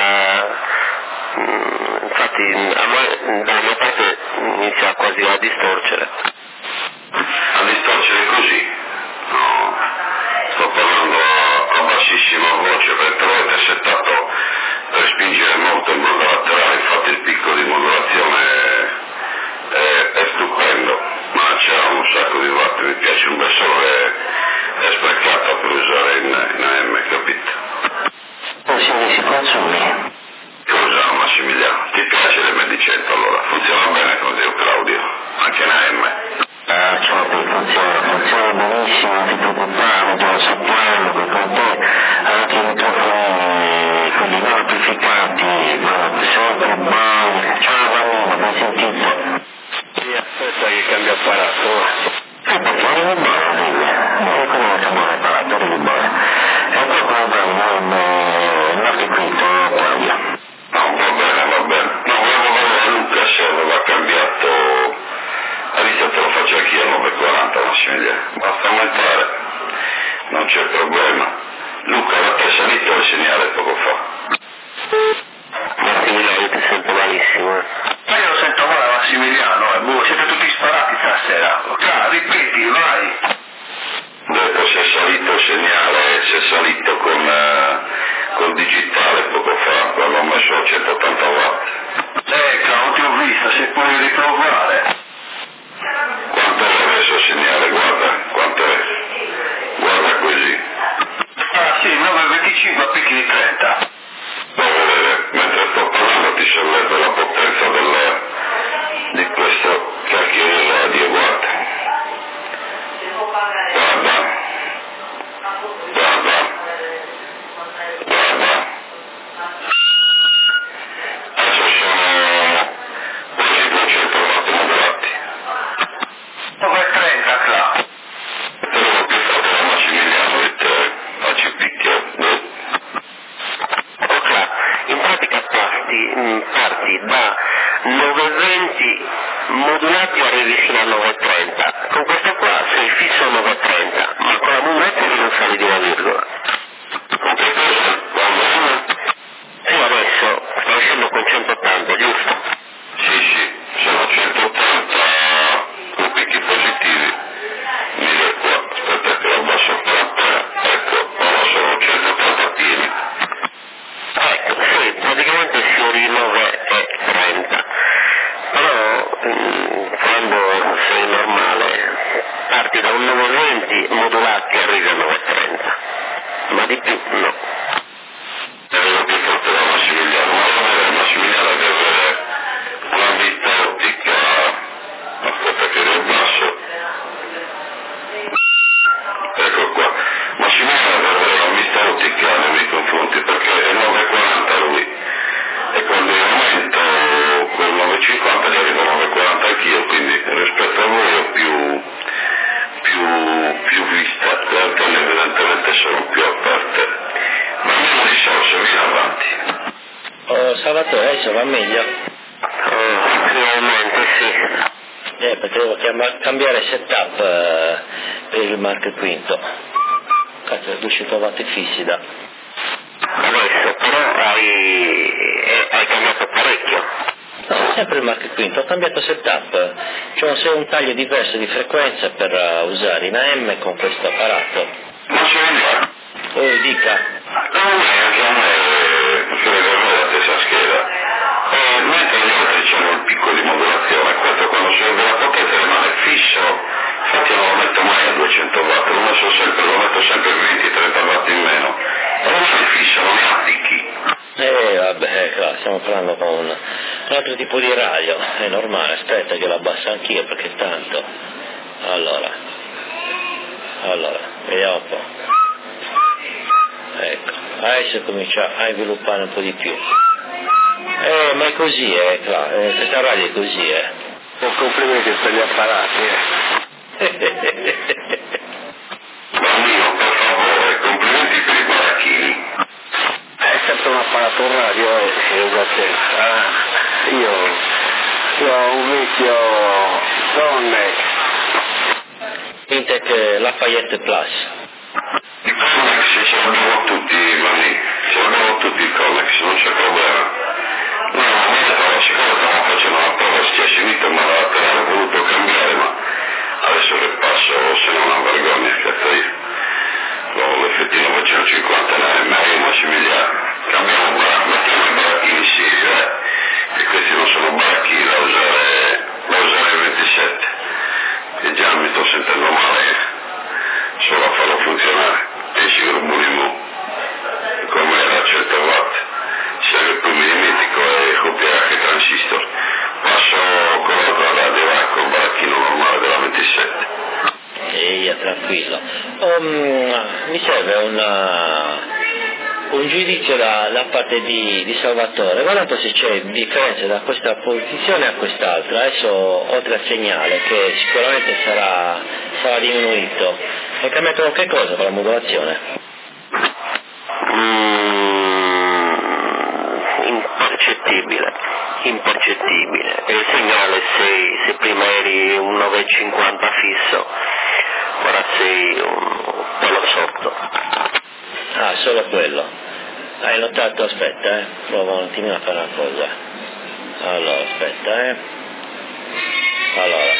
infatti a me, dalla mia parte inizia quasi a distorcere. A distorcere così? No. Sto parlando a bassissima voce perché l'avete settato per spingere molto il mondo laterale, infatti il picco di modulazione è stupendo, ma c'è un sacco di watt, mi piace un bel solo, è sprecata per usare in AM, capito? Si consumi. Cosa Massimiliano? Ti piace l'M100 allora? Funziona bene con Dio Claudio, anche in AM? Certo, funziona benissimo, ti preoccupare, già lo sappiamo, che con te anche i microfoni, quelli non amplificati, sempre buoni, ciao bambino, ben sentito. Sì, aspetta che cambia apparato. Perché arrivi buono, arrivi. Come cambiare apparato, arrivi buono. E poi qua il nostro quinto, Claudia. No, va bene. No, volevo vedere a Luca se aveva cambiato. Adesso te lo faccio anch'io al 940 Massimiliano, basta aumentare, non c'è problema. Luca, da te è salito il segnale poco fa. Massimiliano, ti sento malissimo. Ma io lo sento male Massimiliano, siete tutti sparati stasera. Ripeti, vai. Detto se è salito il segnale, se è salito col digitale poco fa, quando ho messo a 180 watt. Non ti ho visto, se puoi riprovare. Quanto è adesso il segnale? Guarda, quanto è? Guarda così. Ah sì, 925 a picchi di 30. Puoi vedere, mentre sto parlando ti solleva la potenza di questo cacchio di radio, guarda. Adesso sono quasi 200 watt moderati. 930 là. Però più forte da Massimiliano e te, facci picchio. Ok, in pratica parti da 920 modulati arrivi fino a 930. Con questo qua sei fisso a 930, ma con la modulazione non sali di una virgola. Sì, adesso sto scendendo con 180, giusto? Sì, sono 180 con picchi positivi. 1000 qua, aspetta che lo abbasso per te. Ecco, ora sono 180 pieni. Ecco, sì, praticamente fiori 9,30. Però quando sei normale parti da un 920 modulati e arrivi a 930, ma di più no. Arrivo più forte da Massimiliano, ma Massimiliano deve avere una vita ottica, aspetta che lo abbasso. Ecco qua, Massimiliano deve avere una vista ottica nei miei confronti perché è 9,40 lui e quando io aumento quel 9,50 gli arrivo a 9,40 anch'io, quindi rispetto a voi ho più vista, le antenne evidentemente sono più aperte, ma non risorse, vieni avanti. Oh, Salvatore, adesso va meglio? Finalmente sì. Perché devo cambiare setup per il Mark V. Cazzo, 200 watt fissi da. Adesso però hai cambiato parecchio. No, sempre il Mark V, ho cambiato setup. C'è un taglio diverso di frequenza per usare in AM con questo apparato. Massimiliano, Dica. anche a me credo la stessa scheda. Mentre gli altri hanno il picco di modulazione, questo quando si vede la potenza rimane fisso, infatti non lo metto mai a 200 watt, lo metto sempre 20-30 watt in meno, e rimane fisso, non ha picchi. Vabbè, qua stiamo parlando con un altro tipo di radio, è normale, aspetta che lo abbasso anch'io perché tanto. Allora, vediamo un po'. Ecco. adesso comincia a sviluppare un po' di più. Ma è così, questa radio è così, Complimenti per gli apparati, Bambino, per favore, complimenti per i baracchini. È sempre un apparato radio, io ho un vecchio Sonnec. Intec Lafayette Plus. I Connex ce l'abbiamo tutti, Vanni, ce l'abbiamo tutti i Connex, non c'è problema. No, siccome stavamo facendo una prova schiacciata, ma l'avevo voluto cambiare, ma adesso che passo se non una vergogna, scherzo io. L'effettino facciamo 50 nm, Massimiliano. Cambiamo mettiamo i baracchini serie, e questi non sono baracchini da usare il 27. E già mi sto sentendo male, solo a farlo funzionare. Esci che lo buoniamo, come era 100 watt, serve più milimetico e copiare anche transistor. Passo con la radio, col baracchino normale della 27. Eia, tranquillo. Mi serve un giudizio da parte di Salvatore. Guarda un po' se c'è differenza da questa posizione a quest'altra. Adesso oltre al segnale che sicuramente sarà diminuito. Hai cambiato qualche cosa con la modulazione? Impercettibile. E il segnale se prima eri un 950 fisso, ora sei un quello sotto. Ah, solo quello. Hai notato? Aspetta, provo un attimino a fare una cosa. Allora, aspetta, Allora.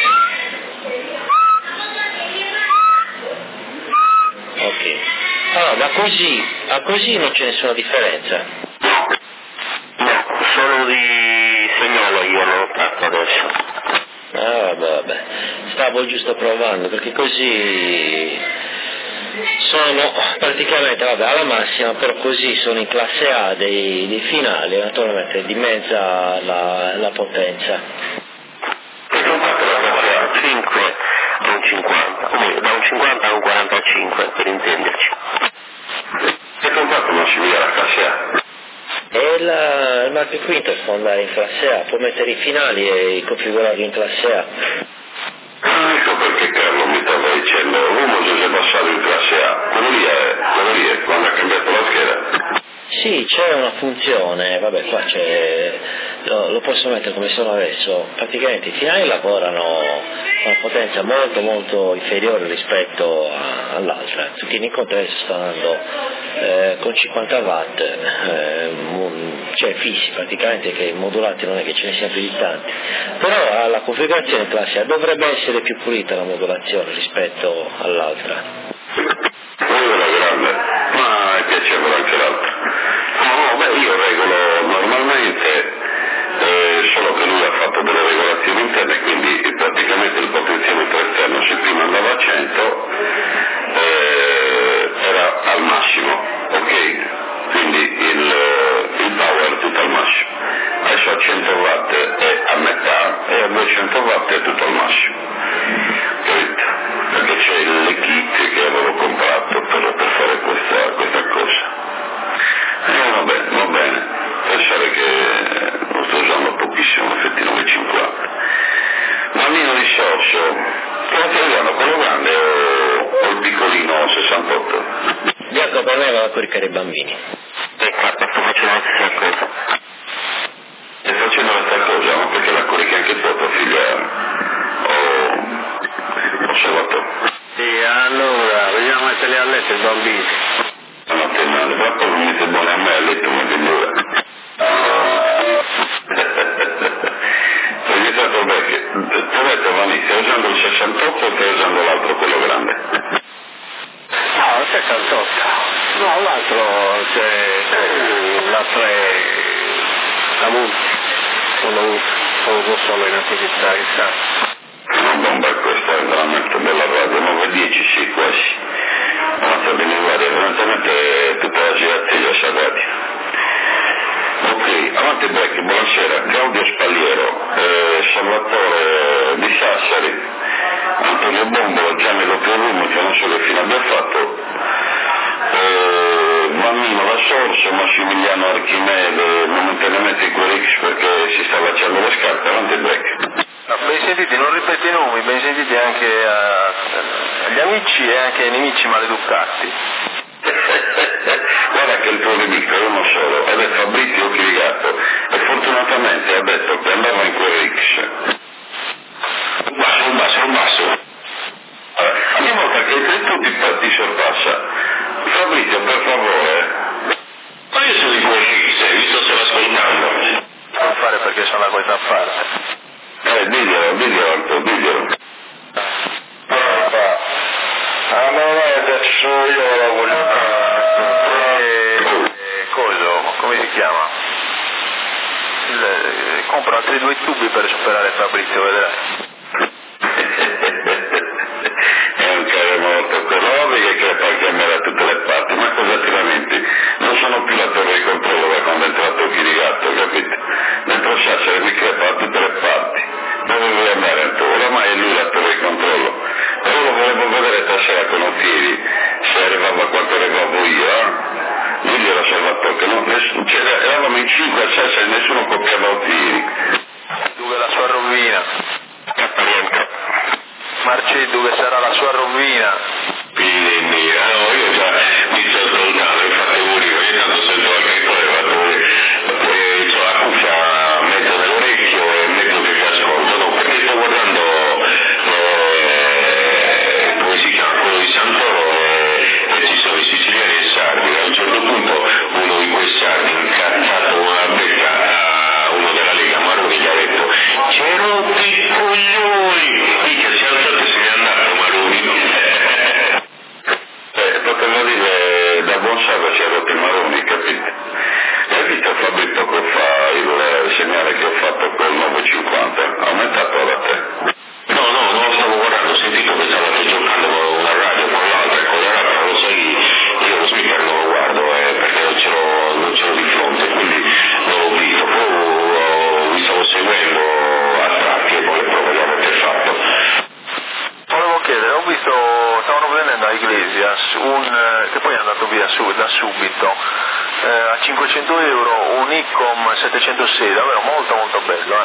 Ok. Allora, da così a così non c'è nessuna differenza. No, solo di segnale io l'ho notato adesso. Ah, vabbè. Stavo giusto provando, perché così sono praticamente alla massima, però così sono in classe A dei finali, naturalmente dimezza la potenza. Perché ho fatto la classe A 5 a un 50, comunque da un 50 a un 45 per intenderci. E comprato non si via la classe A. E il Marco Quinto può andare in classe A, può mettere i finali e configurarli in classe A. Ecco perché Carlo mi stava dicendo, l'uomo si è passato in classe A, quello lì è quando ha cambiato la scheda. Sì, c'è una funzione, vabbè qua c'è, lo posso mettere come sono adesso, praticamente i finali lavorano a una potenza molto molto inferiore rispetto all'altra, tu tieni conto adesso sta andando con 50 watt, cioè fissi praticamente, che modulati non è che ce ne siano più di tanti, però alla configurazione classe A dovrebbe essere più pulita la modulazione rispetto all'altra. Quello è grande, ma è piacevole anche l'altro. Io regolo normalmente, solo che lui ha fatto delle regolazioni interne, quindi praticamente il potenziometro esterno, se prima andava a 100, era al massimo, ok? Quindi il power è tutto al massimo. Adesso a 100 watt è a metà e a 200 watt è tutto al massimo. Capito? Perché c'è le kit che avevo comprato per fare questa cosa. Va bene, pensare che lo sto usando pochissimo, effetti 950. Bambino di Sosso, come stai usando, quello grande o il piccolino 68? Bianco per me va a coricare i bambini. Peccato, sto facendo la stessa cosa. Stai facendo la stessa cosa, ma perché la corichi anche tu, tua figlia? O Salvatore? Sì, allora, vogliamo metterli a letto i bambini. No, te male, però poi non mette buone a me, a letto mi vendura. Perché tanto perché, ti ho detto Vanni, stai usando il 68 o stai usando l'altro, quello grande? No, il 68. No, l'altro c'è la 3 da Monti. Sono solo in attività, chissà. Una bomba questa è veramente bella radio, 910 sì, quasi. Avanza bene in guardia, evidentemente tutta la girattiglia sa radio. Ok, avanti break, buonasera, Claudio Spaliero, Salvatore di Sassari, Antonio Bombolo, Gianni Lopiorumo, che non so che fine abbia fatto, Mammino Archimede momentaneamente in QRX perché si sta allacciando le scarpe avanti il break. Ben sentiti, non ripeti i nomi, ben sentiti anche agli amici e anche ai nemici maleducati. Guarda che il tuo nemico è uno solo, ed è Fabrizio Chirigato, e fortunatamente ha detto che andava in QRX. Un basso. Ogni volta che tu ti sorpassa, Fabrizio, per favore. Ma io sono in QRX, hai visto, se l'ascoltando. Non fare perché sono una cosa a parte. Diglielo. Allora adesso io la voglio come si chiama? Compro altri 2 tubi per superare Fabrizio, vedrai. È un terremoto economico che crepa il camera da tutte le parti, ma cosa ti lamenti? Non sono più la torre di controllo da quando è entrato Chirigato, capito? Dentro Sassari mi crepa da tutte le parti. Dove vuoi andare tu? Oramai è lui la torre di controllo. Però lo volevo vedere stasera con Ottiri, se arrivava quanto arrivavo io, Diglielo Salvatore, che eravamo in 5 a Sassari, nessuno copiava Ottiri. Dove la sua rovina? Marcello, dove sarà la sua rovina? Figlia mia, no, io già mi sto ascoltando, infatti io tanto sento anche il poi c'ho la cuffia mezzo nell'orecchio e metto che ti ascolto, no, perché sto guardando come si chiama, quello di Santoro e ci sono i siciliani e i sardi. A un certo punto uno di quei sardi incazzato una becca a uno della Lega Maroni gli ha detto c'è rotti i coglioni, mica si è alzato e se n'è andato Maroni. Potevo dire da buon sardo si è rotto i Maroni, capito? Hai visto Fabrizio che fa il segnale che ho fatto col 950? Ha aumentato da te? No, non lo stavo guardando, ho sentito che stavate giocando con una radio, con l'altra e con l'altra, lo sai, io lo speaker non lo guardo perché non ce l'ho di fronte, quindi non l'ho visto, poi vi stavo seguendo a tratti e poi le prove le avete fatto. Volevo chiedere, ho visto, stavano vendendo a Iglesias che poi è andato via da subito, a 500 euro un Nikon 706, davvero molto molto bello.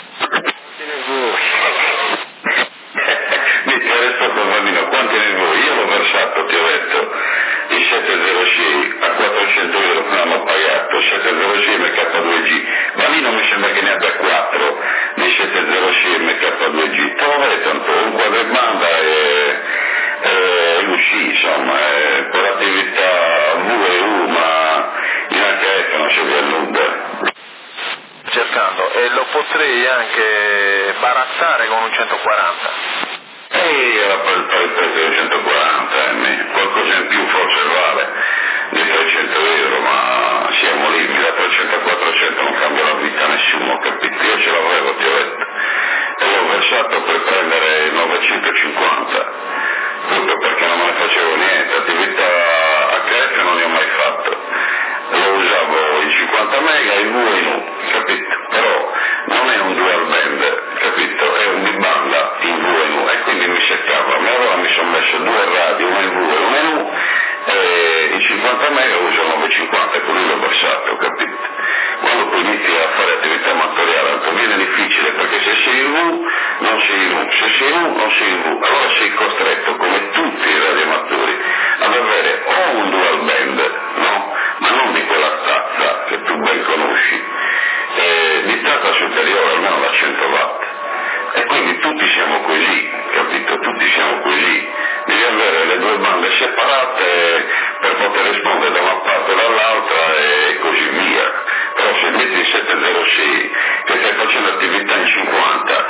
Mi ha risposto bambino, quanti ne vuoi? Io l'ho versato, ti ho detto, il 706 a 400 euro, non l'ho pagato, 706 MK2G, bambino mi sembra che ne abbia 4 di 706 MK2G, te lo vedo tanto, un quadribanda e uscì, insomma, per l'attività VU, ma in HF non si vede nulla. Cercando, e lo potrei anche barattare con un 140. Era per il prezzo di 140 qualcosa in più forse vale di 300 euro, ma siamo lì, da 300 a 400 non cambia la vita a nessuno, capito? Io ce l'avevo, ti ho detto, e l'ho versato per prendere il 950, tutto perché non me ne facevo niente, attività HF non ne ho mai fatto, lo usavo in 50 mega, in V e in U, capito? Però non è un dual band, capito? È un di banda in V e in U, e quindi mi seccava, ma allora mi sono messo 2 radio, una in V e una in U, e in 50 mega uso 950, così l'ho passato, capito? Quando poi inizi a fare attività amatoriale viene difficile, perché se sei in V non sei in U, se sei in U non sei in V, allora sei costretto, come tutti i radioamatori, ad avere o un dual band, no? Ma non di quella tazza che tu ben conosci, di tazza superiore almeno da 100 watt. E quindi tutti siamo così, capito? Tutti siamo così. Devi avere le 2 bande separate per poter rispondere da una parte o dall'altra e così via. Però se metti il 706 che stai facendo attività in 50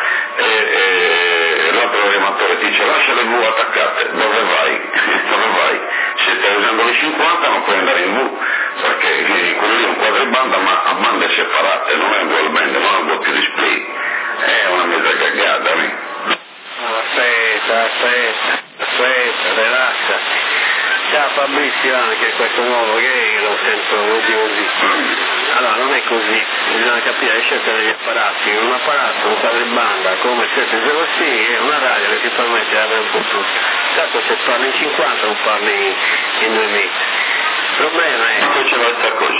e l'altro radioamatore ti dice lascia le V attaccate, dove vai? Dove vai? Se stai usando le 50 non puoi andare in V, perché quello lì è un quadribanda ma a bande separate, non è un dual band, non è un doppio display. È una mezza cagata, Aspetta, relaxa. Ciao Fabrizio, anche questo nuovo che lo sento così. Allora non è così, bisogna capire le scelte degli apparati. Un apparato, un quadribanda come il 706 è una radio che ti permette di avere un po' tutto. Certo se parli in 50 non parli in 2 metri. Il problema è... Poi c'è l'altra cosa.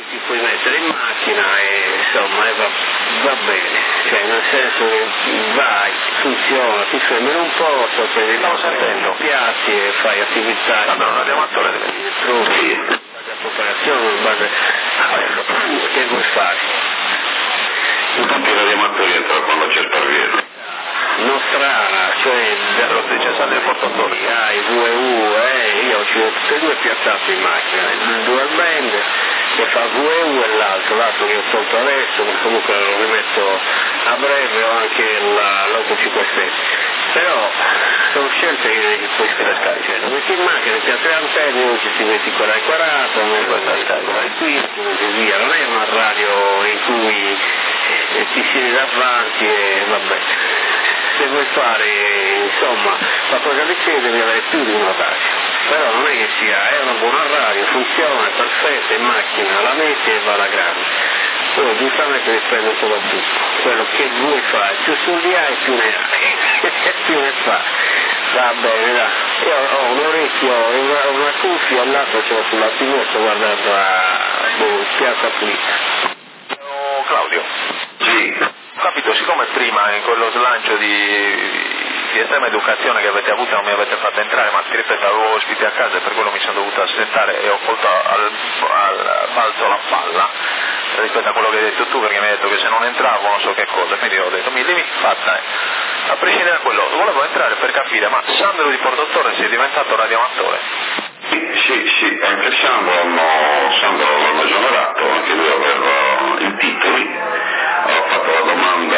ti puoi mettere in macchina e insomma va bene, cioè nel senso che vai, funziona, ti fermi in un posto, prendi i piatti e fai attività. Vabbè, un radioamatore trovi la preparazione in base a che vuoi fare. Tutti i radioamatori entrano quando c'è Sparviello. Nostrana, cioè dice Sandro il portatore. hai VU, io ho tutte e due piazzate in macchina, il dual band che fa VU e l'altro che ho tolto adesso, ma comunque lo rimetto a breve, ho anche l'857, però sono scelte che poi scaricare, cioè lo metti in macchina, ti ha 3 antenne, oggi ti metti quella ai 40, questa scarica ai 15 e via, non è una radio in cui ti siedi davanti e vabbè. Se vuoi fare insomma qualcosa di serio devi avere più di una radio, però non è che è una buona radio, funziona, è perfetta, in macchina, la metti e va alla grande. Poi giustamente dipende soprattutto quello che vuoi fare, più soldi hai più ne hai, più ne fa. Va bene, dai. Io ho un orecchio, una cuffia, l'altro ce l'ho sulla sinistra, sto guardando a Piazza Pulita. Claudio. Sì. Capito, siccome prima in quello slancio di estrema educazione che avete avuto non mi avete fatto entrare, ma ripeto, avevo ospiti a casa e per quello mi sono dovuto assentare e ho colto al balzo la palla rispetto a quello che hai detto tu, perché mi hai detto che se non entravo non so che cosa, quindi ho detto mi devi fatta, a prescindere da quello, volevo entrare per capire, ma Sandro di Portottore si è diventato radioamatore? Sì, anche Sandro l'hanno esonerato, anche lui aveva i titoli, ho fatto la domanda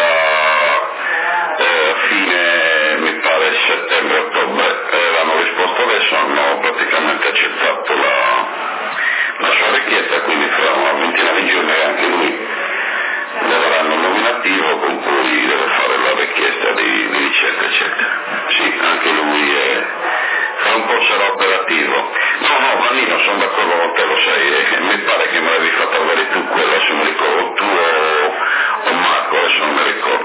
fine, mi pare, settembre-ottobre, l'hanno risposto adesso, hanno praticamente accettato la sua richiesta, quindi fra una ventina di giorni anche lui le daranno un nominativo con cui deve fare la richiesta di ricerca, eccetera. Sì, anche lui fra un po' sarà operativo. No, Vanino, sono d'accordo con te, lo sai, mi pare che me l'avevi fatto avere tu quella, se mi ricordo, tu o Marco, adesso non mi ricordo.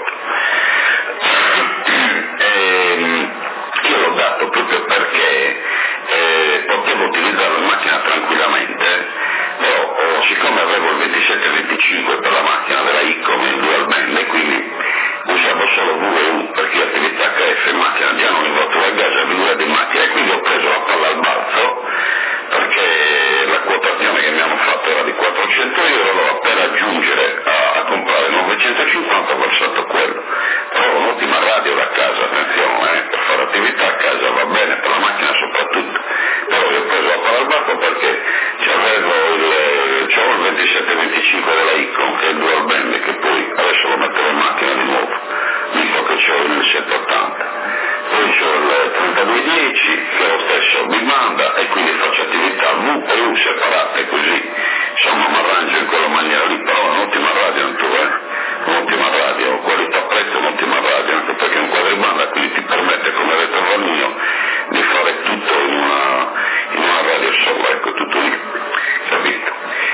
Io l'ho dato proprio perché potevo utilizzarlo in macchina tranquillamente, però siccome avevo il 27-25 per la macchina della Icom in dual band e quindi usavo solo VU perché attività HF in macchina già non involto la gas, aveva di macchina e quindi ho preso la palla al balzo perché la quotazione che mi hanno fatto era di 400 euro, allora per aggiungere a comprare 950 ho versato quello, però ho un'ottima radio da casa, attenzione, per fare attività a casa va bene, per la macchina soprattutto, però io ho preso la palla al balzo perché c'avevo il 27-25 della Icon che è il dual band che poi adesso lo metterò in macchina di nuovo, visto che c'ho il 780. Poi c'ho il 3210 che è lo stesso mi manda e quindi faccio attività V e U separate così, insomma mi arrangio in quella maniera lì, però è un'ottima radio un'ottima radio, qualità prezzo un'ottima radio, anche perché è un quadribanda, quindi ti permette, come ha detto Vanino, di fare tutto in una radio sola, ecco, tutto lì, capito?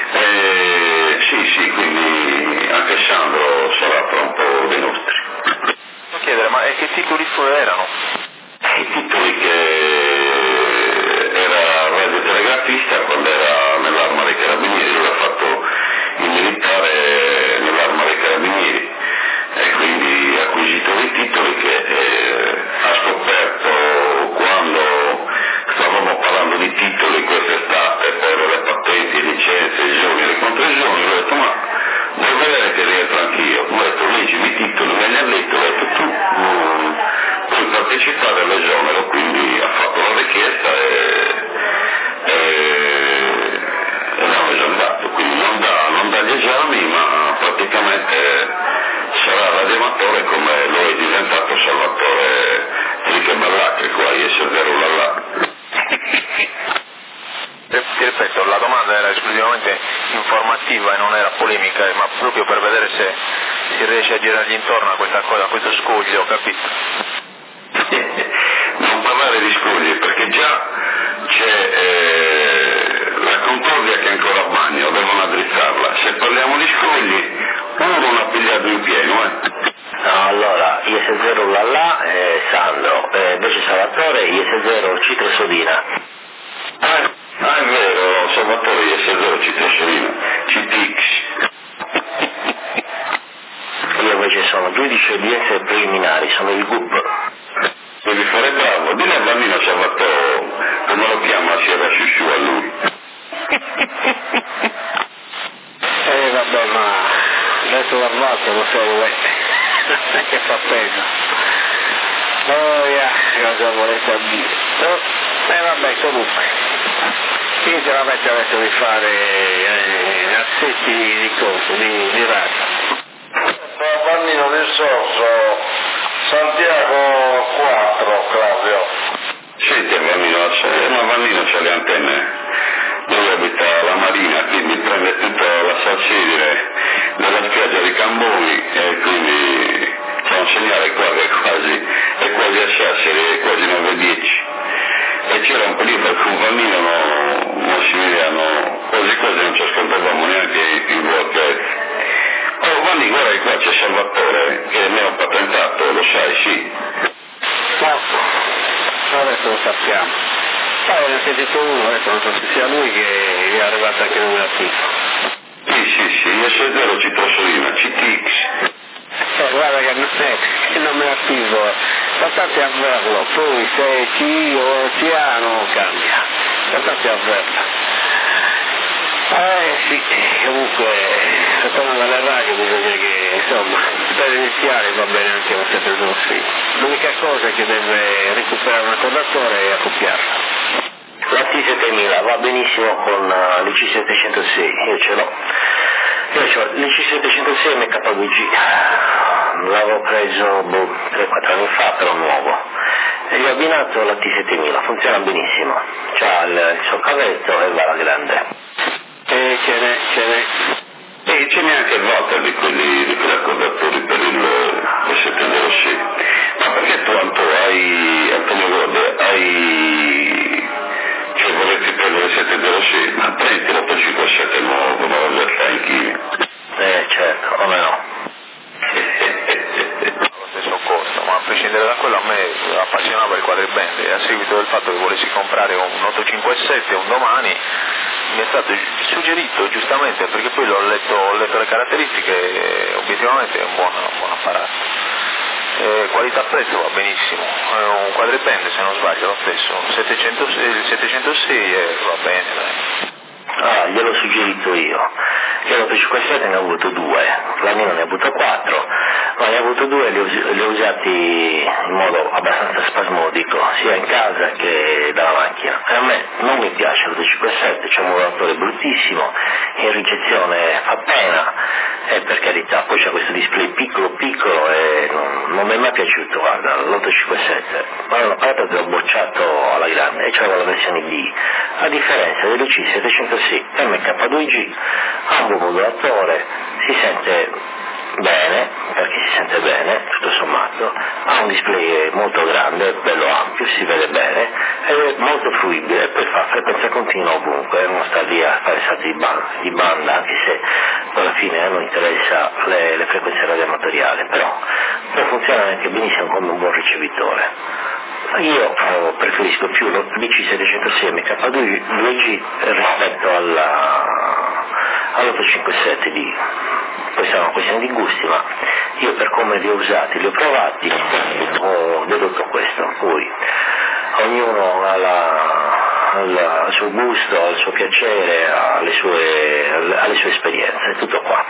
Sì, quindi anche Sandro sarà tra un po' dei nostri. Posso chiedere, ma che titoli erano? I titoli che era radiotelegrafista quando era nell'Arma dei Carabinieri, lui ha fatto il militare nell'Arma dei Carabinieri e quindi ha acquisito dei titoli che ha scoperto quando stavamo parlando di titoli quest'estate per le patenti, licenze, i giorni e le contresioni, ho detto ma vuoi vedere che rientro anch'io? Ho detto leggimi i titoli, me ne ha detto, tu puoi partecipare all'esonero, quindi ha fatto la richiesta e l'hanno esonerato, quindi non dà gli esami ma praticamente sarà radioamatore come lo è diventato Salvatore Triche Ballacche qua a IS0 Lalla. Ti ripeto, la domanda era esclusivamente informativa e non era polemica, ma proprio per vedere se si riesce a girargli intorno a questa cosa, a questo scoglio, capito? Non parlare di scogli perché già c'è la Concordia che è ancora a bagno, devono addrizzarla, se parliamo di scogli uno non ha pigliato in pieno Allora, IS0 Lalla, Sandro, invece Salvatore, IS0 Citro Sodina. È vero, Salvatore IS0 Citrosolina, CTX. Io invece sono giudice di essere preliminari, sono il GUP. Devi fare bravo, dillo al bambino Salvatore, come lo chiama, si era sciusciù a lui. Vabbè, ma adesso l'armato lo so, che fa peso. Cosa volete dire? Vabbè, comunque, chi se la mette adesso di fare assetti di coso, di razza? Bambino del Sorso, Santiago 4, Claudio. Senti, il bambino c'ha le antenne. Lui abita alla Marina, quindi prende tutta la salsedine della spiaggia di Camboni e quindi c'è un segnale qua che è quasi a Sassari, è quasi 9:10. E c'era un periodo che un bambino, Massimiliano, quasi non ci ascoltavamo neanche i broadcast. Oh, Vanni, guarda che qua c'è Salvatore, che ne ho patentato, lo sai, sì. Adesso lo sappiamo. Poi ne ho sentito uno, adesso non so se sia lui che è arrivato anche il numero attivo. Sì, IS0 Citrosolina, CTX. Guarda che non me attivo, state a averlo, poi se C o CA non cambia, state a averlo. Sì, comunque, tornando alla radio bisogna che, insomma, per iniziare va bene anche un 726. L'unica cosa è che deve recuperare un accordatore e accoppiarlo. La T7000 va benissimo con l'IC706, io ce l'ho. L'IC706 MK2G, l'avevo preso 3-4 anni fa, però nuovo. E gli ho abbinato la T7000, funziona benissimo, c'ha il suo cavetto e va alla grande. Ce n'è. E c'è neanche il voto di quegli accordatori per il 706. Ma perché tu, Antonio Gode, cioè vorresti prendere il 706, ma prendi l'857 nuovo, come lo verrà in chimica. Certo, come no. Lo stesso costo, ma a prescindere da quello a me appassionava il quadriband e a seguito del fatto che volessi comprare un 857 un domani mi è stato suggerito giustamente, perché poi ho letto le caratteristiche e obiettivamente è un buon apparato. Qualità-prezzo va benissimo, è un quadriband se non sbaglio lo stesso, il 706 va bene, dai. Gliel'ho suggerito io. Io l'857 ne ho avuto 2, la mia ne ha avuto 4, ma ne ho avuto 2 e li ho usati in modo abbastanza spasmodico, sia in casa che dalla macchina. E a me non mi piace l'857, c'è un modulatore bruttissimo, in ricezione fa pena, e per carità, poi c'è questo display piccolo e non mi è mai piaciuto, guarda, l'857. Ma è un apparato che ho bocciato alla grande e c'avevo la versione D. A differenza dell'IC706 MK2G, ha un buon modulatore, si sente bene, perché si sente bene, tutto sommato, ha un display molto grande, bello ampio, si vede bene, è molto fruibile e poi fa frequenza continua ovunque, non sta lì a fare salti di banda, anche se alla fine non interessa le frequenze radioamatoriali, però può funzionare anche benissimo come un buon ricevitore. Io preferisco più l'IC706 MK2G rispetto all'857D. Poi sono questioni di gusti, ma io per come li ho usati, li ho provati, ho dedotto questo. Poi ognuno ha il suo gusto, il suo piacere, ha le sue esperienze, tutto qua.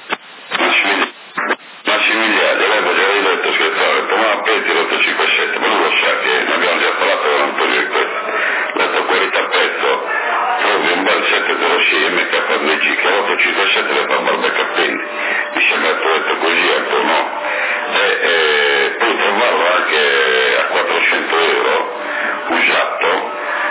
Massimiliano, aveva già detto scherzato, ma prendi l'857, ma lui lo sa che ne abbiamo già parlato con Antonio di questo. Detto qualità-prezzo, trovi un bel 706 MK2G che l'857 le fa barbecca prendi. Mi sembra detto così, altro no. E puoi trovarlo anche a 400 euro, usato,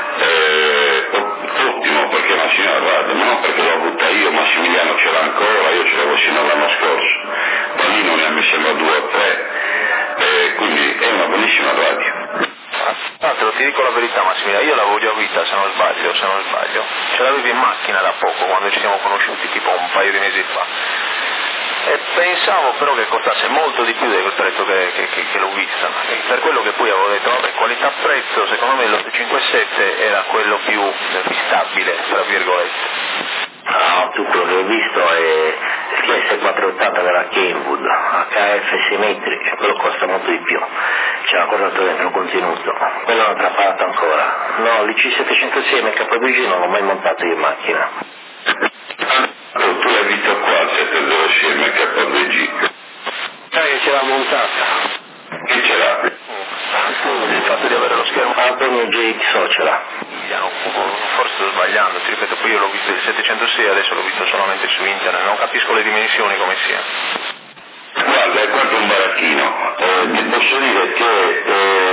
ottimo perché è una signora radio, ma non perché l'ho avuta io, Massimiliano ce l'ha ancora, io ce l'avevo sino all'anno scorso. Bambino ne ha mi sembra 2 o 3, quindi è una buonissima radio. Tra l'altro ti dico la verità Massimiliano, io l'avevo già vista se non sbaglio, ce l'avevo in macchina da poco quando ci siamo conosciuti tipo un paio di mesi fa e pensavo però che costasse molto di più del prezzo che l'ho vista, e per quello che poi avevo detto vabbè qualità-prezzo secondo me l'857 5-7 era quello più stabile, tra virgolette. No, tu quello che hai visto è l'S480 della Kenwood, HF 6 metri, quello costa molto di più, c'è ancora dentro un contenuto, quello non trappato ancora. No, l'IC706 MK2G non l'ho mai montato in macchina. Tu l'hai visto qua, il 706 MK2G? Che ce l'ha montata? Chi ce l'ha? Il fatto di avere lo schermo Antonio GXO ce l'ha. forse sto sbagliando, ti ripeto, poi io l'ho visto il 706, adesso l'ho visto solamente su internet, non capisco le dimensioni come sia. Guarda, è quanto un baracchino, ti posso dire che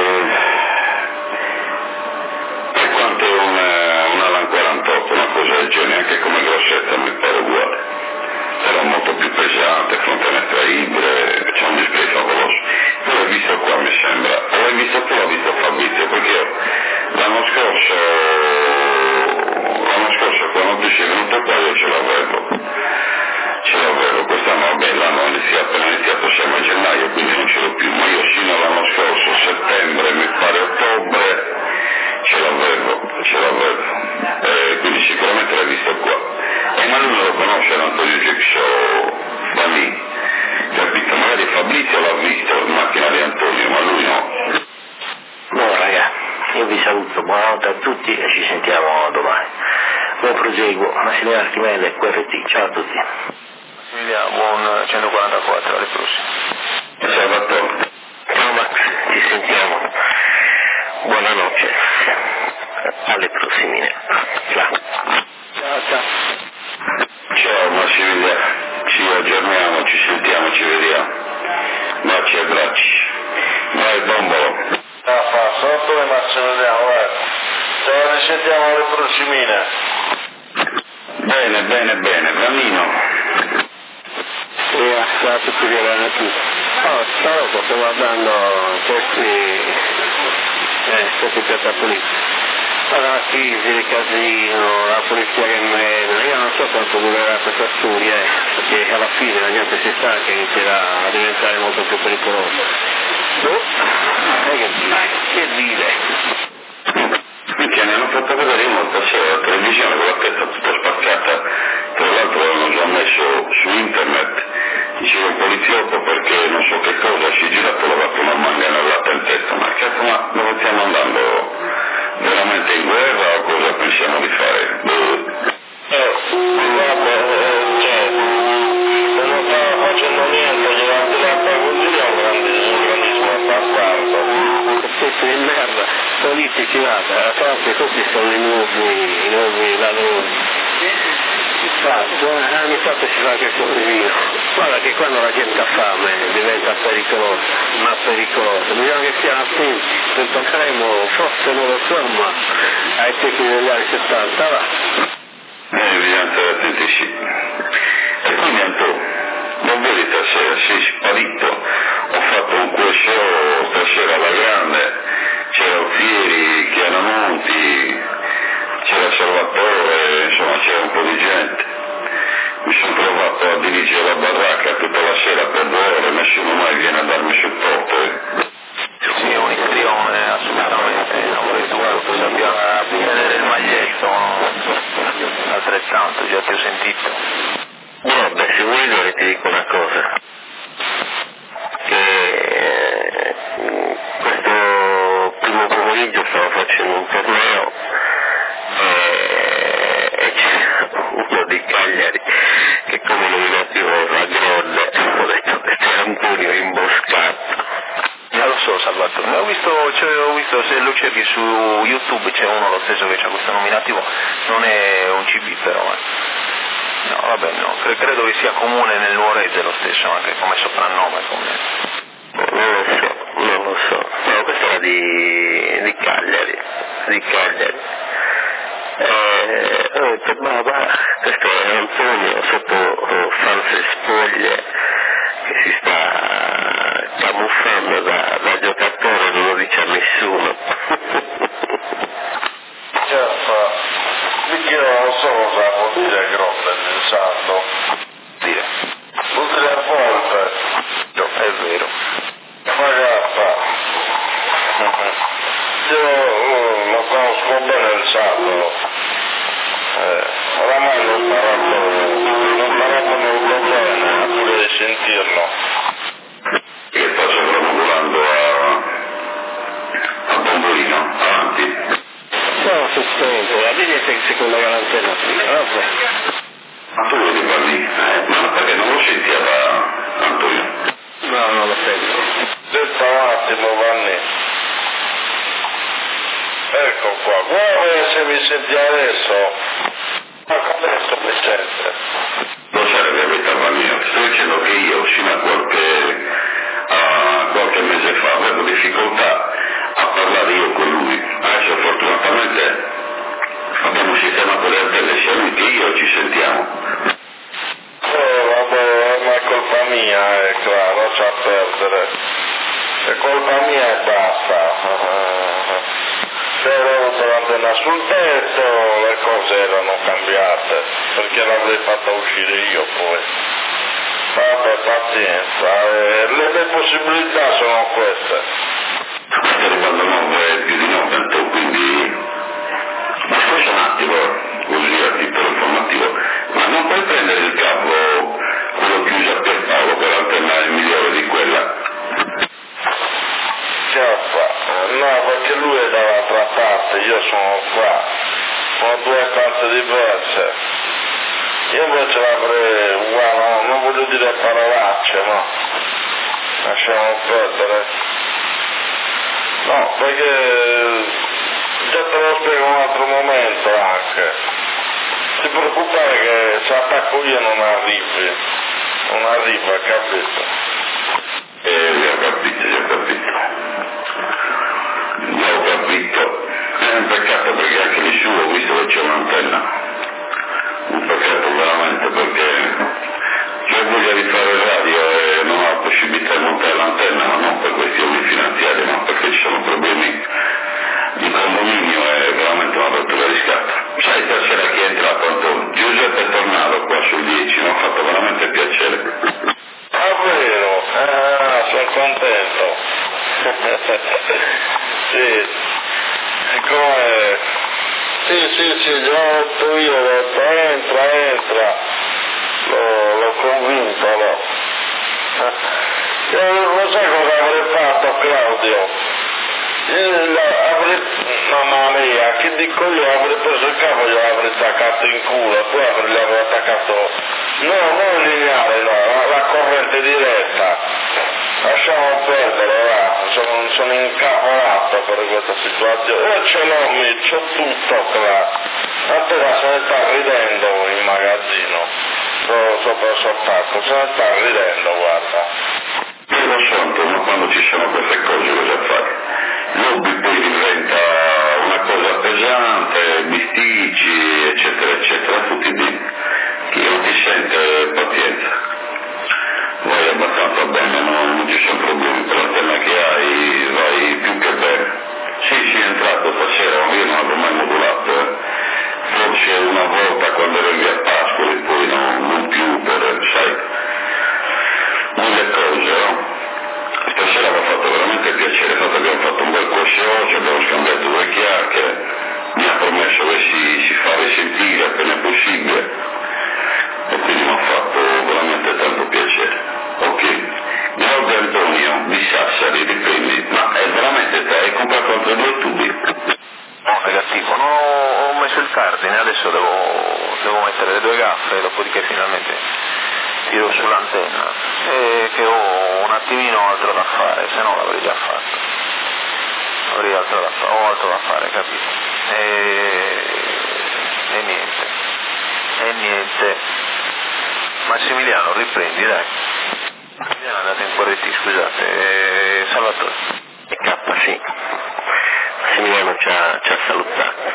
è quanto un Alan 48, una cosa del genere, anche come grossezza mi pare uguale, però molto più pesante, fronte estraibile, c'è un display favoloso. Tu l'hai visto qua mi sembra, o l'hai visto tu, l'ho visto Fabrizio, perché io l'anno scorso quando tu sei venuto qua io ce l'avevo, quest'anno vabbè l'anno appena iniziato siamo a gennaio, quindi non ce l'ho più, ma io sino all'anno scorso, settembre, mi pare ottobre, ce l'avevo, quindi sicuramente l'hai visto qua. Ma lui non lo conosce l'Antonio Gexo da lì, capito? Magari Fabrizio l'ha visto in macchina di Antonio, ma lui no. No raga, io vi saluto, buonanotte a tutti e ci sentiamo domani. Buon proseguo, Massimiliano Archimede, QFT, ciao a tutti. Buon 144, alle prossime. Salvatore. Ciao Max, ci sentiamo. Buonanotte. Alle prossime. Ciao. Ciao Massimiliano, ci aggiorniamo, ci sentiamo, ci vediamo. Baci e abbracci. Vai Bombolo. Sotto le Massimiliano, ci risentiamo alle prossimine. Bene, Vanino. Ciao a tutti gli stavo guardando questi piattaforme. La crisi, il casino, la polizia che mena, io non so quanto durerà questa storia, perché alla fine la gente si stanca e inizierà a diventare molto più pericolosa. Che dire? Minchia, ne hanno fatto vedere molto sera la televisione con la testa tutta spaccata, tra l'altro l'hanno già messo su internet, diceva un poliziotto perché non so che cosa si è girato, l'ha fatto una manganellata in testa, ma cazzo, ma dove stiamo andando? Veramente in guerra o cosa pensiamo di fare? Se non stava facendo niente, girando l'acqua così è un grandissimo passato. Pezzi di merda, politici, guarda, forse questi sono i nuovi ladroni. Ogni volta si fa che sopravvino. Guarda che quando la gente ha fame diventa pericolosa, ma pericolosa. Bisogna che stiamo attenti, se toccheremo, forse non lo so, ma ai tempi degli anni 70 va. Bisogna stare attenti, sì. E quindi Antonio, non vedi stasera, sei sparito, ho fatto un QSO stasera alla grande, c'era Alfieri, Chiaramonti, c'era Salvatore, insomma c'era un po' di gente. Mi sono trovato a dirigere la baracca tutta la sera per 2 ore, nessuno mai viene a darmi supporto. Sì, un'istrione, assolutamente, avrei dovuto sapere vedere il maglietto, altrettanto, già ti ho sentito. Vabbè, se vuoi vedere ti dico una cosa, che questo primo pomeriggio stavo facendo un torneo e c'è uno di Cagliari che come nominativo a Gronde, ho detto che c'è Antonio imboscato. Lo so Salvatore, ho visto se lo cerchi su YouTube c'è uno lo stesso che c'ha questo nominativo, non è un CB però. No, vabbè, no, credo che sia comune nel Nuorese lo stesso, anche come soprannome. Non lo so. No, questo era di Cagliari. Ho detto, ma questo è Antonio sotto false spoglie che si sta camuffando da giocatore, non lo dice a nessuno. Certo, io non so cosa vuol dire Gronde pensando. Dire. Vuol dire a volte. No, è vero. Ragazza, io lo conosco pensato, oramai l'ho imparato molto bene, pure di sentirlo. Che sta sopravvolando a Bombolino, avanti. No, sostengo, la linea che si collega all'antenna prima, vabbè. Ma tu vuoi parli? Ma perché non lo sentiva Antonio? No, non lo sento. Aspetta un attimo, Vanni. Ecco qua, guarda se mi senti adesso. Adesso mi sente. Lo sai la verità, Vanni, sto dicendo che io fino a qualche mese fa avevo difficoltà a parlare io con lui. Adesso fortunatamente abbiamo sistemato le antenne, sia lui che io ci sentiamo. Vabbè, ma è colpa mia, claro, lascia perdere. È colpa mia e basta. Se avevo avuto l'antenna sul tetto, le cose erano cambiate, perché l'avrei fatta uscire io poi. Vabbè, pazienza, le possibilità sono queste. Sta arrivando 9 più di 90, quindi... Ma scusa un attimo, così a titolo informativo, ma non puoi prendere il cavo, quello chiuso a Pierpaolo, che l'antenna è migliore di quella? No, perché lui è dall'altra parte, io sono qua, sono due cose diverse. Io invece l'avrei, guarda, non voglio dire parolacce, no, lasciamo perdere. No, perché già te lo spiego in un altro momento anche. Non ti preoccupare che se attacco io non arriva, capito? Ho capito. L'ho capito. È un peccato perché anche di su ho visto che c'è un'antenna. Un peccato veramente perché c'ho voglia di fare il radio e non ho la possibilità di montare l'antenna, ma non per questioni finanziarie, ma perché ci sono problemi di condominio e veramente una rottura di scatto. Sai stasera chi è entrato, Antonio? Giuseppe Tornado qua sul 10, mi ha fatto veramente piacere. Ah, vero? Sono contento. Sì, come... Sì, già ho detto io, ho detto entra. L'ho convinto, no? Lo sai cosa avrei fatto, Claudio? Mamma mia, che dico io, avrei preso il capo e gliel'avrei attaccato in culo, poi gli avrei attaccato, non lineare, no, la corrente diretta. Lasciamo perdere, va, sono incavolato per questa situazione. Io ce l'ho, c'ho tutto qua. A te se ne sta ridendo in magazzino, sopra il sottacco, se ne sta ridendo, guarda. Io lo so, ma quando ci sono queste cose cosa fare? L'hobby poi diventa una cosa pesante, bisticci, eccetera, tutti bene. Chi non ti sente, pazienza. Vai abbastanza bene, non ci sono problemi, per l'antenna che hai vai più che bene. Sì, è entrato stasera, io non l'avevo mai modulato, forse una volta quando ero in via Pascoli, poi non più, sai, mille cose, no? Stasera mi ha fatto veramente piacere, il fatto che abbiamo fatto un bel corso, ci abbiamo scambiato due chiacchiere, mi ha promesso che si fa risentire appena possibile e quindi mi ha fatto veramente tanto piacere. Ok, Claudio Antonio di Sassari, riprendi, ma è veramente te, hai comprato altri 2 tubi? No, negativo, no, ho messo il cardine, adesso devo mettere le 2 gaffe, dopodiché finalmente tiro sull'antenna, che ho un attimino altro da fare, se no l'avrei già fatto. Ho altro da fare, capito? E niente. Massimiliano, riprendi, dai. Massimiliano è andato in QRT, scusate. Salvatore. K, sì. Massimiliano ci ha salutato.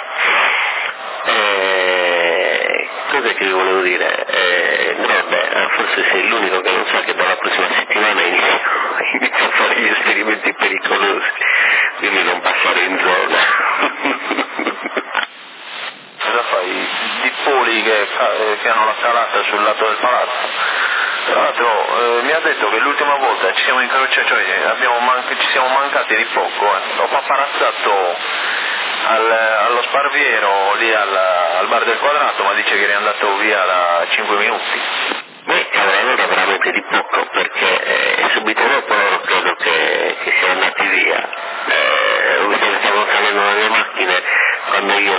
Cos'è che vi volevo dire? Forse sei l'unico che non sa che dalla prossima settimana inizio a fare gli esperimenti pericolosi, quindi non passare in zona. Cosa fai? Di poli che hanno la calata sul lato del palazzo? Tra l'altro mi ha detto che l'ultima volta ci siamo incrociati, cioè ci siamo mancati di poco, Ho paparazzato all'ospedale Sparviero lì al bar del Quadrato, ma dice che è andato via da 5 minuti. Beh, allora veramente di poco, perché subito dopo loro credo che siano andati via. Visto che stavano salendo nelle macchine, quando io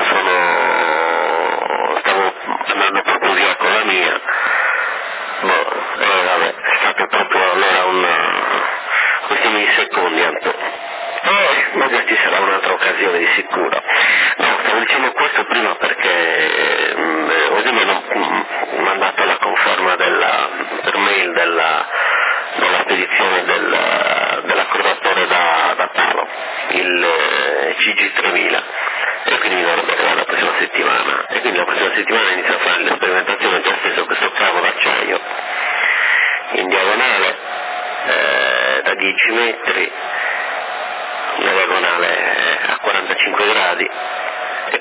stavo andando proprio via con la mia, vabbè, è stato proprio allora questione di secondi, magari ci sarà un'altra occasione di sicuro. No, stavo dicendo questo prima perché oggi mi hanno mandato la conferma per mail della spedizione dell'accordatore da Palo, il CG3000, e quindi mi dovrebbe arrivare la prossima settimana, e quindi la prossima settimana inizio a fare le sperimentazioni. Ho già steso questo cavo d'acciaio in diagonale da 10 metri, una diagonale a 45 gradi, e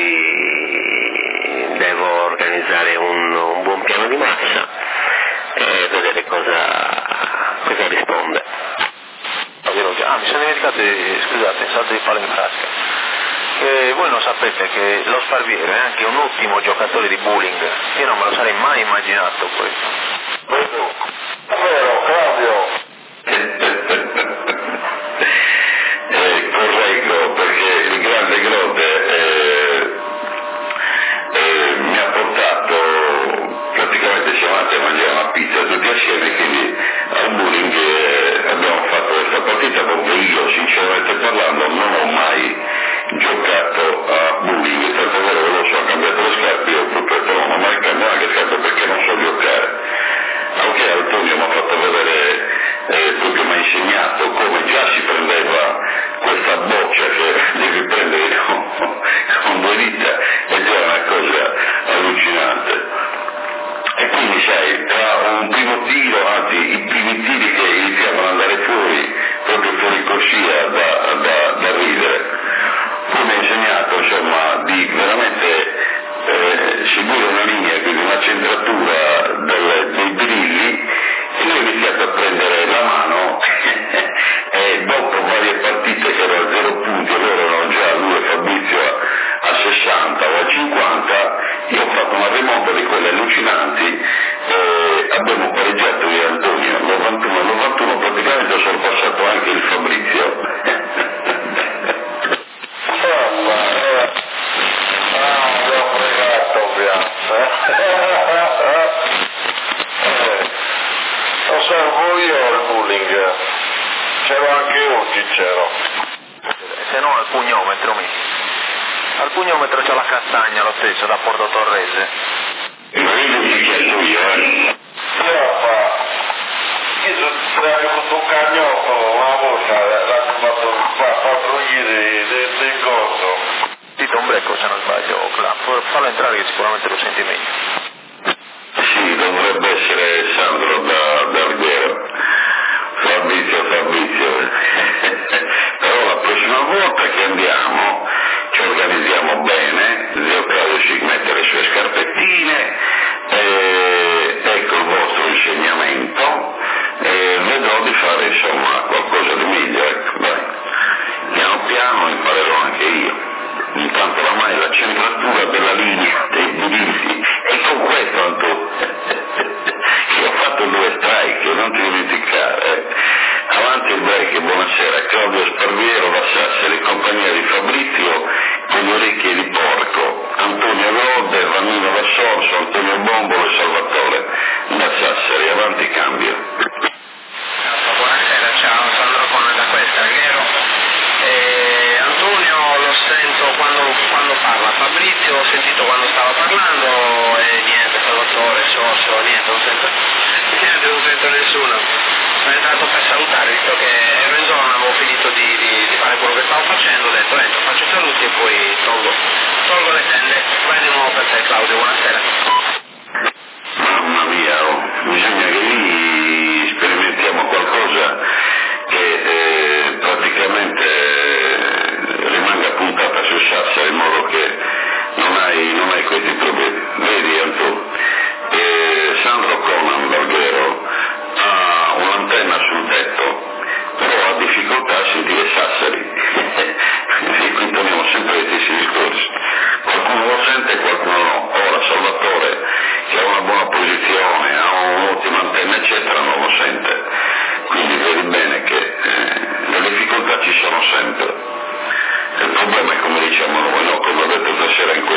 poi devo organizzare un buon piano di massa e vedere cosa risponde. Mi sono dimenticato, scusate, salto di palo in frasca. Voi non sapete che lo Sparviero è anche un ottimo giocatore di bowling. Io non me lo sarei mai immaginato questo. Vero, Claudio? Correggo, perché il grande Grote mi ha portato, praticamente siamo andati a mangiare una pizza tutti assieme, quindi al bowling abbiamo fatto questa partita, perché io sinceramente parlando non ho mai giocato a bowling, tanto vero che lo so, ho cambiato le scarpe, io purtroppo non ho mai cambiato le scarpe perché non so giocare. Anche Antonio mi ha fatto vedere, proprio mi ha insegnato come già si prendeva questa boccia che devi prendere con 2 dita, ed è una cosa allucinante. E quindi sai, tra un primo tiro, anzi i primi tiri che iniziavano ad andare fuori, proprio fuori corsia da ridere, poi mi ha insegnato insomma di veramente seguire una linea, quindi una centratura dei brilli, e io ho iniziato a prendere la mano e dopo varie partite che erano a 0 punti, loro erano già, lui e Fabrizio a 60 o a 50, io ho fatto una rimonta di quelle allucinanti e abbiamo pareggiato io e Antonio, 91 praticamente ho sorpassato anche il Fabrizio. Lo servo io al bowling, c'ero anche oggi, c'ero. Se no al pugnometro al pugnometro c'è la castagna lo stesso da Porto Torrese. Ma io mi chiesto io, io sono con un cagnotto una volta, l'ha fatto patrugliere del coso. Dite un brecco se non sbaglio, fallo entrare che sicuramente lo senti meglio. sì, dovrebbe essere Sandro da Alghero. Fabrizio. Però la prossima volta che andiamo ci organizziamo bene, zio Claudio ci mette le sue scarpettine, ecco il vostro insegnamento, e vedrò di fare insomma qualcosa di meglio, ecco, dai. Piano piano imparerò anche io. Intanto oramai la centratura della linea dei buddisti, e con questo Antonio che ho fatto 2 strike, non ti dimenticare. Avanti il break, buonasera, Claudio Sparviero da Sassari, compagnia di Fabrizio con le orecchie di porco, Antonio Rode, Vannino da Sorso, Antonio Bombolo e Salvatore da Sassari, avanti cambio. Buonasera, ciao, Sandro Con da questa, Alghero. Antonio lo sento quando parla, Fabrizio ho sentito quando stava parlando e niente, Salvatore, Sorso, niente, non sento nessuno. Sono entrato per salutare, visto che ero in zona, avevo finito di fare quello che stavo facendo, ho detto faccio i saluti e poi tolgo le tende. Vai di nuovo per te Claudio, buonasera. Mamma mia, bisogna che lì sperimentiamo qualcosa che praticamente rimanga puntata su Sassari, in modo che non hai questi problemi. Vedi Antonio, Sandro Conan d'Alghero ha un'antenna sul tetto, però ha difficoltà a sentire Sassari.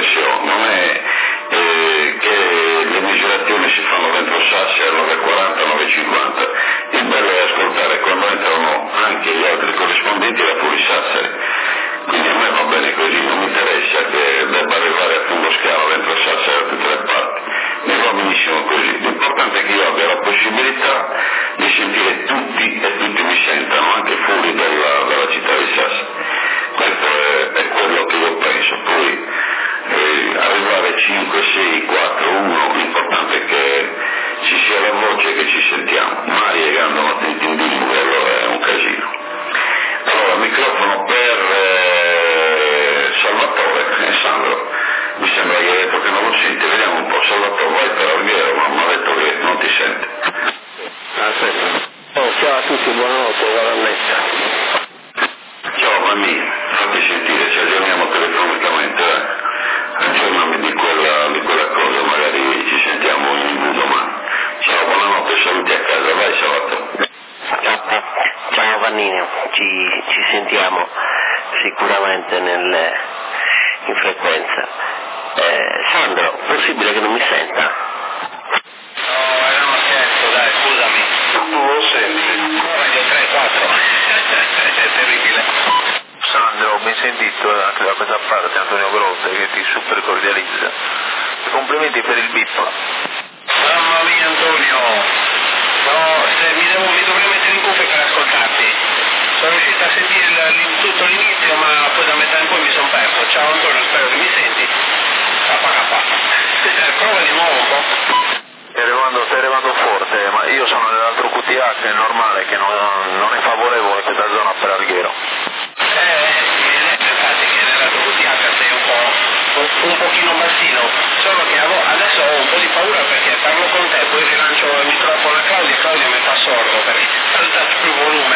riflessione, non è che le misurazioni si fanno dentro Sassari alle 9.40, 9.50, il bello è ascoltare quando entrano anche gli altri corrispondenti da fuori Sassari, quindi a me va bene così, non mi interessa che debba arrivare a fondo scala dentro Sassari da tutte le parti, mi va benissimo così, l'importante è che io abbia la possibilità di sentire tutti e tutti mi sentano anche fuori dalla città di Sassari, questo è quello che io penso, poi arrivare 5, 6, 4, 1, l'importante è che ci sia la voce che ci sentiamo, Mario che andano tutti in lingue, allora è un casino. Allora, microfono per Salvatore, Sandro, mi sembra che hai detto che non lo senti, vediamo un po', Salvatore, vai per Alghero, ma mi ha detto che non ti sente. Aspetta. Ciao a tutti, buonanotte, Valannetta. Ciao Vanni, fatti sentire, ci aggiorniamo telefonicamente, aggiornami di quella cosa, magari ci sentiamo in domani. Ciao, buonanotte, saluti a casa, vai Salvatore. Ciao Vannino, ci sentiamo sicuramente in frequenza. Sandro, possibile che non mi senta? No, non lo sento, dai, scusami. Non lo senti? Radio 3, 4. È terribile. Sandro, mi hai sentito anche da questa parte Antonio Grotte che ti super cordializza. Complimenti per il bip. Mamma mia Antonio, no, mi dovrei mettere in cuffia per ascoltarti. Sono riuscito a sentire tutto l'inizio, ma poi da metà in poi mi sono perso. Ciao Antonio, spero che mi senti. Prova di nuovo un po'. Stai arrivando forte, ma io sono nell'altro QTA che è normale, che non è favorevole questa zona per Alghero. Infatti che nell'altro QTA sei un pochino bassino, solo che adesso ho un po' di paura perché parlo con te, poi rilancio il microfono a Claudio e Claudio mi fa sordo perché alza più volume.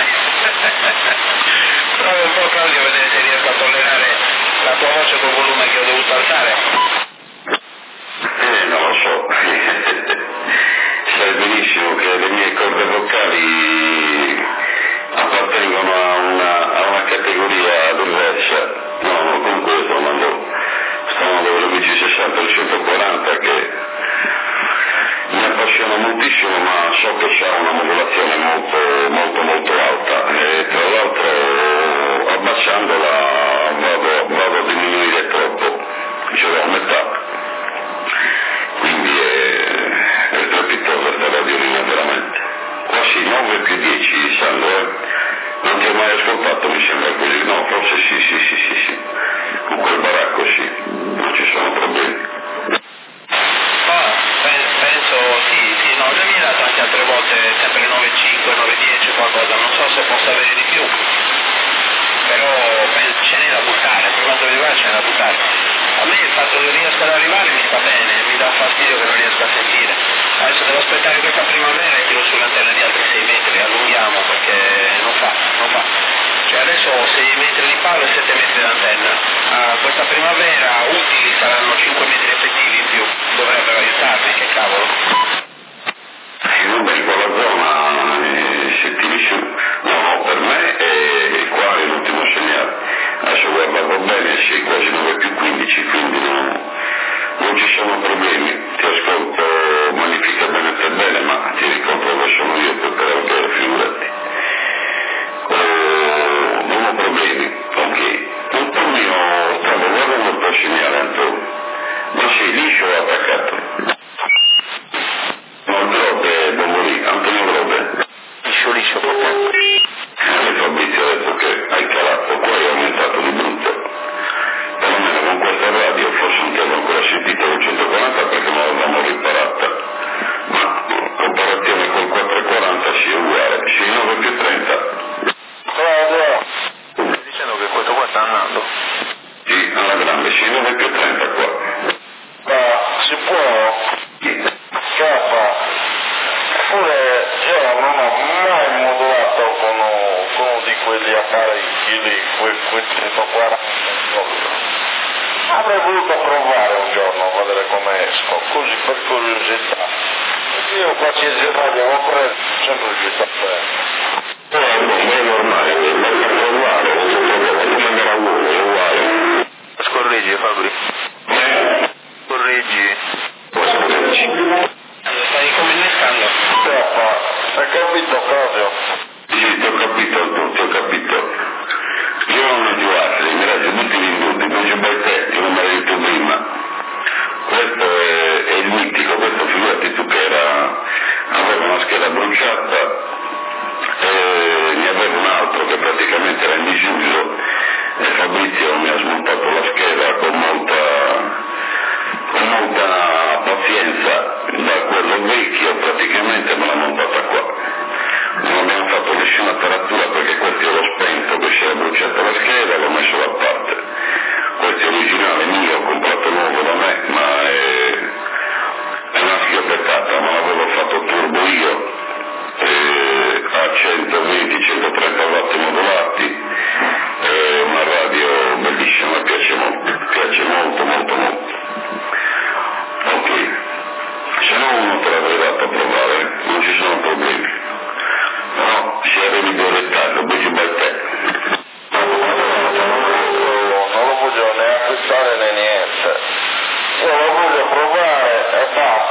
Provo un po' Claudio a vedere se riesco a tollerare la tua voce col volume che ho dovuto alzare. Non lo so, sai benissimo che le mie corde vocali appartengono a una categoria diversa, no, comunque sto andando per l'UC60 e il 140 che mi appassiona moltissimo, ma so che c'ha una modulazione molto alta e tra l'altro abbassandola vado a diminuire troppo, ce l'ho a metà. Quindi è strepitosa sta radiolina veramente. Quasi 9 più 10, Sandro, non ti ho mai ascoltato, mi sembra così, no, forse sì, con quel baracco sì, non ci sono problemi. Penso, sì, no, già mi hai dato anche altre volte, sempre 9.5, 9.10 qualcosa, non so se posso avere di più, però ce n'è da buttare, per quanto mi riguarda ce n'è da buttare. A me il fatto che riesca ad arrivare mi sta bene, mi dà fastidio che non riesco a sentire. Adesso devo aspettare questa primavera e tiro sull'antenna di altri 6 metri, allunghiamo perché non fa. Cioè adesso ho 6 metri di palo e 7 metri d'antenna. Questa primavera utili saranno 5 metri effettivi in più, dovrebbero aiutarmi, che cavolo. Vabbè, in quella zona se tiri su, no, per me è qua è l'ultimo segnale. Adesso guardavo bene, sei quasi 9 più 15, quindi non ci sono problemi, ti ascolto magnificamente bene, ma ti ricordo dove sono io per Alghero, figurati. Non ho problemi, ok. Antonio, stavo guardando il tuo segnale, Antonio, ma sei liscio o attaccato? No, Grobe, Bombolì, Antonio Grobe. Liscio, proprio. Fabrizio ha detto che hai calato, qua hai aumentato di brutto. Perlomeno con questa radio forse non ti avevo ancora sentito il 140 perché non l'avevamo riparata, ma comparazione col 440 sia uguale, sì 9 più 30. Stai dicendo che questo qua sta andando? Sì, alla grande, sì 9 più 30 qua. Si può? Scappa. Eppure io non ho mai modulato con uno di quegli apparecchi lì, quel 140. Avrei voluto provare un giorno a vedere come esco, così per curiosità. Io qualsiasi radio ho preso, sempre riuscito a prendere. È normale, è uguale, come andare a uno, è uguale. Scorreggi Fabri.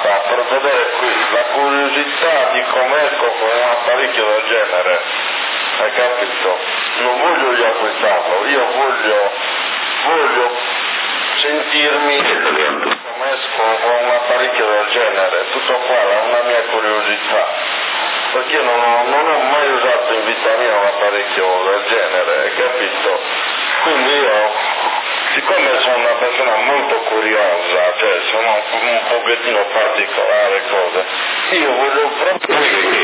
chiamata per vedere qui la curiosità di come esco con un apparecchio del genere, hai capito? Non voglio io acquistarlo, io voglio sentirmi come esco con un apparecchio del genere, tutto qua è una mia curiosità, perché io non ho mai usato in vita mia un apparecchio del genere, hai capito? Quindi io, siccome sono una persona molto curiosa, cioè sono un pochettino particolare cose, io voglio proprio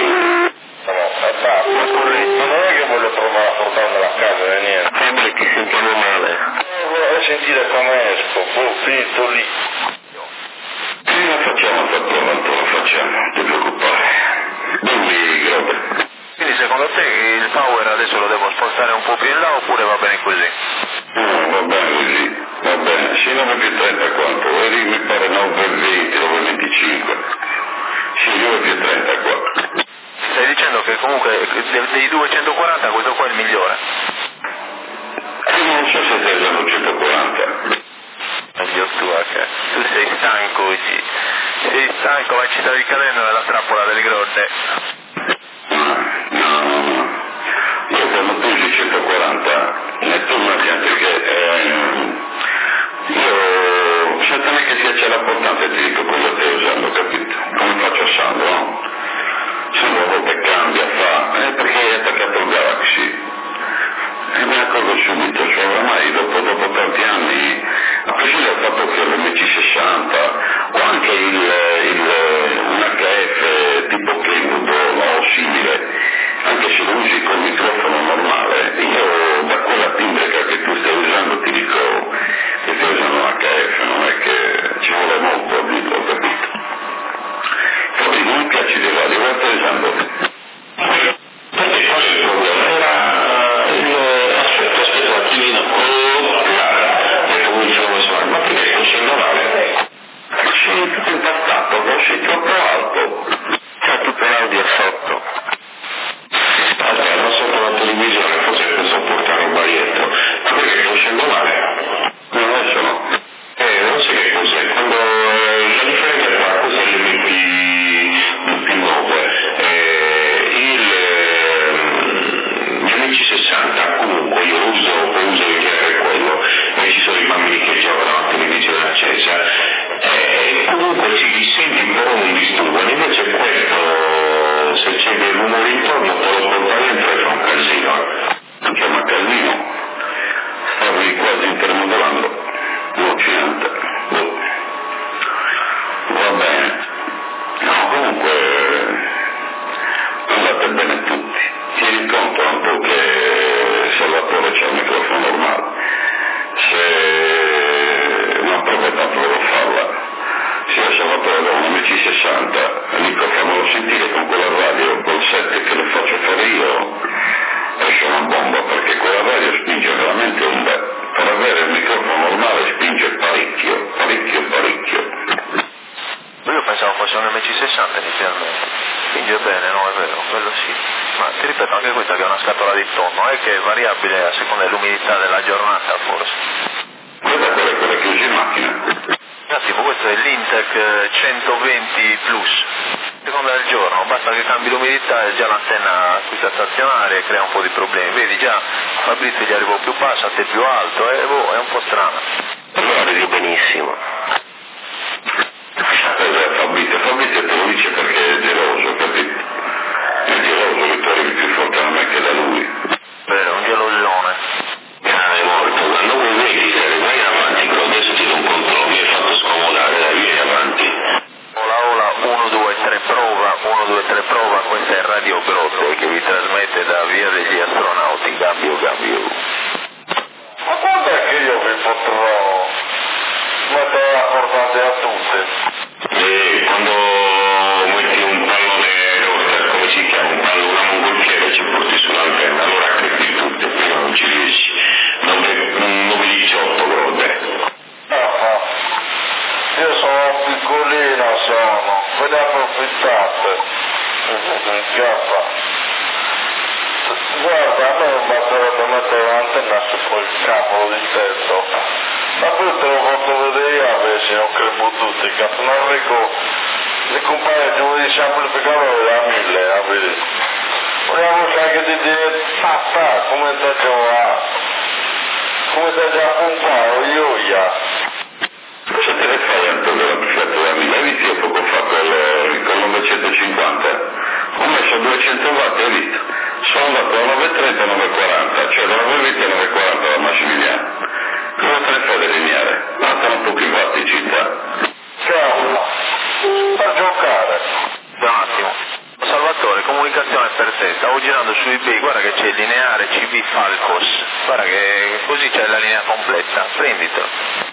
non è che voglio provare a portarmela a casa e niente. Sembra che sentiamo male. Vorrei sentire come esco, finito lì. La facciamo, non ti preoccupare. Dimmi, Grobe. Quindi secondo te il power adesso lo devo spostare un po' più in là oppure va bene così? Va bene così, va bene. Sì, 9 più 30 quanto? Mi pare 9,20, 9,25. Sì, 9 più 30 qua. Stai dicendo che comunque dei 240 questo qua è il migliore? Non so se stai usando 140. Dio tu sei stanco oggi. Sei stanco, ma ci stavi cadendo nella trappola del Grodde. No. Io quando tu usi 140, tu immagini perché io senza me che sia la portante ti dico cosa stai usando, capito? Come faccio a Sandro, no? Sandro a volte cambia, perché è attaccato al Galaxy. E me ne accorgo subito, cioè ormai dopo tanti anni, a prescindere dal fatto che l'MC60 o anche un HF tipo Kenwood o simile, anche se lo usi col microfono normale, io da quella timbrica che tu stai usando ti dico che stai usando un HF, non è che ci vuole molto a dirlo, capito? Poi non mi piace di radio, lo stai usando. Perché forse il problema era aspetta un attimino, ma perché non sembra male? Sì, tutto impastato, non sei troppo alto. C'è tutto l'audio sotto. Vabbè, non sotto la televisione, forse posso portare un baglietto. Ma perché non sembra male? Non lo so. Non so che cos'è. Quando la differenza tra cosa le metti nuove, l'MC60 comunque io uso in genere quello, e ci sono i bambini che giocano a televisione accesa, comunque si senti però un disturbo, invece questo, se c'è del rumore intorno te lo porta dentro e fa un casino. Non chiama casino, stavi quasi intermodulando, l'Occidente. Va bene. No, comunque andate bene tutti. Tieni conto un po' che Salvatore c'ha il microfono normale. Se una prova tanto devo farla, se Salvatore da un MC60 il microfono lo sentire con quella radio, col set che le faccio fare io, esce una bomba, perché quella radio spinge veramente un bel. Per avere il microfono normale spinge parecchio. Io pensavo fosse un MC60 inizialmente, quindi è bene, no, è vero, quello sì. Ma ti ripeto, anche questa che è una scatola di tonno, è che è variabile a seconda dell'umidità della giornata forse. Quella è quella che usi in macchina. Tipo questo è l'Intec 120 Plus, seconda del giorno, basta che cambi l'umidità e già l'antenna questa stazionaria crea un po' di problemi, vedi già Fabrizio gli arrivo più basso, a te più alto, è un po' strano. Lo arrivi benissimo. Fabrizio te lo dice perché è geloso, capito? È geloso che tu arrivi più forte da me che da lui. Vero, un gelosone. È molto, quando vuoi vedi se vai avanti, però adesso ti do un controllo, mi hai fatto scomodare, dai, vieni avanti. Ola, 1, 2, 3 prova, questa è Radio Grodde che vi trasmette da Via degli Astronauti, Gambio. Ma quando è che io vi potrò mettere la portata a tutte? Quando metti un pallone, come si chiama, una mongolfiera, ci porti sull'antenna, allora crepi tutte, prima non ci riesci. 9,18 Grodde. Io sono piccolino, ve ne approfittate. Guarda, a me non basterebbe mettere l'antenna su quel cavolo di tetto. Ma poi te lo fatto vedere io, se non crepo tutti, non rico le compare devo dire semplificare da 1000, a vedere. Vogliamo anche di dire papà, come sta già pompato, io già. Se te ne fai Antonio la bicicletta da 1000, hai visto io poco fa con 950? Ho messo 200 watt, hai visto? Sono andato da 930 a 940, cioè da 920 a 940 da Massimiliano. Cosa te ne fai da lineare? Mancano pochi watt in città. Ciao, per giocare. Da un attimo. Salvatore, comunicazione per te, stavo girando su eBay, guarda che c'è il lineare CB Falcos, guarda che così c'è la linea completa, prenditelo.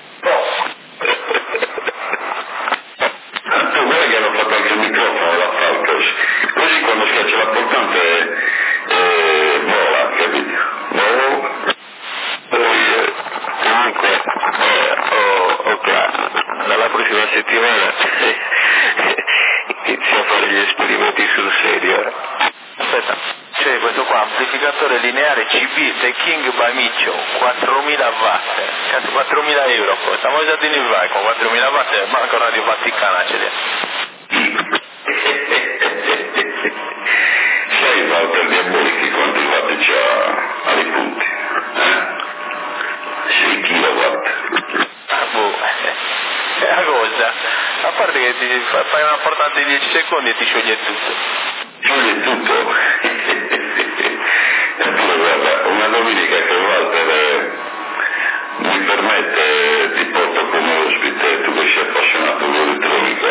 Tu guarda che hanno fatto anche il microfono la Falcos, così quando schiaccia la portante vola, capito? Comunque, dalla prossima settimana inizio a fare gli esperimenti sul serio. Aspetta, c'è questo qua, amplificatore lineare CB The King by Micio, 4000 watt, cazzo 4000 euro, stiamo già in vai con 4000 watt, manca Radio Vaticana ce l'è. Sai Walter Diabolichi quanti watt c'ha ai punti? 6 kilowatt. È una cosa, a parte che ti fai una portata di 10 secondi e ti scioglie tutto. Scioglie tutto. Eppure guarda, una domenica che Walter mi permette, ti porto come ospite, tu che sei appassionato di elettronica,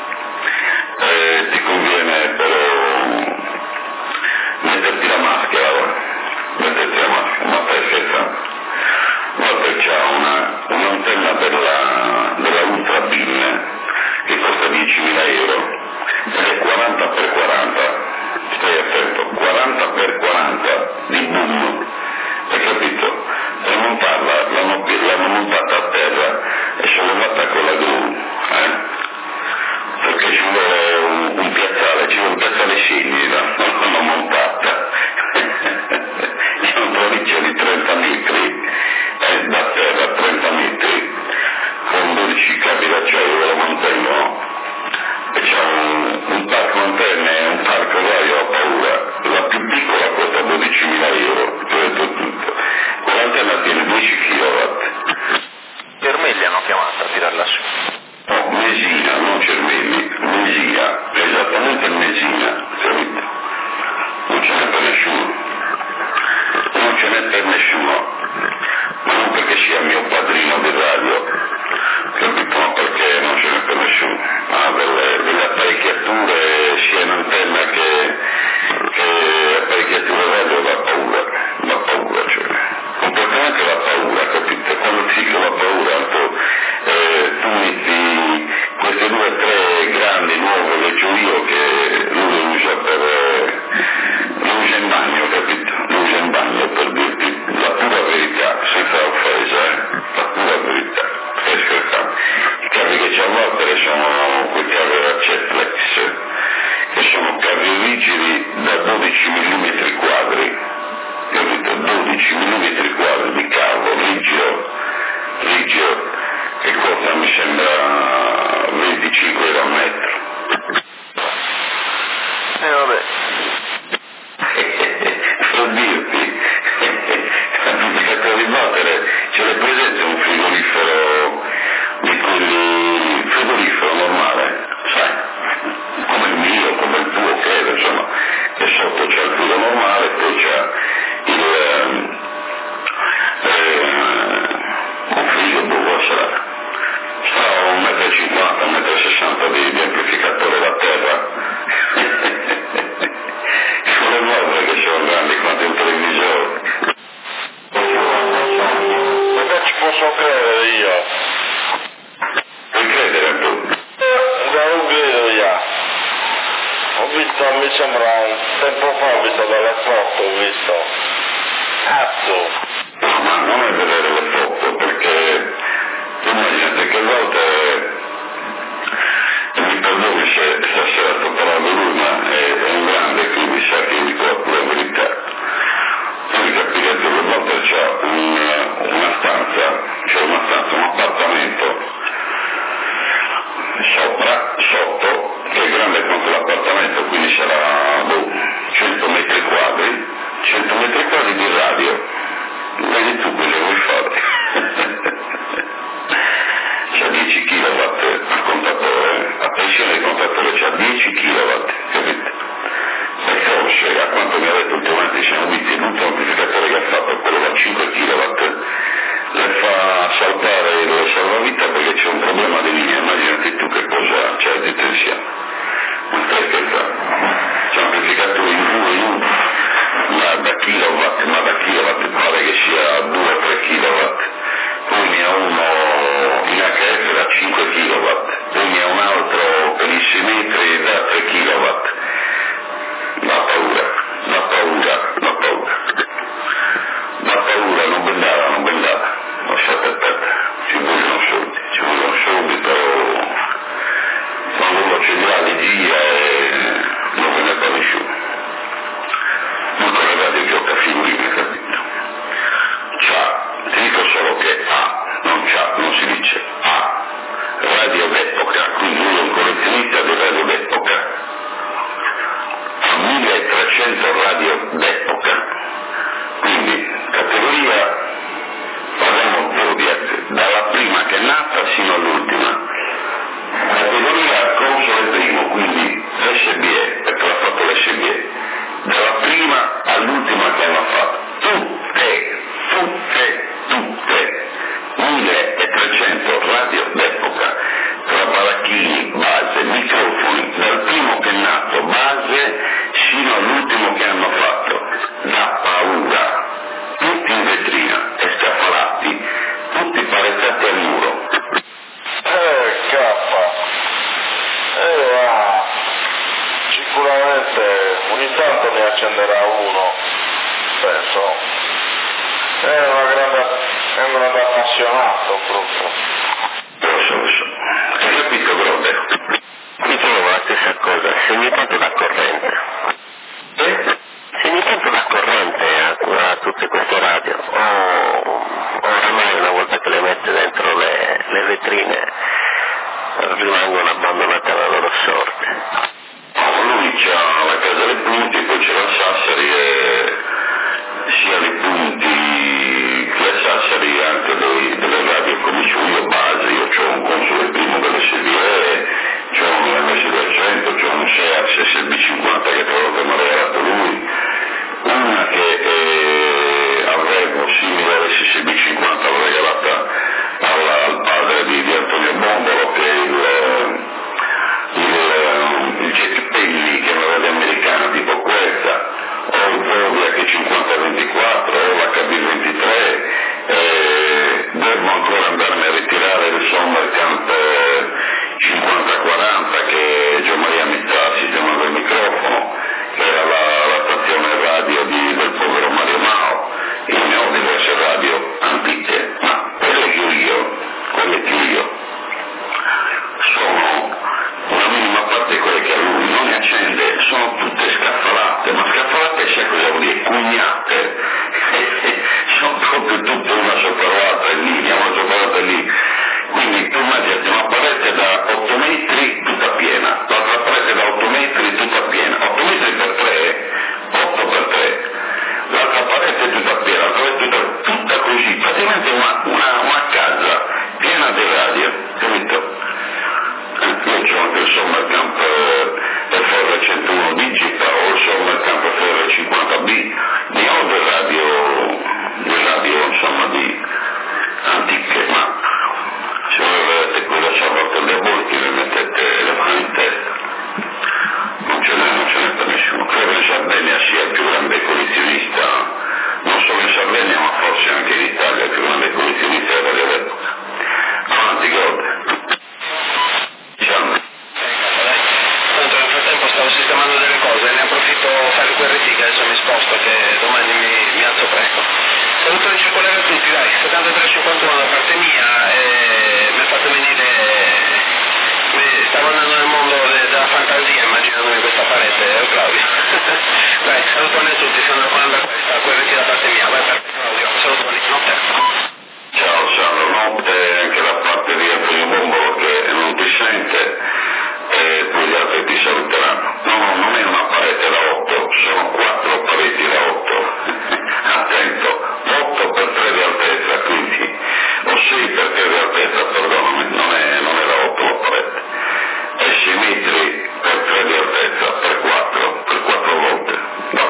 ti conviene però metterti la maschera, ma stai scherzando? Walter c'ha un'antenna della Ultra Beam che costa 10.000 euro ed è 40x40, stai attento, 40x40 di boom, hai capito? Per montarla l'hanno montata a terra e sollevata con la gru, perché ci vuole un piazzale segni, l'hanno montata, c'è un traliccio di 30 metri, da terra 30 metri, con 12 capi d'acciaio che la mantengono, e c'è un parco antenne, un parco radio a paura, la più piccola costa 12.000 euro, ti ho detto tutto, quell'antenna tiene 10 kW. Cermelli hanno chiamato a tirarla su. No, Mesina, non Cermelli, Mesina, esattamente Mesina, capito? Non ce n'è per nessuno. Non ce n'è per nessuno, ma non perché sia mio padrino di radio, capito? Ma perché non ce n'è per nessuno. Ha delle apparecchiature sia in antenna che apparecchiature radio da paura, cioè. Completamente da paura, capito? Quando ti dico la paura, tu metti queste 2 o 3 grandi nuove che c'ho io che lui usa in bagno, capito? Lo usa in bagno per dirti la pura verità, senza offesa, la pura verità, stai scherzando. I cavi che c'è a Walter sono quei cavi da Cetlex, che sono cavi rigidi da 12 mm quadri, capito? 12 mm quadri di cavo rigido, che costa mi sembra 25 euro al metro. Vabbè. Per dirti, l'amplificatore di Walter ce l'è presente un frigorifero di quelli, frigorifero normale, sai, come il mio, come il tuo, credo, insomma, che sotto c'è il frigo normale, poi c'è un frigo dove sarà 1,50 m, 1,60 m di amplificatore da terra. Sono nuove che sono grandi quanto un televisore. Perché ci posso credere io? Puoi credere tu? Non credo io. Ho visto, mi sembra un tempo fa, ho visto delle foto, ho visto. Cazzo! No, ma non è vedere le foto, perché immaginate che a volte mi perdoni se stasera sto parlando lui, ma è un grande, quindi sa che dico la pura verità. Voi capirete che Walter c'ha una stanza, un appartamento sotto, che accenderà uno, penso. È un grande appassionato proprio. Hai capito, Grode? Mi trovo la stessa cosa, se ogni tanto dà corrente. Se ogni tanto dà corrente a tutte queste radio, oramai una volta che le mette dentro le vetrine rimangono abbandonate alla loro sorte. Lui c'ha la casa dei punti, poi c'è la Sassari e sia dei punti che a Sassari anche delle radio come io base, io ho un console primo delle CDE, c'ho un MS200, c'ho un SEAX SB50 che tra l'altro mi ha regalato lui, una che avevo simile all'SB50 l'ho regalata al padre di Antonio Bombolo, che è il Jetpelli che è una radio americana tipo questa, o il Zodiac che 5024 o l'HB23, devo ancora andarmi a ritirare il Sommercamp 5040 che Gian Maria mi sta sistemando il microfono, che era la stazione radio del povero Mario Mao, e ne ho diverse radio antiche, ma quelle che io sono una minima parte di quelle che a lui non ne accende, sono tutte scaffalate, ma scaffalate sai cosa vuol dire? Cugnate, sono proprio tutte una sopra l'altra in linea, una sopra l'altra lì, quindi tu immaginati una parete da 8 metri tutta piena, l'altra parete da 8 metri tutta piena, 8 metri per 3, 8 per 3, l'altra parete tutta piena, l'altra parete tutta così, praticamente una casa piena di radio, capito? Io c'ho anche il Sommercamp FR101 Digita o il Sommercamp FR50B, ne ho delle radio insomma di antiche, ma se voi vedete cosa c'ha fatto il Debolti le mettete le mani in testa, non ce n'è per nessuno. Credo che in Sardegna sia il più grande collezionista, non solo in Sardegna ma forse anche in Italia il più grande collezionista della radio d'epoca. Avanti, Gode. Tanto nel frattempo stavo sistemando delle cose, ne approfitto per fare quel RT che adesso mi sposto, che domani mi alzo presto. Salutoni circolare a tutti, dai, 7351 da parte mia, mi ha fatto venire, stavo andando nel mondo della fantasia immaginandomi questa parete, Claudio. Dai, salutoni a tutti, Sandro Panda, quel RT da parte mia, vai per Claudio, salutoni, notte. Ciao Sandro, notte anche da parte di Antonio Bombolo che non ti sente e poi gli altri ti saluteranno. No, non è una parete da 8, sono 4 pareti da 8. Attento, 8 per 3 di altezza, quindi, o 6 per 3 di altezza, perdonami, non è da 8 la parete. E 6 metri per 3 di altezza, per 4 volte, da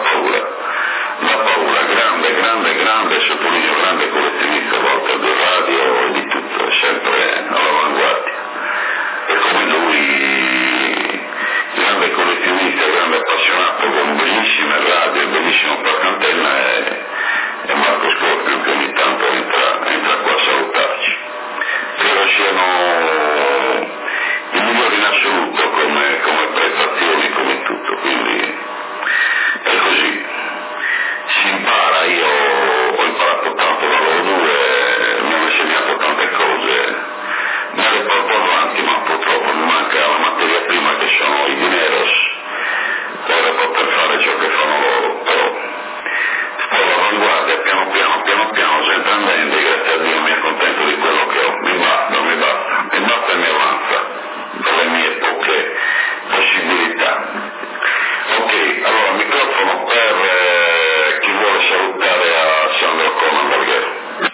paura, grande, sottolineo grande collezionista, volta di radio e di tutto, sempre all'avanguardia. E come lui, grande collezionista, grande appassionato, con bellissime radio e bellissimo parcantenna è Marco Scorpio che ogni tanto entra qua a salutarci. Credo siano i migliori in assoluto come prestazioni, come tutto, quindi è così. Si impara, io ho imparato tanto da loro due, mi hanno insegnato tante cose, me le porto avanti, ma purtroppo mi manca la materia prima che sono i dineros per poter fare ciò che fanno loro, però sto all'avanguardia piano piano, sempre andando, grazie a Dio mi accontento di quello che ho, mi basta e mi avanza per le mie poche possibilità. Ok, allora microfono per chi vuole salutare a Sandro Conan Barghero.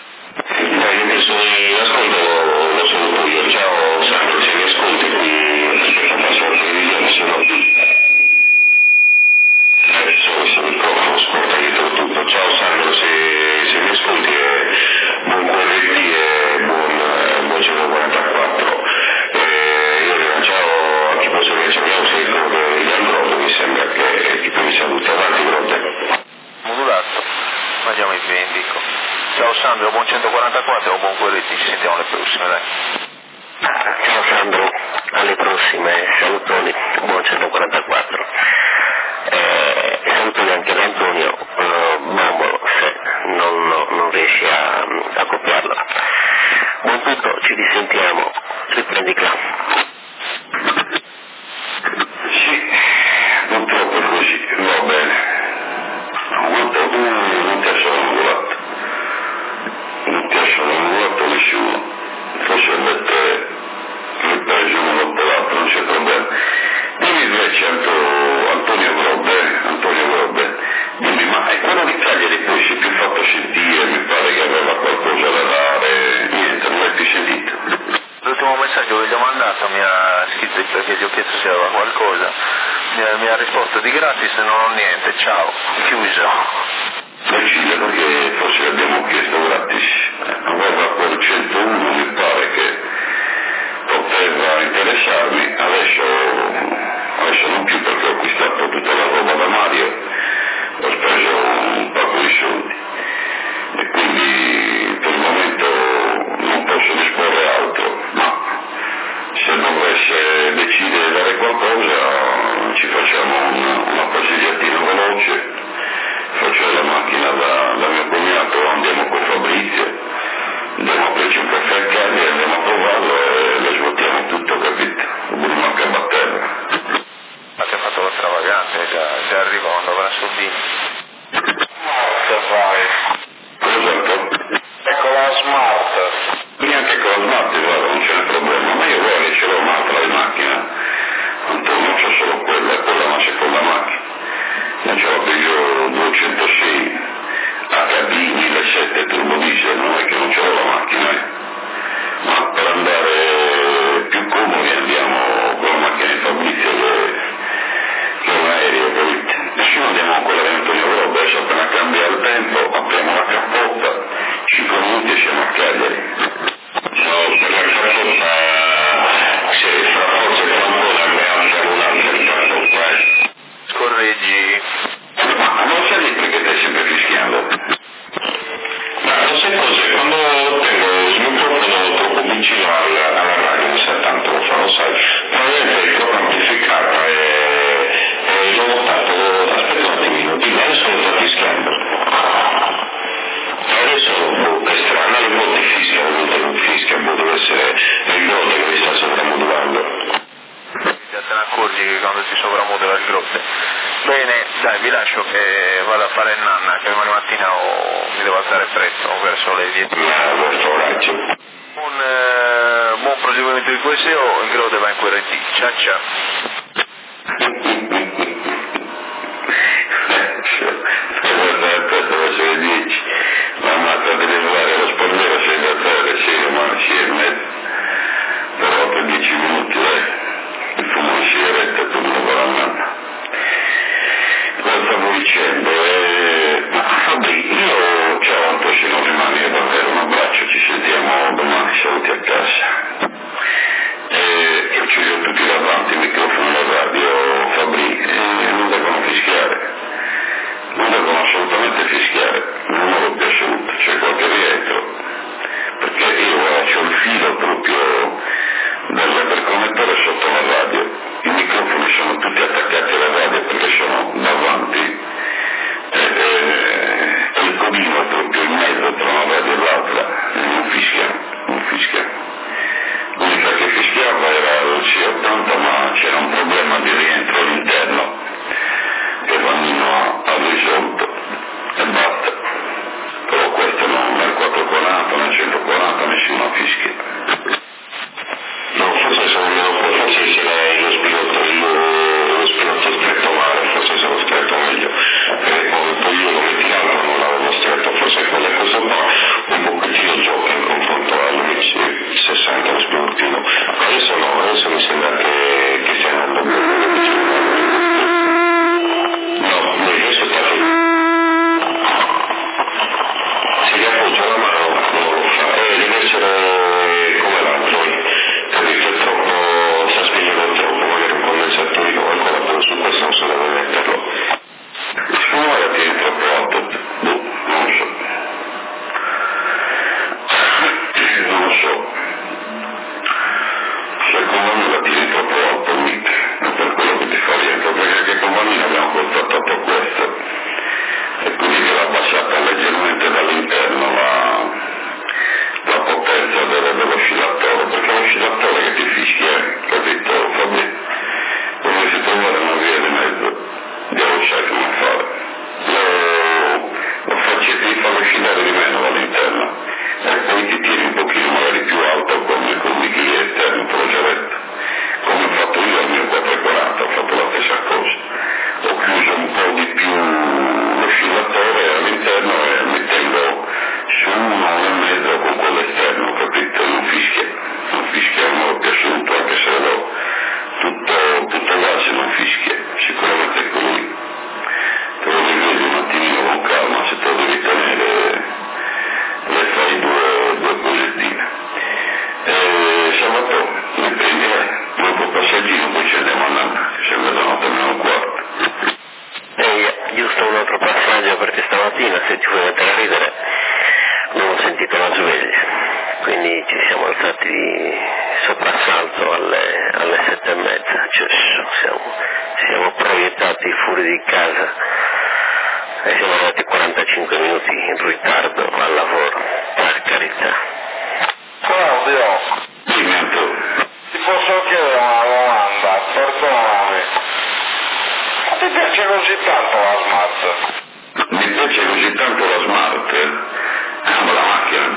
Io mi sono in ascolto, lo saluto io. Ciao Sandro, se mi ascolti qui passo la televisione, se no adesso questo microfono scorta dietro tutto. Ciao Sandro, se mi ascolti buon QRT e buon 144. Io rilanciavo a chi posso che sappiamo se il gruppo di Android, mi sembra che tu mi saluti avanti, Grotte. Modulato, andiamo in vendico. Ciao Sandro, buon 144 o buon QRT, ci sentiamo alle prossime, dai. Ciao Sandro, alle prossime, salutoni, buon 144. Salutoni rispondi anche ad Antonio, Bombolo, se non riesci a copiarla. Buon tutto, ci risentiamo, riprendi qua. Sì, purtroppo è così, va bene. Non ti ha solangolato. Non ti ha solangolato nessuno. Forse avete ripreso uno dopo l'altro, non c'è problema. Dimmi invece Antonio Grobbe, dimmi, ma quello di Cagliari poi si è più fatto sentire, mi pare che aveva qualcosa da dare, niente, non l'hai più sentito. L'ultimo messaggio che gli ho mandato mi ha scritto perché gli ho chiesto se aveva qualcosa, mi ha risposto di gratis non ho niente, ciao, chiuso. Decide perché forse l'abbiamo chiesto gratis, aveva quel 101, mi pare che poteva interessarmi, adesso non più perché ho acquistato tutta la roba da Mario, ho speso un pacco di soldi e quindi per il momento non posso disporre altro, ma se dovesse decidere di dare qualcosa ci facciamo una passeggiatina veloce, faccio la macchina da mio cognato, andiamo con Fabrizio, andiamo a prendere un caffè a Cagliari, andiamo a provarlo e le svuotiamo tutto, capito? Non manca batterra. Ma ti ha fatto lo stravagante, che arriva quando avrà soldini. Smart fai. Esatto. Ecco la Smart. Neanche con la Smart, guarda, non c'è un problema, ma io guarda, ce l'ho un'altra in macchina, Antonio, non c'ho solo quella, è quella una seconda macchina. Non ce l'ho più io 206 HB 1007 turbo diesel, non è che non ce l'ho la macchina, ma per andare più comodi andiamo con la macchina di Fabrizio che è un aereo, capite? Adesso andiamo con quella di Antonio Grobbe, adesso appena cambia il tempo apriamo la cappotta, 5 minuti e siamo a Cagliari. Ciao, per la cappotta, se fra forse tra un po' abbiamo un'altra cappotta, Correggi. Ma non sai perché stai sempre fischiando? Ma non sai cos'è? Quando tengo il microfono troppo vicino alla radio, non sa tanto lo fa, lo sai. Probabilmente è troppo amplificata e l'ho notato, aspetta un attimino, adesso lo sto fischiando. Adesso è strano, le volte fischia, le volte non fischia, deve essere il grotte che mi sta sovramodulando. Te ne accorgi che quando si sovramodula il grotte. Bene, dai, vi lascio che vado a fare il nanna, che domani mattina mi devo alzare presto, verso le 10. Buon proseguimento di QSO, il grotte va in QRT. Ciao ciao. Verso le 10, la matta deve arrivare allo spalmero, sei da terra, sei ma si è mezzo, però per 10 minuti, il fumo di sigaretta tu non va la nanna. Cosa stavo dicendo? Fabri, io ciao Anto, se non rimani davvero un abbraccio, ci sentiamo domani, saluti a casa. Io ci ho tutti davanti, il microfono se ti vuoi mettere a ridere, abbiamo sentito la sveglia, quindi ci siamo alzati di soprassalto alle 7:30, cioè siamo proiettati fuori di casa e siamo arrivati 45 minuti in ritardo al lavoro, per carità. Claudio, ti posso chiedere una domanda, perdonami. Ma ti piace così tanto la Smart? Mi piace così tanto la Smart? Ma la macchina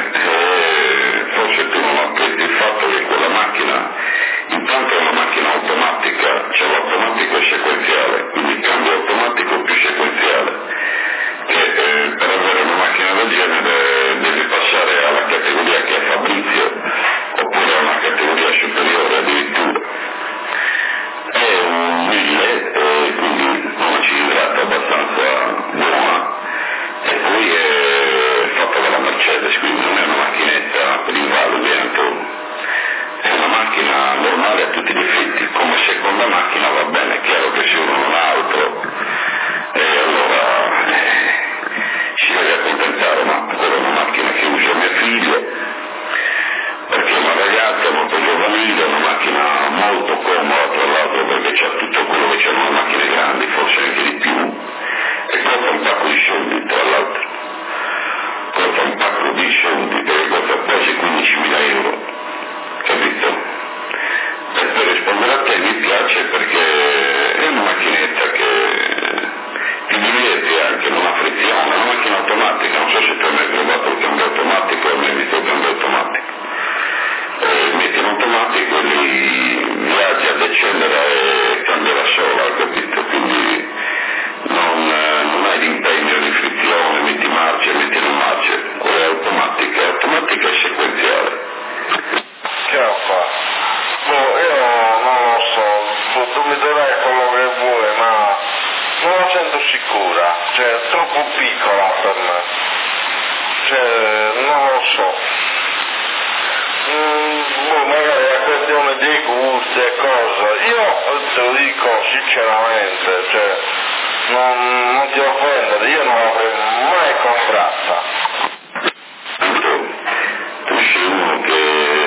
forse tu non apprezzi il fatto che quella macchina intanto è una macchina automatica, cioè l'automatico è sequenziale, quindi il cambio automatico più sequenziale, che per avere una macchina del genere devi passare alla categoria che è Fabrizio, oppure a una categoria superiore addirittura. È un 1000, quindi una cilindrata abbastanza buona, e poi è fatta dalla Mercedes, quindi non è una macchinetta per invalidi, è una macchina normale a tutti gli effetti, come seconda macchina va bene, è chiaro che se uno non ha altro, allora si deve accontentare, ma quella è una macchina che usa mia figlia, perché è una ragazza molto giovanile, una macchina molto comoda tra l'altro, perché c'ha tutto quello che c'è in una macchina grandi, forse anche di più, e costa un pacco di soldi tra l'altro, costa un pacco di soldi perché costa quasi 15.000 euro, capito? E per rispondere a te mi piace perché è una macchinetta che ti diverti anche, non ha frizione, è una macchina automatica, non so se tu hai mai provato il cambio automatico o hai visto il cambio automatico. Metti in automatico e lì viaggia ad accelera e cambia da sola, capito? Quindi non hai l'impegno di frizione, metti marcia, metti non marcia, quella è automatica e sequenziale. Che ho fatto? Io non lo so, tu mi darai quello che vuoi, ma non la sento sicura, cioè è troppo piccola per me, cioè non lo so. Magari è questione di gusti e cose, io te lo dico sinceramente, cioè non ti offendere, io non l'avrei mai comprata. Tu sei uno che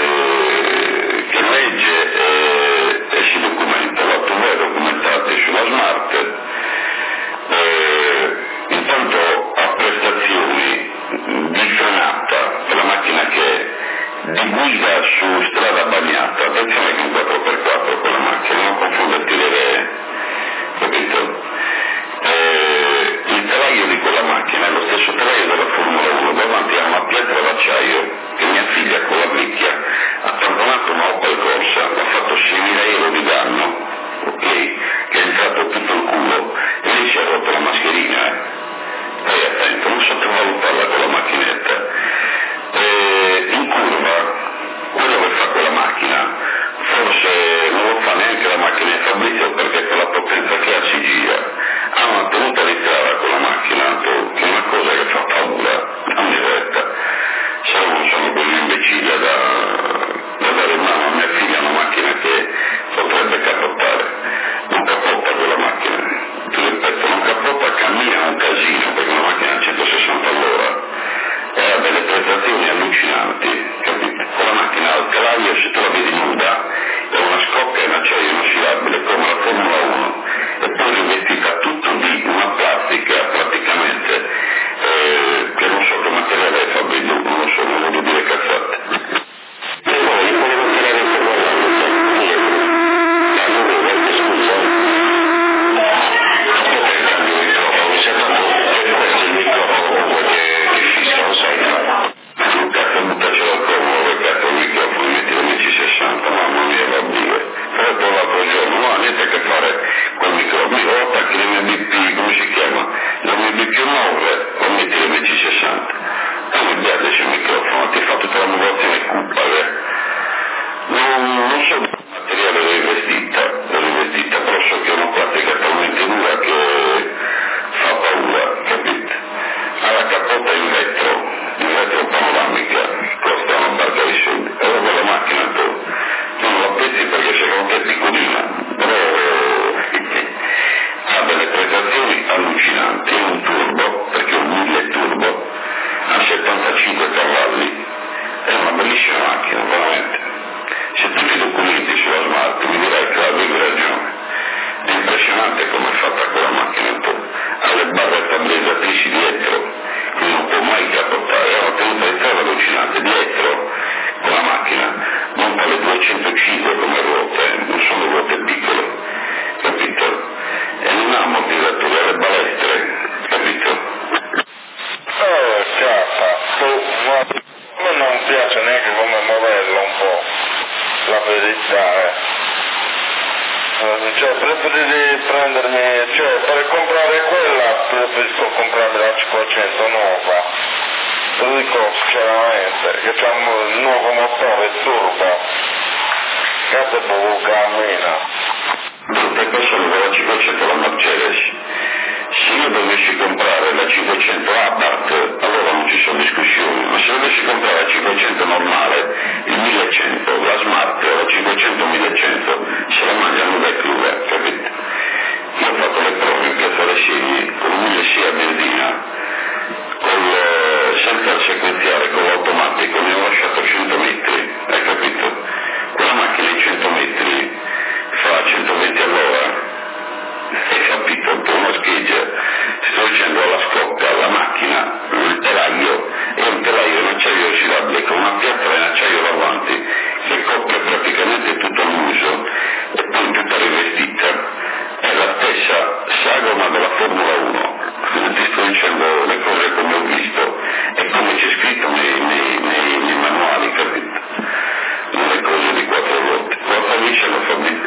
legge e si documenta, tu vai a documentarti sulla Smart, intanto ha prestazioni di frenata, è la macchina che è di guida su strada bagnata, attenzione che è un 4x4 quella macchina, non confonderti le idee, capito? Il telaio di quella macchina è lo stesso telaio della Formula 1, davanti a una pietra d'acciaio che mia figlia con la bricchia ha tamponato una Opel Corsa, ha fatto 6.000 euro di danno, ok? Che è entrato tutto il culo e lì si è rotto la mascherina, Stai attento, non sottovalutarla con la macchinetta. In curva, quello che fa quella macchina, forse non lo fa neanche la macchina di Fabrizio perché con la potenza che ha si gira. Ha una tenuta di strada con la macchina, che è una cosa che fa paura, a mia retta. Se non sono quelli imbecilli da dare in mano a mia figlia una macchina che potrebbe capottare. Non capotta quella macchina, ti ripeto, non capotta, cammina un casino perché una macchina a 160 all'ora. Ha delle prestazioni allucinanti, capito? Con la macchina al telaio, se tu la vedi nuda, è una scocca in acciaio inossidabile come la verità. Cioè preferirei prendermi, cioè per comprare quella preferisco comprare la 500 nuova, te lo dico sinceramente, che c'è il nuovo motore turbo, che è poco cammina. Tutte persone con la 500 la Mercedes. Se io dovessi comprare la 500 Abarth, allora non ci sono discussioni, ma se dovessi comprare la 500 normale, il 1100, la Smart, la 500 1100, se la mangiano da crude, capite? Io ho fatto le prove in Piazza Lessigni, con un 1000 a benzina, senza il sequenziale, con l'automatico, ne ho lasciato 100 metri, hai capito? Quella macchina in 100 metri fa 120 all'ora. Hai capito? Per una scheggia, sto dicendo alla scocca, la macchina, il telaio, è un telaio in acciaio oscillabile con una piastra in acciaio davanti, che copre praticamente tutto l'uso e poi tutta rivestita. È la stessa sagoma della Formula 1. Ti sto dicendo le cose come ho visto e come c'è scritto nei manuali, capito? Non le cose di 4 volte. Cosa dice la famiglia?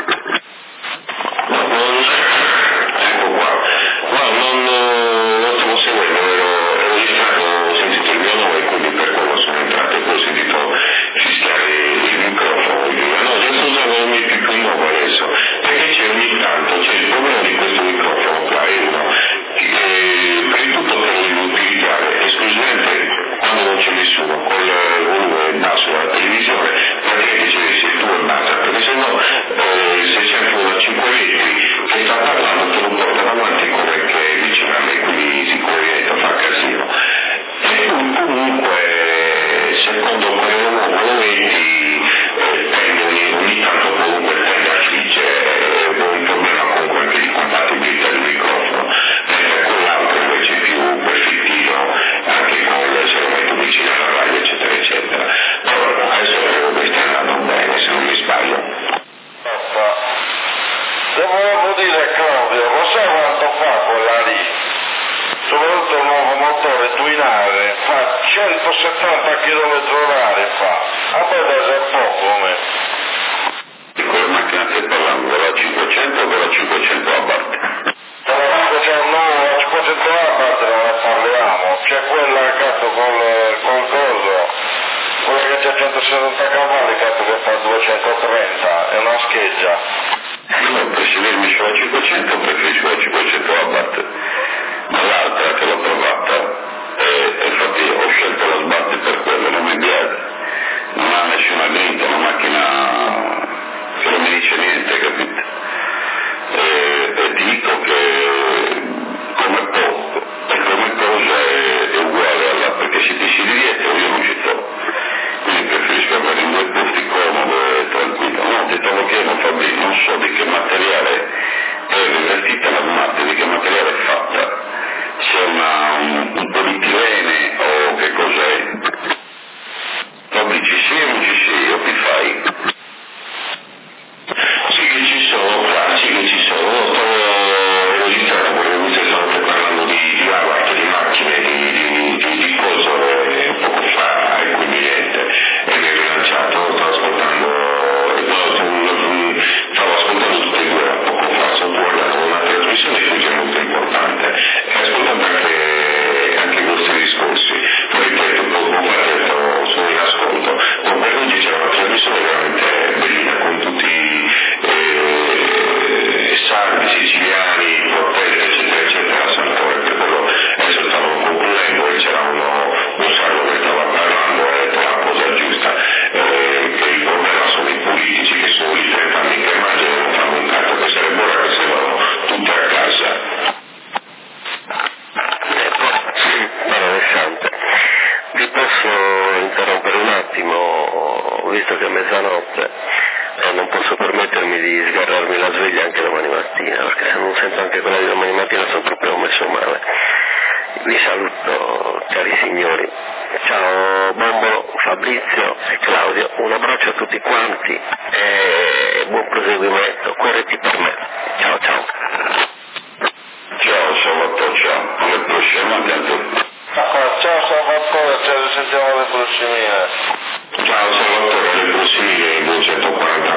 Ecco qua. Non stavo seguendo, ho sentito il mio nome, quindi per quello sono entrato e poi ho sentito fischiare il microfono. No, adesso usavo il mio più nuovo adesso, perché c'è ogni tanto, c'è il problema di questo microfono qua, per il tutto per utilizzare esclusivamente quando non c'è nessuno, con il volume basso della televisione, praticamente sei tu e basta, perché sennò se c'è anche una 5 metri che sta parlando te lo portano avanti come che è vicino a me, quindi sicuramente fa casino. E comunque, secondo quello nuovo lo metti, ogni tanto comunque tende a friggere, un problema comunque anche di compatibilità del microfono, perché quell'altro invece è più perfettino, anche con se lo metto vicino alla radio eccetera eccetera. Però adesso questo è andato bene, se non mi sbaglio. Se volevo dire Claudio, lo sai quanto fa quella lì? Soprattutto il nuovo motore twinare, fa 170 km/h fa, a me è poco me. Di quella macchina stai parlando, della 500 o della 500 Abarth? Della 500 no, la 500 Abarth non ne parliamo, c'è quella cazzo col coso, quella che c'è 170 cavalli cazzo che fa 230, è una scheggia. Io per sedermi sulla 500 preferisco la 500 Abarth, ma l'altra che l'ho provata e infatti ho scelto la Smart per quello, non mi piace, non ha nessuna grinta, è una macchina che non mi dice niente, capito? E ti dico che come poco e come cosa è uguale alla, perché se ti siedi dietro io non ci sto, quindi preferisco avere in 2 posti comodo e tranquillo. No, ho detto che non fa bene, non so di che materiale è rivestita la Smart, di che materiale è fatta, se è un polietilene o che cos'è. Vabbè, ci sei o non ci sei, o ti fai? Sì che ci sono, stavo registrando perché voi stavate parlando di Abarth, di macchine, di cose poco fa e quindi niente, e mi hai rilanciato, stavo ascoltando tutte e due poco fa, sto guardando una trasmissione che è molto importante e ascoltando anche i vostri discorsi, poi ripeto, poco fa detto solo in ascolto, ma per oggi c'era una trasmissione veramente bellina con tutti sardi, siciliani, portelli eccetera eccetera, Sant'Ore, quello adesso stavo concludendo e c'era un sardo che stava parlando e ha detto la cosa giusta, che il problema sono i politici che sono lì 30 anni che mangiano e non fanno un cazzo, che sarebbe ora che se vanno tutti a casa. Interessante. Vi posso interrompere un attimo, visto che è mezzanotte e non posso permettermi di sgarrarmi la sveglia anche domani mattina, perché se non sento anche quella di domani mattina sono proprio messo male. Vi saluto cari signori, ciao Bombolo, Fabrizio e Claudio, un abbraccio a tutti quanti e buon proseguimento, corretti per me, ciao ciao. Ciao Salvatore, ciao, alle prossime anche. Ciao Salvatore, ci risentiamo alle prossime. Ciao Salvatore, alle prossime, 240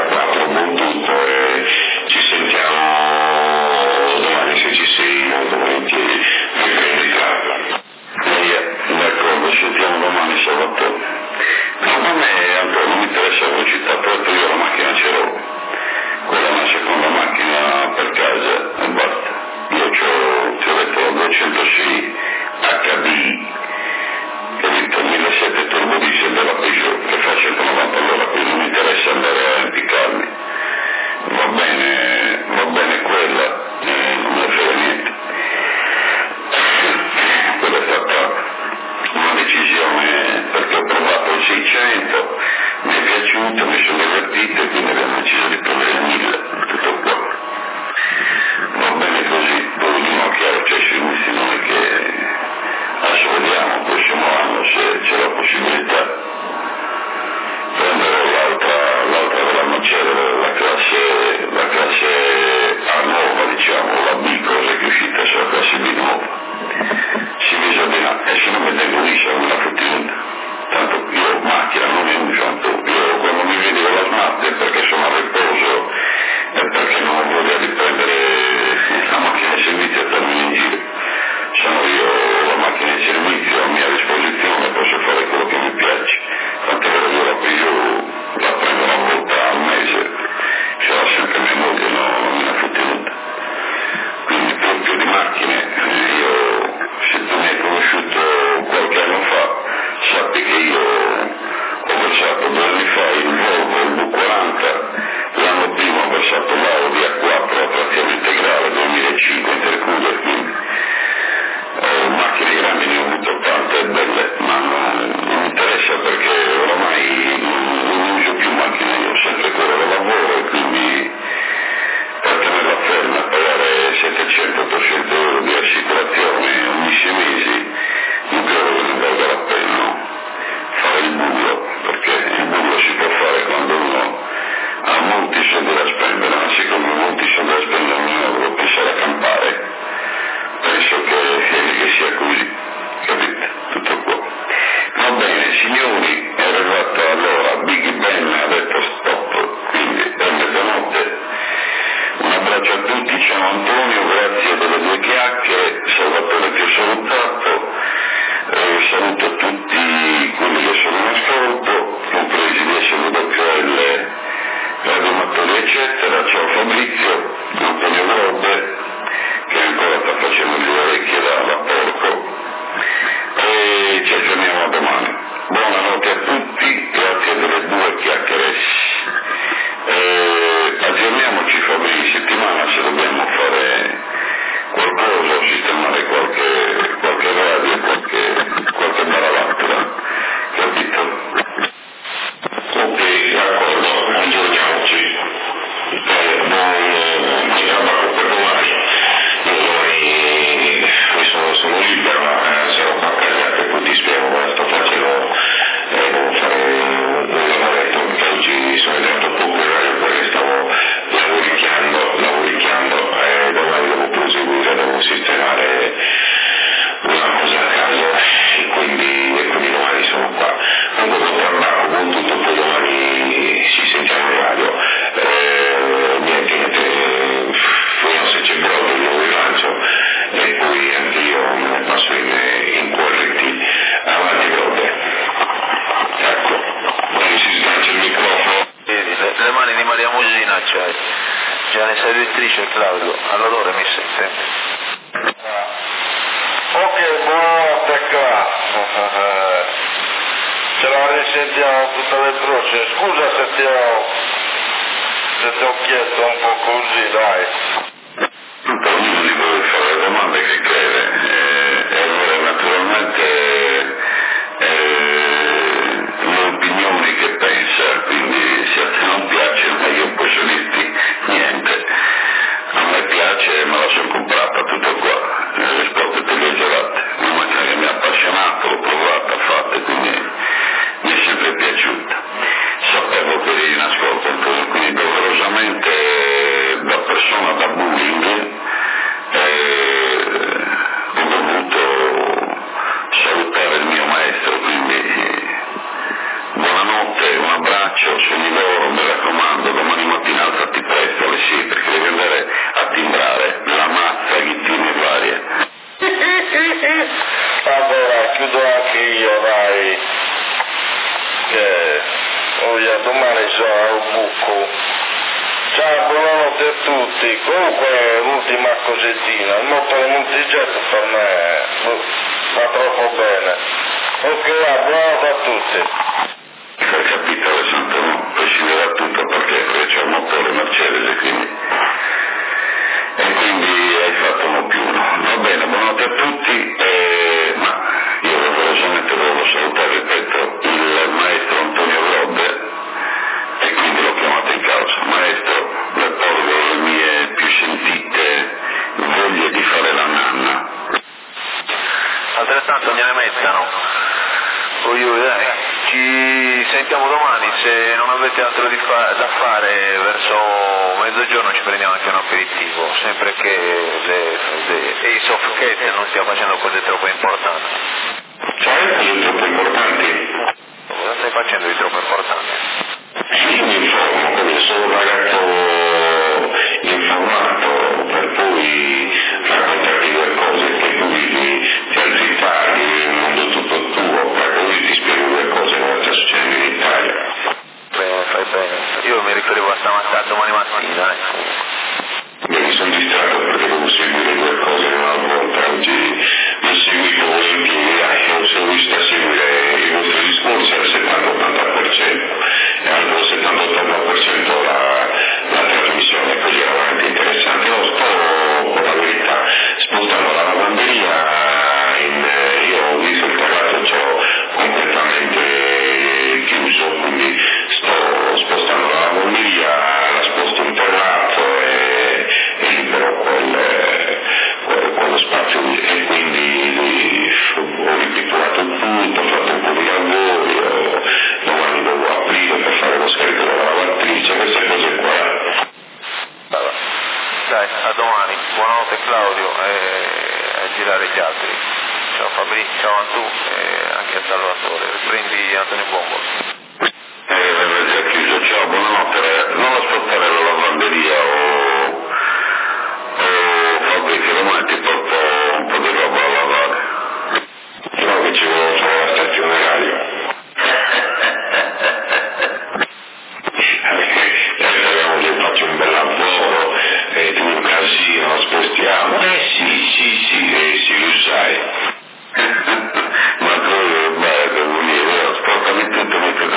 c'è già ne servitrice Claudio, all'odore mi sente. Ok, buonanotte classe, ce la risentiamo tutte le prossime, scusa se ti ho chiesto un po' così, dai. Tutto ognuno di voi fa le domande che crede e allora naturalmente le opinioni che pensa, quindi se a te non piace, ma io posso dirti niente. A me piace, me la sono comprata, tutto qua, le risposte te le ho girate, una macchina che mi ha appassionato, l'ho provata, fatta, quindi mi è sempre piaciuta. Sapevo che eri in ascolto, quindi doverosamente da persona da bullying ho dovuto salutare il mio maestro, quindi buonanotte, un abbraccio, sogni d'oro, mi raccomando, domani mattina alzati presto alle 6 perché devi andare a timbrare la mazza, ghittine varie. Allora, chiudo anche io, dai, che domani sarà un buco. Ciao, buonanotte a tutti. Comunque, l'ultima cosettina, il motore multijet per me va troppo bene. Ok, buonanotte a tutti. Hai capito Alessandro, no? Prescindere da tutto perché c'è un motore Mercedes e quindi hai fatto uno più uno. Va bene, buonanotte a tutti, ma io doverosamente volevo salutare, ripeto, il maestro Antonio Rodde e quindi l'ho chiamato in causa. Maestro, le porgo le mie più sentite voglie di fare la nanna. Altrettanto gliene mettano. Dai, ci sentiamo domani, se non avete altro da fare verso mezzogiorno ci prendiamo anche un aperitivo, sempre che le Ace of Cat non stia facendo cose troppo importanti. Cioè, cose troppo importanti? Cosa stai facendo di troppo importante? Sì, mi informo, come sono un ragazzo informato, per cui raccontarti due cose che lui ti alzi tardi, il mondo tutto tuo, per cui ti spiego due cose che sta succedendo in Italia. Bene, fai bene. Io mi riferivo a domani mattina, Mi sono distratto perché devo seguire due cose una volta, oggi ho seguito volentieri, sono riuscito a seguire i vostri discorsi al 70-80% e al 70-80% la trasmissione, così era veramente interessante. Io sto, per la verità, spostando la lavanderia, io ho visto il terrazzo, c'ho completamente chiuso, quindi sto spostando la lavanderia, la sposto in terrazzo e libero quello spazio lì, e quindi ho ripitturato tutto, ho fatto un po' di lavori, domani devo aprire per fare lo scarico della lavatrice, queste cose qua. Dai, a domani, buonanotte Claudio e a girare gli altri. Ciao Fabri, ciao Antù e anche a Salvatore, riprendi Antonio Bombo. Già chiuso, ciao, buonanotte, non aspettare la lavanderia o Fabri che domani ti porto un po' di roba a lavare. No, che ci vuole fare la stazione radio. Speriamo che faccio un bel lavoro, tu un casino, spostiamo. Sì, lo sai. Ma tu, devo dire, ascoltami tutto mentre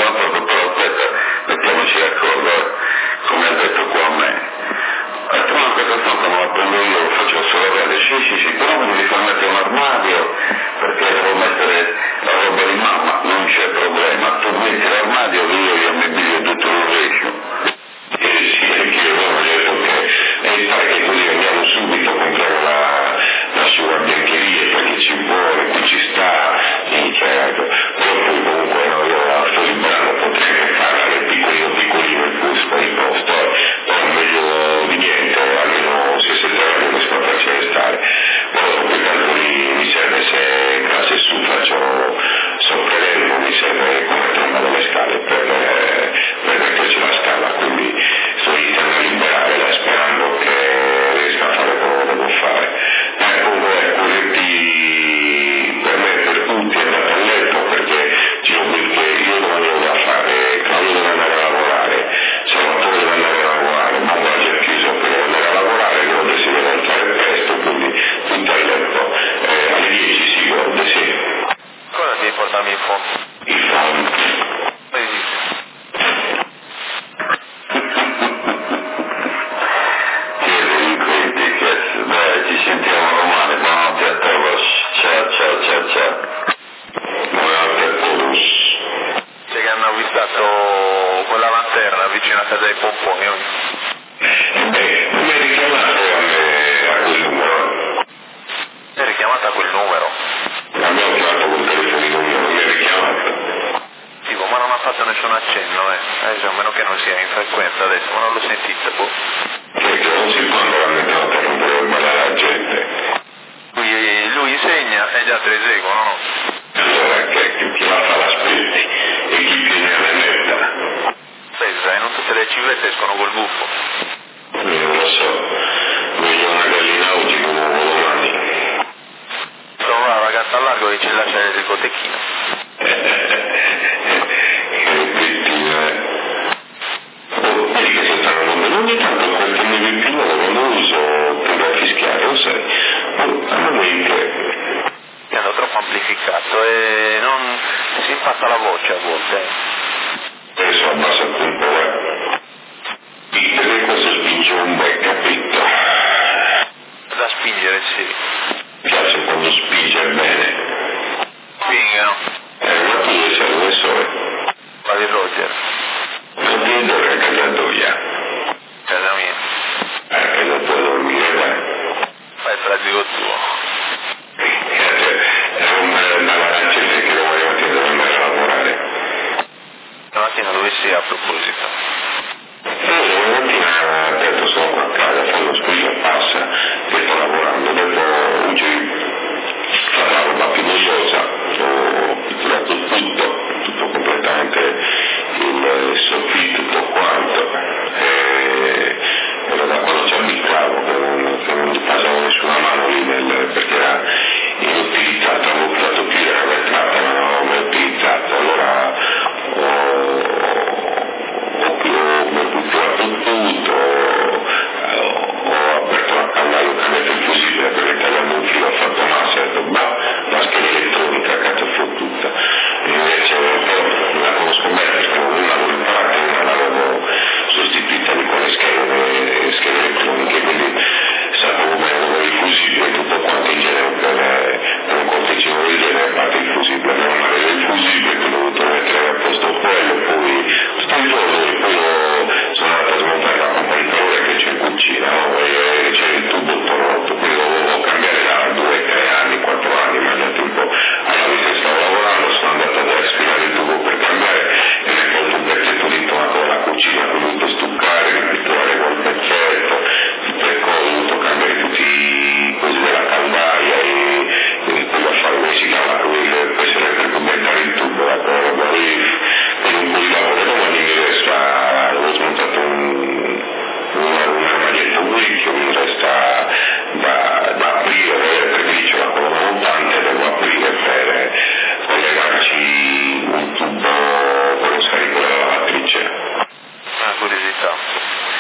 casa dei pomponi. Mi hai richiamato a quel numero? È richiamata a quel numero? Abbiamo chiamato quel telefonino mio, non mi hai richiamato? Tipo, ma non ha fatto nessun accenno, adesso, a meno che non sia in frequenza adesso, ma non lo sentite, boh. Perché non si può andare a mettere a rompere il male alla gente. Lui insegna e gli altri eseguono, no? Allora, che chi va a fare aspetti e chi viene alla netta? Pensa, e non tutte le civette escono col buffo. Non lo so, voglio una gallina oggi come un uovo domani. Trova la ragazza al largo e ci lascia il cotechino. Vedi che si stanno andando, ogni tanto qualche nivettino quando uso per a fischiare, lo sai? Ma veramente È andato troppo amplificato e non si impatta la voce a volte. adesso abbassa un po', Perché questo spinge un bel capito. Da spingere, sì. Mi piace quando spinge bene. Spingano. Ma tu dove sei? Dove sei? Va di Roger. Non ti dove è casa tua? Casa mia. E non puoi dormire, dai. Fai il pratico tuo. Perché domani mattina devo andare a lavorare. Stamattina dove sei a proposito? Domani mattina detto sono qua a casa, fanno scusa, passa, che sto lavorando, dopo oggi farò la roba più noiosa, ho pitturato tutto completamente, il soffitto, tutto quanto, e ero da quando ci abitavo, che non gli passavo nessuna mano lì perché era inutilizzato, avevo buttato più, era vetrata, ma non l'avevo mai utilizzato, allora ho buttato tutto, ho aperto la caldaia, ho cambiato il fusibile perché tagliando un filo ho fatto massa, ho detto la scheda elettronica, cazzo fottuta, e invece però la conosco bene perché una l'avevo imparata e una l'avevo sostituita con le schede elettroniche, quindi sapevo bene dove il fusibile e tutto quanto in genere per un cortecino del genere, a parte il fusibile, non aveva il fusibile, quindi ho dovuto mettere a posto quello, poi tutto il giorno, poi sono andato a smontare la pompa di calore che c'è in cucina, no? E c'è il tubo rotto, quindi lo dovevo cambiare da 2, 3 anni, 4 anni, ma da tempo alla vita stavo lavorando, sono andato a sfilare il tubo per cambiare e mi è fatto un pezzetto di tomato dalla cucina, ho dovuto stuccare, ripitturare quel pezzetto, tutte le cose, ho dovuto cambiare tutti i cosi della caldaia e poi a fare come si chiama, per essere per commentare il tubo, la roba lì, con un po' di lavoro, domani mi resta, ho smontato un armadietto unico, mi resta da aprire, perché lì c'è la colonna montante, devo aprire per collegarci un tubo per lo scarico della lavatrice. Una curiosità.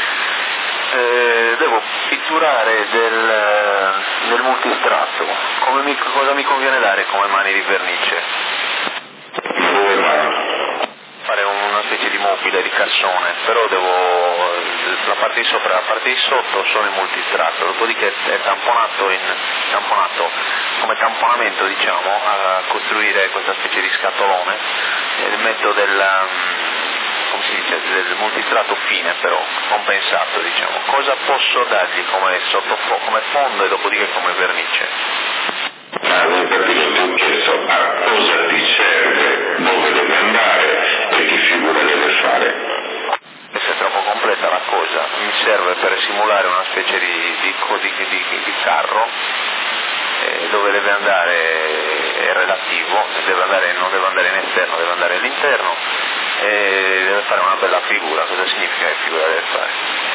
Devo pitturare del multistrato. Cosa mi conviene dare come mani di vernice? Dove va? Fare una specie di mobile, di cassone, però la parte di sopra e la parte di sotto sono in multistrato, dopodiché è tamponato come tamponamento, diciamo, a costruire questa specie di scatolone e metto come si dice, del multistrato fine però, compensato, diciamo. Cosa posso dargli come fondo e dopodiché come vernice? Non capito, ti ho chiesto a cosa ti serve, dove deve andare e che figura deve fare. Se è troppo completa la cosa, mi serve per simulare una specie di carro dove deve andare è relativo, non deve andare in esterno, deve andare all'interno e deve fare una bella figura. Cosa significa che figura deve fare?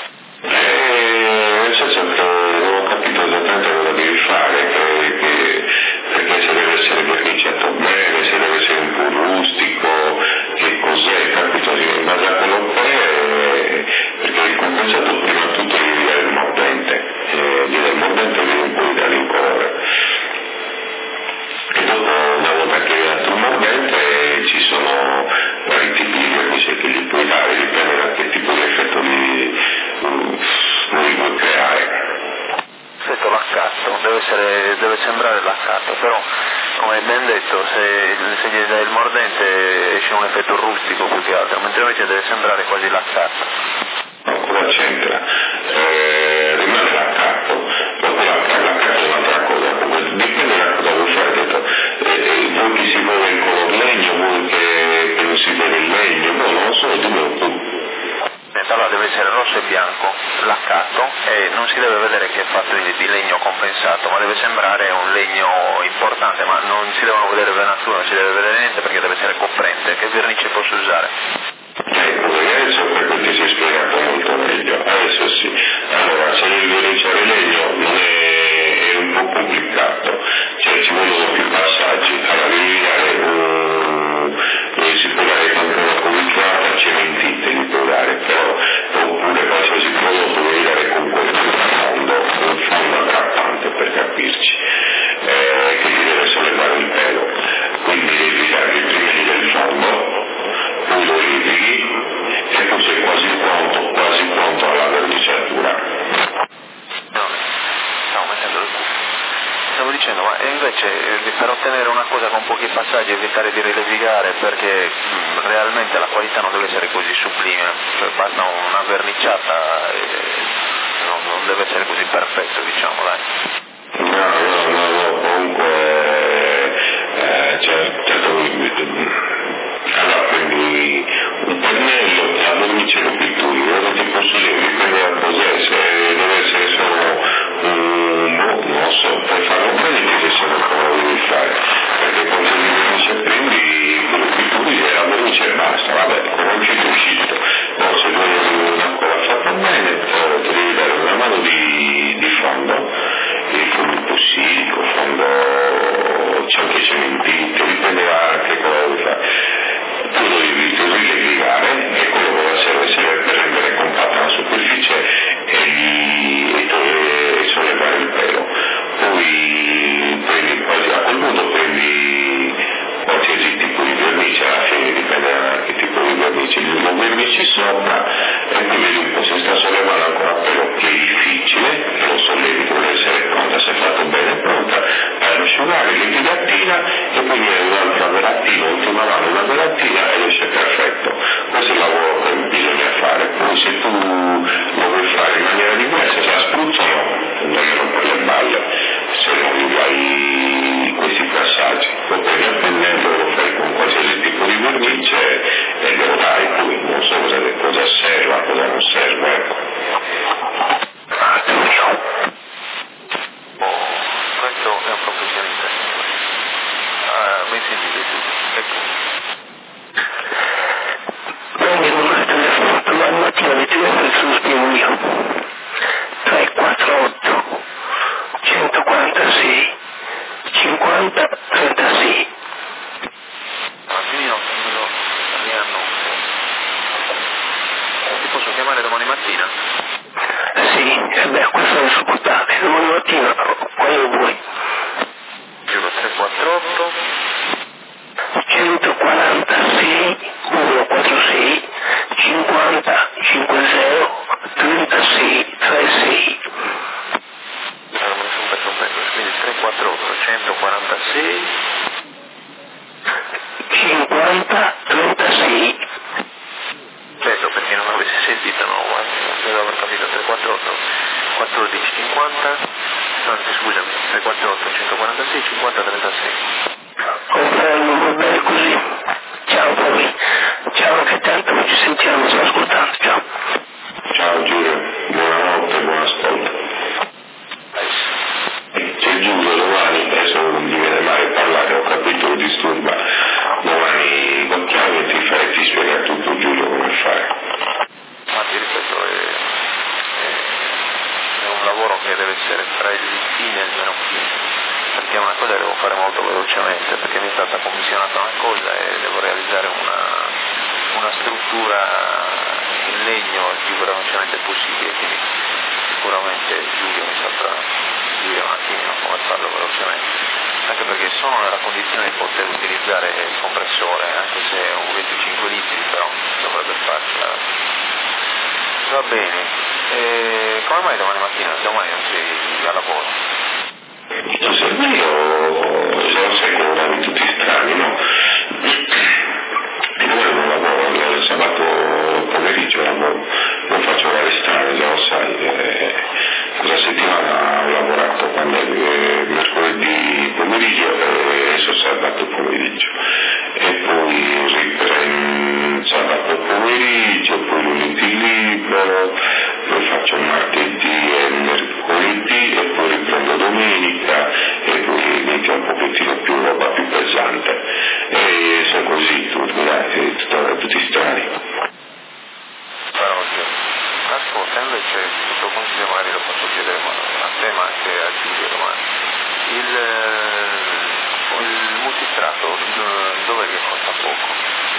Nel senso che non ho capito esattamente cosa devi fare, perché se deve essere verniciato bene, se deve essere un po' rustico, che cos'è, capito? In base a quello che è, perché il compensato prima di tutto devi dare il mordente, devi un po' dare il colore. E dopo, una volta che hai dato il mordente, ci sono vari tipi di vernice che gli puoi dare, dipende da che tipo di effetto vuoi creare. Effetto laccato, deve sembrare laccato, però come ben detto se gli dai il mordente esce un effetto rustico più che altro, mentre invece deve sembrare quasi laccato. deve essere rosso e bianco, laccato, e non si deve vedere che è fatto di legno compensato, ma deve sembrare un legno importante, ma non si devono vedere venature, non si deve vedere niente perché deve essere coprente. Che vernice posso usare? Adesso per ti si è spiegato molto meglio, adesso sì. Allora, se il verniciare legno non è un po' complicato, cioè ci vogliono più passaggi. Allora devi dare si può dare anche una cominciata cementite, li può dare, però oppure qualsiasi prodotto devi dare con quel un fondo aggrappante, per capirci, che ti deve sollevare il pelo, quindi devi dare i primi del fondo, poi lo litighi e poi sei quasi pronto alla verniciatura. No, stavo mettendo le cuffie. Stavo dicendo, ma invece per ottenere una cosa con pochi passaggi evitare di rilevigare, perché realmente la qualità non deve essere così sublime, cioè basta una verniciata e non deve essere così perfetto, diciamo, dai. No, comunque allora prendi un pennello, la vernice lo pitturi, non ti posso dire, dipende da cos'è, se deve essere solo non so, per farlo bene devi sapere come lo devi fare, perché quando di vernice prendi quello pitturi e la vernice e basta, vabbè, non ci è uscito, no, se vuoi una cosa fatta bene, ti devi dare una mano di fondo, il fondo possibile, fondo c'è anche cementito, dipende da che cosa vuoi fare. Tu lo devi rilevigare e quello che serve per rendere compatta la superficie e sollevare il pelo. Poi a quel punto prendi qualsiasi tipo di vernice, alla fine dipende da che tipo di vernice, lo vernici sopra e poi vedi un po' se sta sollevando ancora pelo, che è difficile, lo sollevi, deve essere pronta, se è fatto bene è pronta, vai ad asciugare, metti lattina e poi viene un'altra velattina, ultima mano una velattina ed esce perfetto. Questo è il lavoro che bisogna fare. Poi se tu lo vuoi fare in maniera diversa, se la spruzzano, non mi rompere le balle, se non hai questi passaggi, poi prendi il pennello, lo fai con qualsiasi tipo di vernice e lo dai, poi non so cosa serve, cosa non serve, ecco. Questo è un professionista. Mi sentite tutti? Ecco. Prendi il numero di telefono, domani mattina mi telefono se lo spiego io. 348 146 50 36. Quindi no, mi hanno. Ti posso chiamare domani mattina? Sì, questo è insopportabile. Domani mattina, quando vuoi. 0348 146 146 50 50 36 36. Quindi 348 146 50 36. Ripeto perché non avessi sentito, no, devo aver capito. 348 14 50, anzi scusami, 348 146 50 36. Confermo, va bene così. Ciao poi. Ciao, che tanto non ci sentiamo, sto ascoltando, ciao. Ciao Giulio, buonanotte, buon ascolto. C'è Giulio domani, adesso non mi viene mai a parlare, ho capito, lo disturba. Domani lo chiami e ti spiega tutto Giulio come fare. Ma ti ripeto, è un lavoro che deve essere tra il fine e il meno fine, perché una cosa devo fare molto velocemente, perché mi è stata commissionata una cosa e devo realizzare una struttura in legno il più velocemente possibile, quindi sicuramente Giulio mi saprà dire un attimino come farlo velocemente, anche perché sono nella condizione di poter utilizzare il compressore, anche se è un 25 litri, però dovrebbe farcela. Va bene, come mai domani mattina? Domani non sei a lavoro? Non so, io lo sai come vanno tutti strani, no? Io non lavoro, il sabato pomeriggio lavoro, non faccio ore strane, già lo sai. Questa settimana ho lavorato quando mercoledì pomeriggio e adesso sabato pomeriggio. E poi riprendo sabato pomeriggio, poi lunedì libero, martedì e mercoledì e poi riprendo domenica e poi inizia un pochettino più roba più pesante e sono così tutti strani. Ascolta, invece questo consiglio magari lo posso chiedere a te ma anche a Giulio domani. Il multistratto dov'è che costa poco?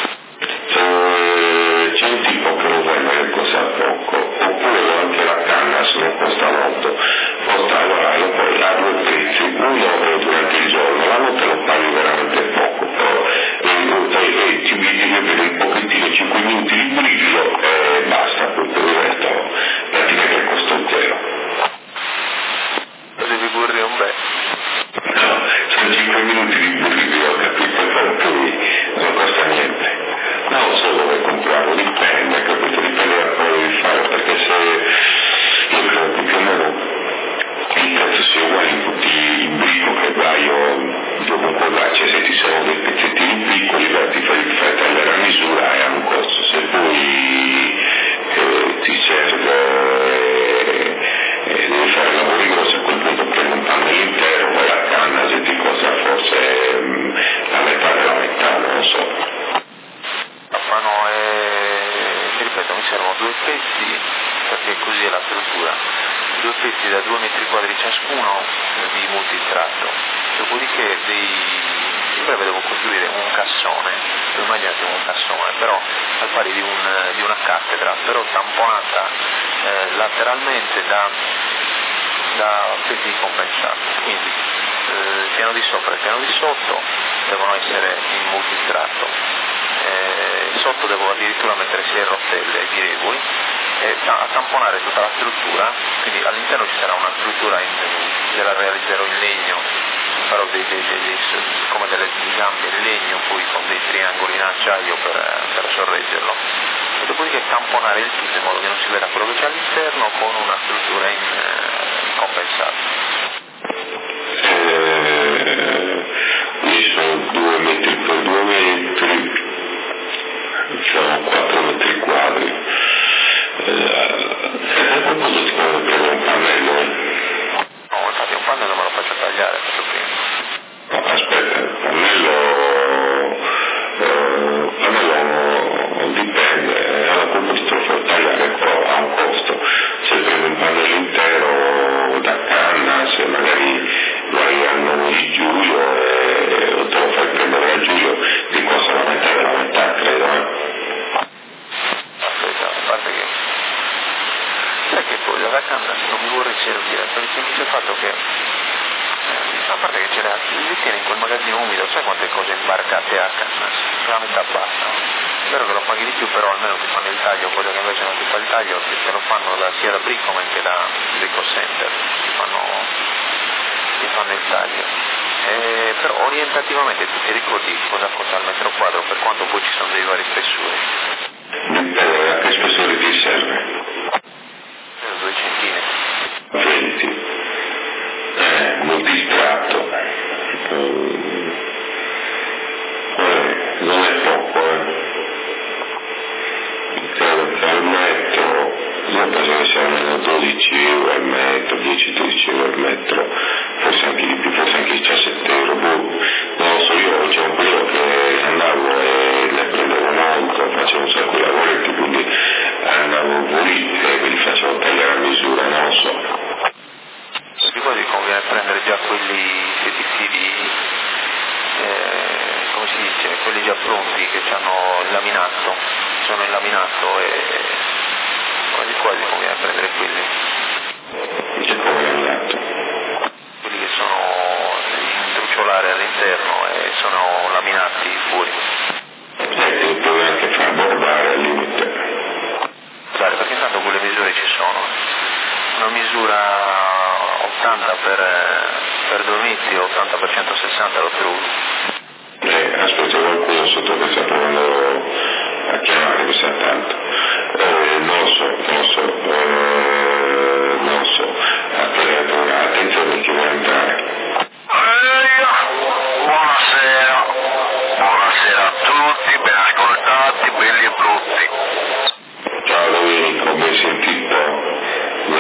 C'è un tipo che lo vende che costa poco, oppure anche la Cannas non costa molto, costa poi a due prezzi, uno durante il giorno, la notte lo paghi veramente poco, però ti vedi un pochettino 5 minuti di brivido e basta, poi per il resto praticamente costa zero. Devi correre un bel. No, sono 5 minuti di brivido, capito? Per cui non costa niente. Non so dove comprarlo, dipende, capito? Dipende da quello che devi fare, perché se io credo che più o meno il prezzo sia uguale in tutti i brico che vai o dovunque vai, cioè se ti servono dei pezzettini piccoli, ti fai tagliare a misura e ha un costo, se poi ti serve devi fare lavori grossi, a quel punto prendi un pannello intero, vai a canna, se ti costa forse la metà della metà, non lo so. Ti ripeto, mi servono 2 pezzi, perché così è la struttura, 2 pezzi da 2 metri quadri ciascuno di multistratto, dopodiché in breve devo costruire un cassone, immaginate un cassone, però al pari di una cattedra, però tamponata lateralmente da pezzi compensati, quindi il piano di sopra e il piano di sotto devono essere in multistratto. Sotto devo addirittura mettere 6 rotelle girevoli e a tamponare tutta la struttura, quindi all'interno ci sarà una struttura che la realizzerò in legno, farò come delle gambe in legno, poi con dei triangoli in acciaio per sorreggerlo, e dopodiché tamponare il tutto in modo che non si veda quello che c'è all'interno con una struttura in compensato. Qui sono 2 metri per 2 metri, sono 4 metri quadri. A qualcosa ti può prendere un pannello? No, infatti un pannello me lo faccio tagliare proprio prima. No, aspetta, il pannello dipende, alla quel te lo fai tagliare, però ha un costo. Se prendi un pannello intero da canna, se magari vai al 9 di Giulio o te lo fai prendere a Giulio, ti costa la metà della metà, credo. Aspetta, a parte che sai che poi la canna non mi vorrei servire per il semplice fatto che a parte che li tiene in quel magazzino umido, sai quante cose imbarcate a canna? La metà basta. Spero che lo paghi di più, però almeno ti fanno il taglio, quello che invece non ti fa il taglio te lo fanno sia da Bricom che da Brico Center, ti fanno il taglio. Però orientativamente tu ti ricordi cosa costa al metro quadro, per quanto poi ci sono dei vari spessori? A che spessore ti serve? 2 centimetri. 20. Multistratto. Non è poco, credo che al metro, io penso che sia almeno 12 euro al metro, 10-12 euro al metro, forse anche di più, forse anche 17 euro, non lo so, io c'è un periodo che andavo e ne prendevo molto, facevo un sacco di lavoretti, quindi andavo lì e me li facevo tagliare a misura, non lo so. Di poi conviene prendere già quelli fili, come si dice, quelli già pronti che hanno il laminato, sono in laminato e quasi quasi conviene prendere quelli. C'è come laminato? Quelli che sono in truciolare all'interno e sono laminati fuori. Ti puoi anche far bordare al limite. Perché intanto quelle misure ci sono. Una misura 80 per 2 metri, 80 per 160 lo trovi. Aspetta, qualcuno sotto che sta provando a chiamare, mi sa tanto. Non lo so. Attenzione chi vuole entrare. Buonasera a tutti, ben ascoltati, belli e brutti. Ciao Domenico, ben sentito.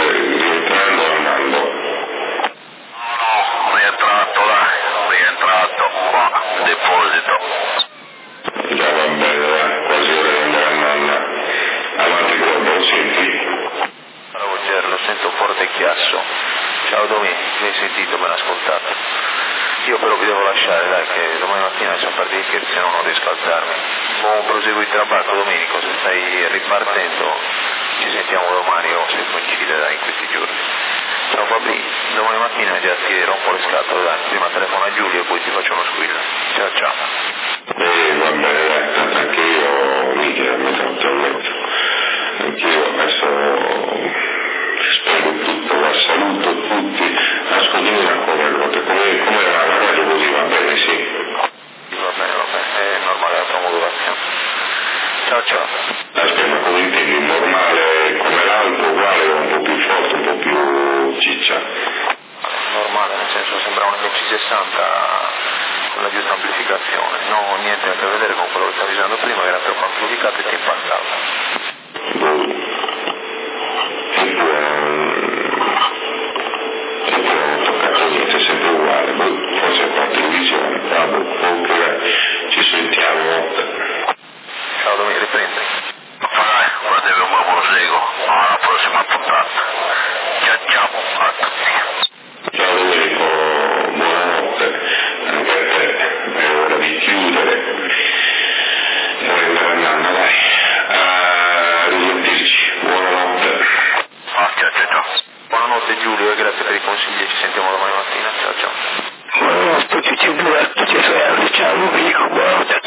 Ciao Domi, mi hai sentito, ben ascoltato. Io però vi devo lasciare, dai, che domani mattina sono partiti che se no non riesco a alzarmi. Buon proseguo di traballo Domenico, se stai ripartendo ci sentiamo domani o se coincide dai in questi giorni. Ciao Fabri, domani mattina già ti rompo le scatole, dai, prima telefono a Giulio e poi ti faccio uno squillo. Ciao ciao. Va bene, anche io mi metto a letto. Anch'io adesso spero tutto, la saluto tutti. Ascoltami una cosa, come la radio così, va bene, sì. Va bene, è normale la tua modulazione. Ciao ciao. Aspetta, ma come intendi? Normale come l'altro, uguale, un po' più forte, un po' più ciccia? Normale, nel senso sembra un MC60 con la giusta amplificazione, no niente a che vedere con quello che stavi usando prima che era troppo amplificato e ti impattava. E poi non ho toccato niente, è sempre uguale, forse qua televisione, oppure ci sentiamo. Ciao Domenico, riprendi. Dai, guardatevi un buon proseguo, alla prossima puntata. Ciao ciao a tutti. Ciao Domenico, buonanotte, anche a te, è ora di chiudere. Andando, dai, a risentirci, buonanotte. Ciao. Buonanotte Giulio e grazie per i consigli, ci sentiamo domani mattina, ciao ciao. Buonanotte, ciao Domenico, buonanotte.